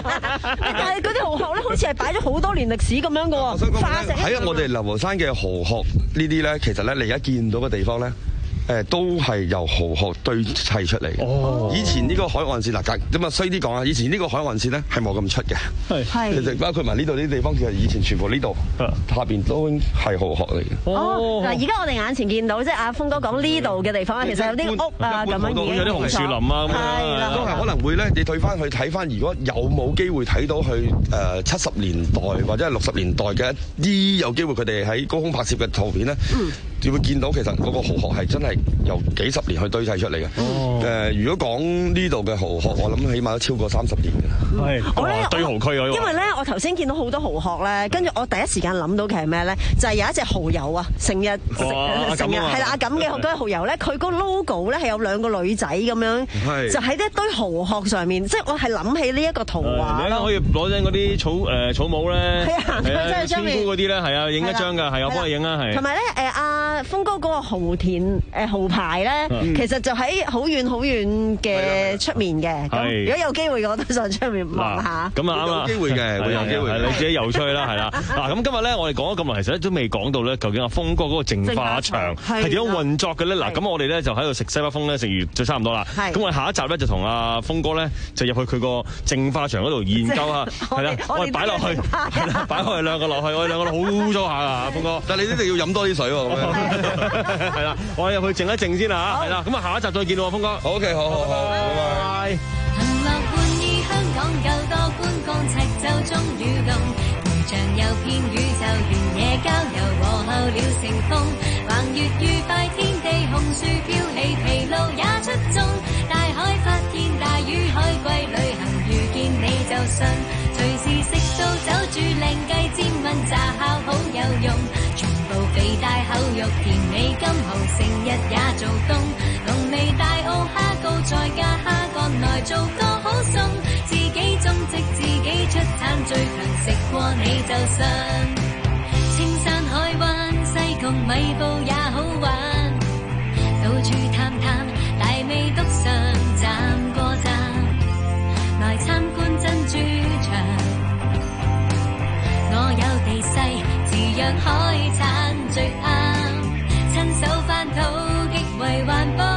但係嗰啲蠔殼咧，好似係擺咗好多年歷史咁樣嘅喎。化石喺我哋流浮山嘅蠔殼呢啲咧，其實咧你而家見到嘅地方咧。誒都係由蠔殼堆砌出嚟嘅。哦，以前呢個海岸線嗱，咁啊衰啲講啊，以前呢個海岸線咧係冇咁出嘅。係，其實包括埋呢度呢啲地方，其實以前全部呢度下邊都係蠔殼嚟嘅。 哦，嗱，而家我哋眼前見到即係阿峰哥講呢度嘅地方，其實有啲屋啊咁樣已經有啲紅樹林啊咁樣。 係啦， 都係可能會咧，你退翻去睇翻，如果有冇機會睇到去誒七十年代或者係六十年代嘅一啲有機會佢哋喺高空拍攝嘅圖片咧，就會見到其實嗰個蠔殼係真係由幾十年去堆砌出嚟嘅。哦，誒，如果講呢度嘅蠔殼，我諗起碼都超過三十年嘅。係， 我咧堆蠔區啊， 因為咧我頭先見到好多蠔殼咧，跟住我第一時間諗到嘅係咩咧？就係有一隻蠔油啊，成日成日係啦，阿錦嘅嗰個蠔油咧，佢個 logo 咧係有兩個女仔咁樣，就喺一堆蠔殼上面，即係我係諗起呢一個圖畫咯。 可以攞張嗰啲草誒草帽咧， 係啊，真係村姑嗰啲咧，係啊，影一張㗎，係我幫你影啊，係。 同埋咧誒阿峰哥嗰個蠔田誒蠔排咧，其實就喺好遠好遠嘅出面嘅。咁如果有機會，我都想出面望下。 咁啊啱啊， 有機會嘅，會有機會。 你自己遊出去啦，係啦。嗱，咁今日咧，我哋講咗咁耐，其實都未講到咧，究竟阿峰哥嗰個淨化場係點樣運作嘅咧？嗱，咁我哋咧就喺度食西北風咧，食完就差唔多啦。咁我哋下一集咧就同阿峰哥咧就入去佢個淨化場嗰度研究下，係啦，我哋擺落去，係啦，擺我哋兩個落去，我哋兩個都好污糟下啊，峰哥。 但係你一定要飲多啲水喎，咁樣。 係啦，我哋入去靜一靜先啦嚇，係啦，咁啊下一集再見喎，峰哥。 OK，好好好，拜拜。 行樂歡意香港夠多觀光，赤洲終於動，如像遊遍宇宙，原野郊遊和候鳥成風，橫越愉快天地，紅樹飄起，疲勞也出眾，大海發現大魚海龜旅行，遇見你就信，隨時食到走住靚雞煎炆炸烤好有用，全部肥大口肉甜美金蠔，成日也做冬，濃味大澳蝦膏再加蝦乾來做個好餸，自己種植自己出產最強，食過你就信。青山海灣西貢米埔也好玩，到處探探大味篤上站過站，來參觀珍珠場。我有地勢，自養海產最啱，親手翻土極為環保，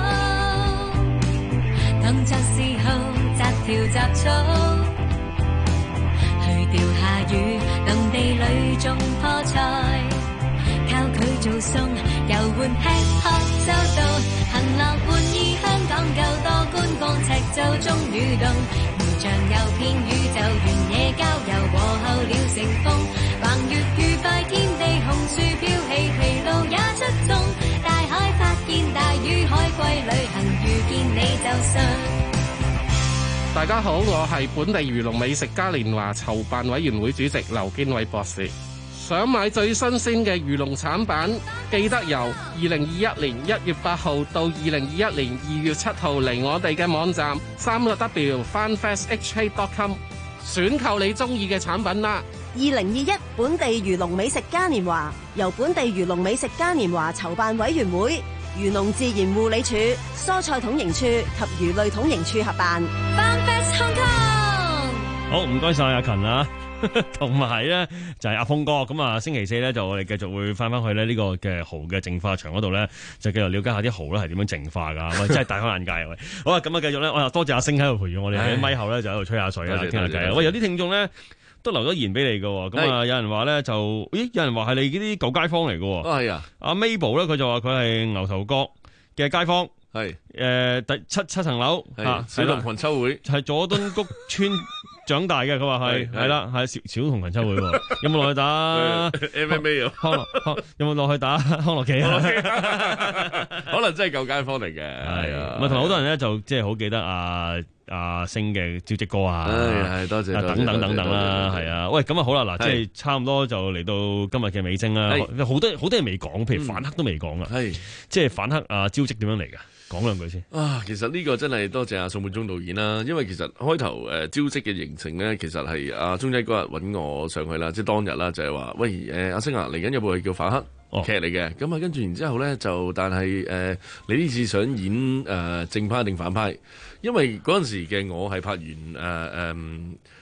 當作嗜好摘條雜草，去釣下魚，農地裏種棵菜，靠佢做餸，遊玩吃喝周到，行樂歡意香港夠多觀光，赤洲終於動，如像遊遍宇宙，原野郊遊和候鳥成風，橫越愉快天地，紅樹飄起，疲勞也出眾，大海發現大魚海龜旅行，遇見你就信。 大家好，我係本地漁農美食嘉年華籌辦委員會主席劉堅偉博士。想買最新鮮嘅漁農產品，記得由二零二一年一月八號到二零二一年二月七號嚟我哋嘅網站三個 W farmfest h k dot com 選購你中意嘅產品啦。 二零二一本地漁農美食嘉年華由本地漁農美食嘉年華籌辦委員會、漁農自然護理署、蔬菜統營處及魚類統營處合辦。farmfest Hong Kong。 好，唔該晒阿勤啊！同埋咧就係、是、阿峰哥咁啊，星期四咧就我哋繼續會翻翻去咧呢個嘅蠔嘅淨化場嗰度咧，就繼續了解下啲蠔咧係點樣淨化噶，喂真係大開眼界啊！喂，好啊，咁啊繼續咧，我又多謝阿星喺度陪住我哋喺咪後咧就喺度吹下水啊，傾下偈。喂，有啲聽眾咧都留咗言俾你噶，咁啊有人話咧就，咦有人話係你呢啲舊街坊嚟噶，啊係啊，阿 Mabel 咧佢就話佢係牛頭角嘅街坊，係誒第七七層樓吓，小童群秋會係佐敦谷村。長大嘅佢話係係啦係小小童群秋會有冇落去打 M M A 康樂有冇落去打康樂棋啊？ 可能真係舊街坊嚟嘅，係啊， 咪同好多人咧就即係好記得阿阿星嘅招積歌啊， 係多謝等等等等啦，係啊，喂咁啊好啦嗱，即係差唔多就嚟到今日嘅尾聲啦，好多好多人未講，譬如反黑都未講啊，係即係反黑啊招積點樣嚟㗎？講兩句先啊！其實呢個真係多謝阿宋滿忠導演啦，因為其實開頭誒招積嘅形成咧，其實係阿鐘仔嗰日揾我上去啦，即係當日啦，就係話喂誒阿星啊，嚟緊有部戲叫反黑劇嚟嘅，咁啊跟住然之後咧就，但係誒、呃、你呢次想演誒、呃、正派定反派？因為嗰陣時嘅我係拍完誒誒。呃呃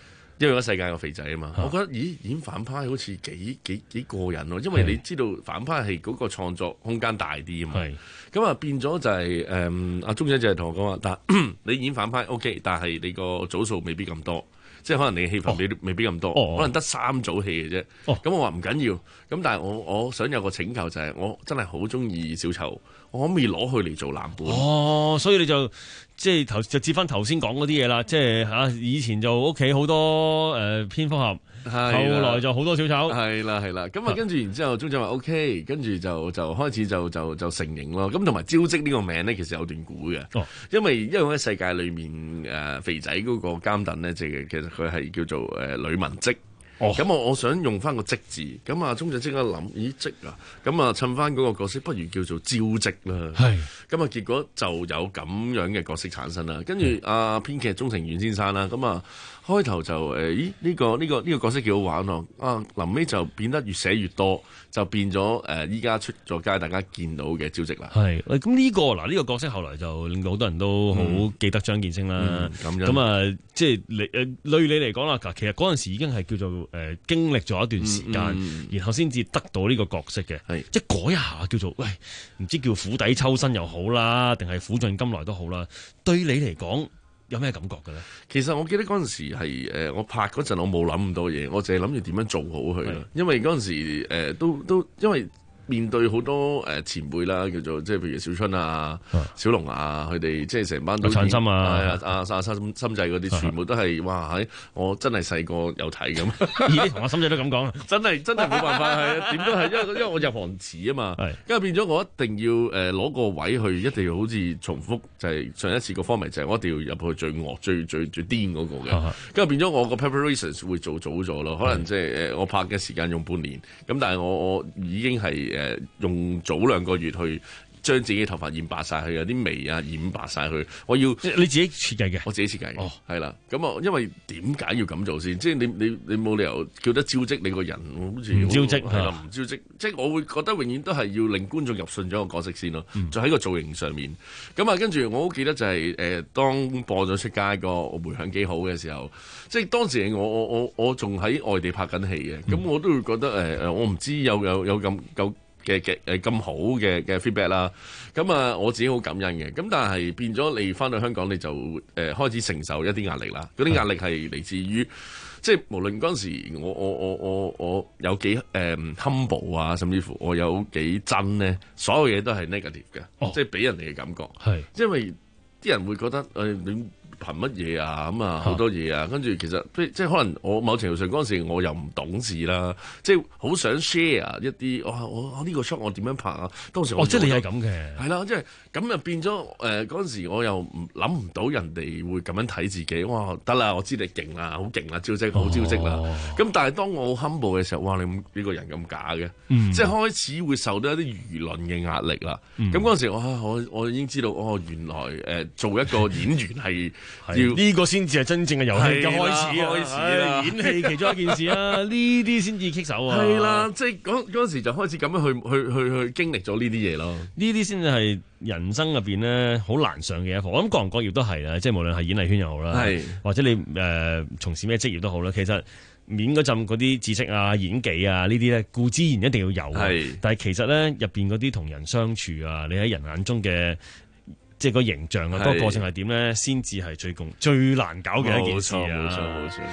因為嗰世界有肥仔啊嘛，我覺得咦演反派好似幾幾幾過癮喎，因為你知道反派係嗰個創作空間大啲啊嘛，咁啊變咗就係誒阿鐘仔就係同我講話，但你演反派 OK， 但係你個組數未必咁多。即係可能你嘅戲份未未必咁多，哦、可能得三組戲嘅啫。咁、哦、我話唔緊要，咁但係我我想有個請求就係、是，我真係好中意小丑，我可唔可以攞佢嚟做藍本？ 哦，所以你就即係頭就接翻頭先講嗰啲嘢啦，即係嚇以前就屋企好多誒蝙蝠俠。後來就好多小丑， 係啦係啦，咁啊跟住然之後，鐘仔話 O K， 跟住就就開始就就就成型咯。咁同埋招積呢個名咧，其實有段故嘅、哦，因為因為喺世界裏面誒、呃、肥仔嗰個監躉咧，即係其實佢係叫做誒、呃、呂文職。咁、哦、我我想用翻個職字，咁啊鐘仔即刻諗，咦職啊，咁啊襯翻嗰個角色，不如叫做招積啦。係，咁啊結果就有咁樣嘅角色產生啦。跟住阿編劇鐘成元先生啦，咁啊開頭就誒，咦呢、呢個呢、呢個呢、呢個角色幾好玩喎。啊臨尾就變得越寫越多，就變咗誒依家出咗街大家見到嘅招積啦。係， 咁呢、呢個嗱呢、呢個角色後來就令到好多人都好記得張建聲啦。咁、嗯、咁啊即係你誒對你嚟講啦，其實嗰陣時已經係叫做。誒、呃、經歷咗一段時間、嗯嗯，然後先至得到呢個角色嘅，即係嗰一下叫做喂，唔知叫釜底抽薪又好啦，定係苦盡甘來都好啦。對你嚟講有咩感覺嘅咧？其實我記得嗰陣時係誒、呃，我拍嗰陣我冇諗咁多嘢，我淨係諗住點樣做好佢啦。因為嗰陣時、呃、都都因為。面對好多誒前輩啦，叫做即係譬如小春啊、小龍啊，佢哋即係成班都陳心啊、啊阿阿心心仔嗰啲，全部都係哇！喺我真係細個有睇咁。咦？同阿心仔都咁講，真係真係冇辦法係啊！點都係，因為因為我入行遲啊嘛，跟住變咗我一定要誒攞個位去，一定要好似重複，就係、是、上一次個 format 就係我一定要入去最惡、最最最癲嗰個嘅。跟住變咗我個 preparations 會做早咗咯，可能即係誒我拍嘅時間用半年，咁但係我我已經係。誒用早兩個月去將自己頭髮染白晒佢，有啲眉啊染白晒佢。我要你自己設計嘅，我自己設計嘅。哦，係啦。咁啊，因為點解要咁做先？即係你你你冇理由叫得招積你個人，好似唔招積係啦，唔招積。即係我會覺得永遠都係要令觀眾入信咗個角色先咯。嗯、就喺個造型上面。咁啊，跟住我好記得就係、是、誒、呃，當播咗出街個回響幾好嘅時候，即係當時我我我我仲喺外地拍緊戲嘅，咁、嗯、我都會覺得誒誒、呃，我唔知有有有咁夠。嘅嘅誒咁好嘅嘅 feedback 啦，咁啊我自己好感恩嘅，咁但係變咗你翻到香港你就誒、呃、開始承受一啲壓力啦，嗰啲壓力係嚟自於即係無論嗰陣時我我我我我有幾誒、呃、humble 啊，甚至乎我有幾真咧，所有嘢都係 negative 嘅、哦，即係俾人哋嘅感覺，係因為啲人會覺得誒、呃、你。憑乜嘢啊？咁啊好多嘢啊！跟住其實即即可能我某程度上嗰陣時我又唔懂事啦，即係好想 share 一啲哇！我我呢個 shot 我點樣拍啊？當時我哦，即係你係咁嘅，係啦，即係咁就變咗誒嗰陣時我又唔諗唔到人哋會咁樣睇自己，哇！得啦，我知你勁啦，好勁啦，招積好招積啦。咁、哦、但係當我好 humble 嘅時候，哇！你呢個人咁假嘅、嗯，即係開始會受到一啲輿論嘅壓力啦。咁嗰陣時哇我我已經知道哦，原來誒、呃、做一個演員係。要呢、這個先至係真正嘅遊戲嘅開始啊！開始啊！演戲其中一件事啊，呢啲先至棘手啊！係啦，即係嗰嗰陣時就開始咁樣去去去去經歷咗呢啲嘢咯。呢啲先至係人生入邊咧好難上嘅一課。我諗各行各業都係啦，即係無論係演藝圈又好啦，或者你誒、呃、從事咩職業都好啦。其實面嗰陣嗰啲知識啊、演技啊呢啲咧，固之然一定要有。係，但係其實咧入邊嗰啲同人相處啊，你喺人眼中嘅。即係個形象啊，嗰個過程係點咧，先至係最共最難搞嘅一件事啊！冇錯冇錯，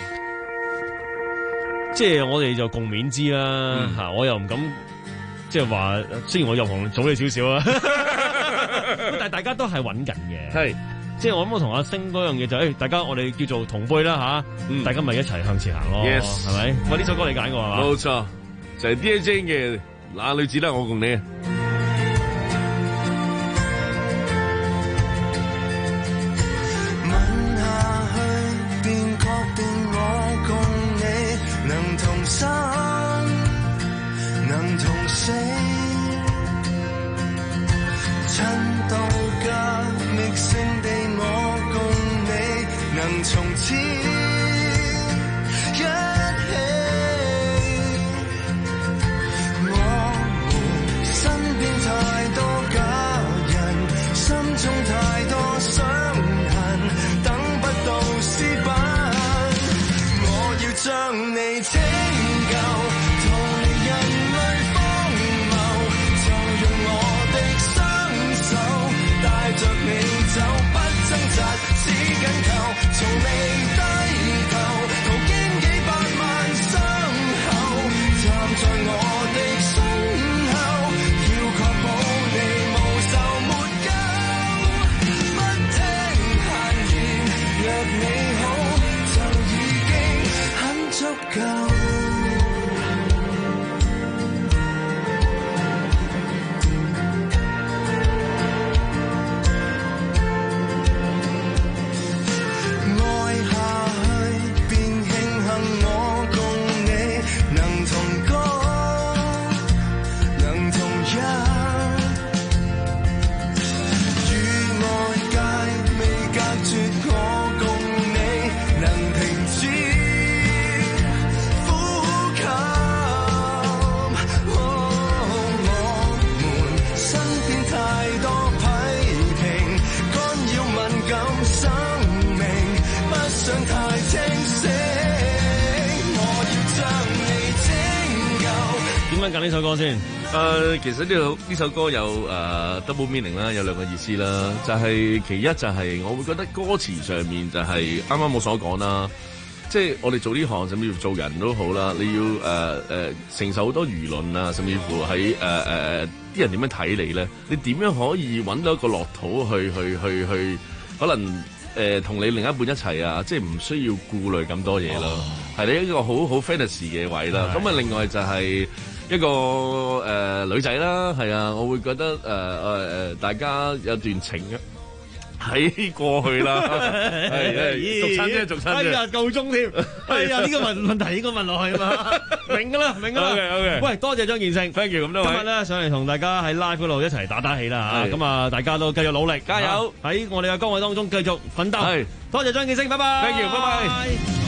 即係我哋就共勉之啦嚇、嗯，我又唔敢即係話，雖然我入行早你少少啊，但係大家都係揾緊嘅。係，即係我諗我同阿星嗰樣嘢就誒、是，大家我哋叫做同輩啦嚇、嗯，大家咪一齊向前行咯，係、yes. 咪？喂，呢首歌你揀過係嘛？冇錯，就係 Dear Jane 嘅那女子啦，我共你。 能同死，親到革命性地我共你，能從此一起，我們身將你拯救，逃離人類荒謬，就用我的雙手帶着你走，不掙扎，只緊扣，從未低頭，途經幾百萬傷口，站在我的身後，要確保你無仇沒憂，不聽閒言，若你好，就已經很足夠。 點樣揀呢首歌先？ 誒、呃，其實呢首呢首歌有誒、呃、double meaning 啦，有兩個意思啦。就係、是、其一就係我會覺得歌詞上面就係啱啱我所講啦，即係我哋做呢行甚至乎做人都好啦，你要誒誒、呃呃、承受好多輿論啊，甚至乎喺誒誒啲人點樣睇你咧？你點樣可以揾到一個樂土去去去去可能？誒同、呃、你另一半一齊啊，即係唔需要顧慮咁多嘢咯，係你、oh. 一個好好 fantasy 嘅位啦。咁啊，另外就係一個誒、呃、女仔啦，係啊，我會覺得誒誒誒大家有段情啊。喺過去啦，係係，續親啫，續親啫。哎呀，夠鐘添！哎呀，呢個問問題應該問落去啊嘛，明噶啦，明噶啦。OK OK。喂，多謝張建勝 ，thank you 咁多位。今日咧上嚟同大家喺 live 嗰度一齊打打氣啦嚇，咁啊大家都繼續努力，加油！喺我哋嘅崗位當中繼續奮鬥。係，多謝張建勝，拜拜。thank you，拜拜。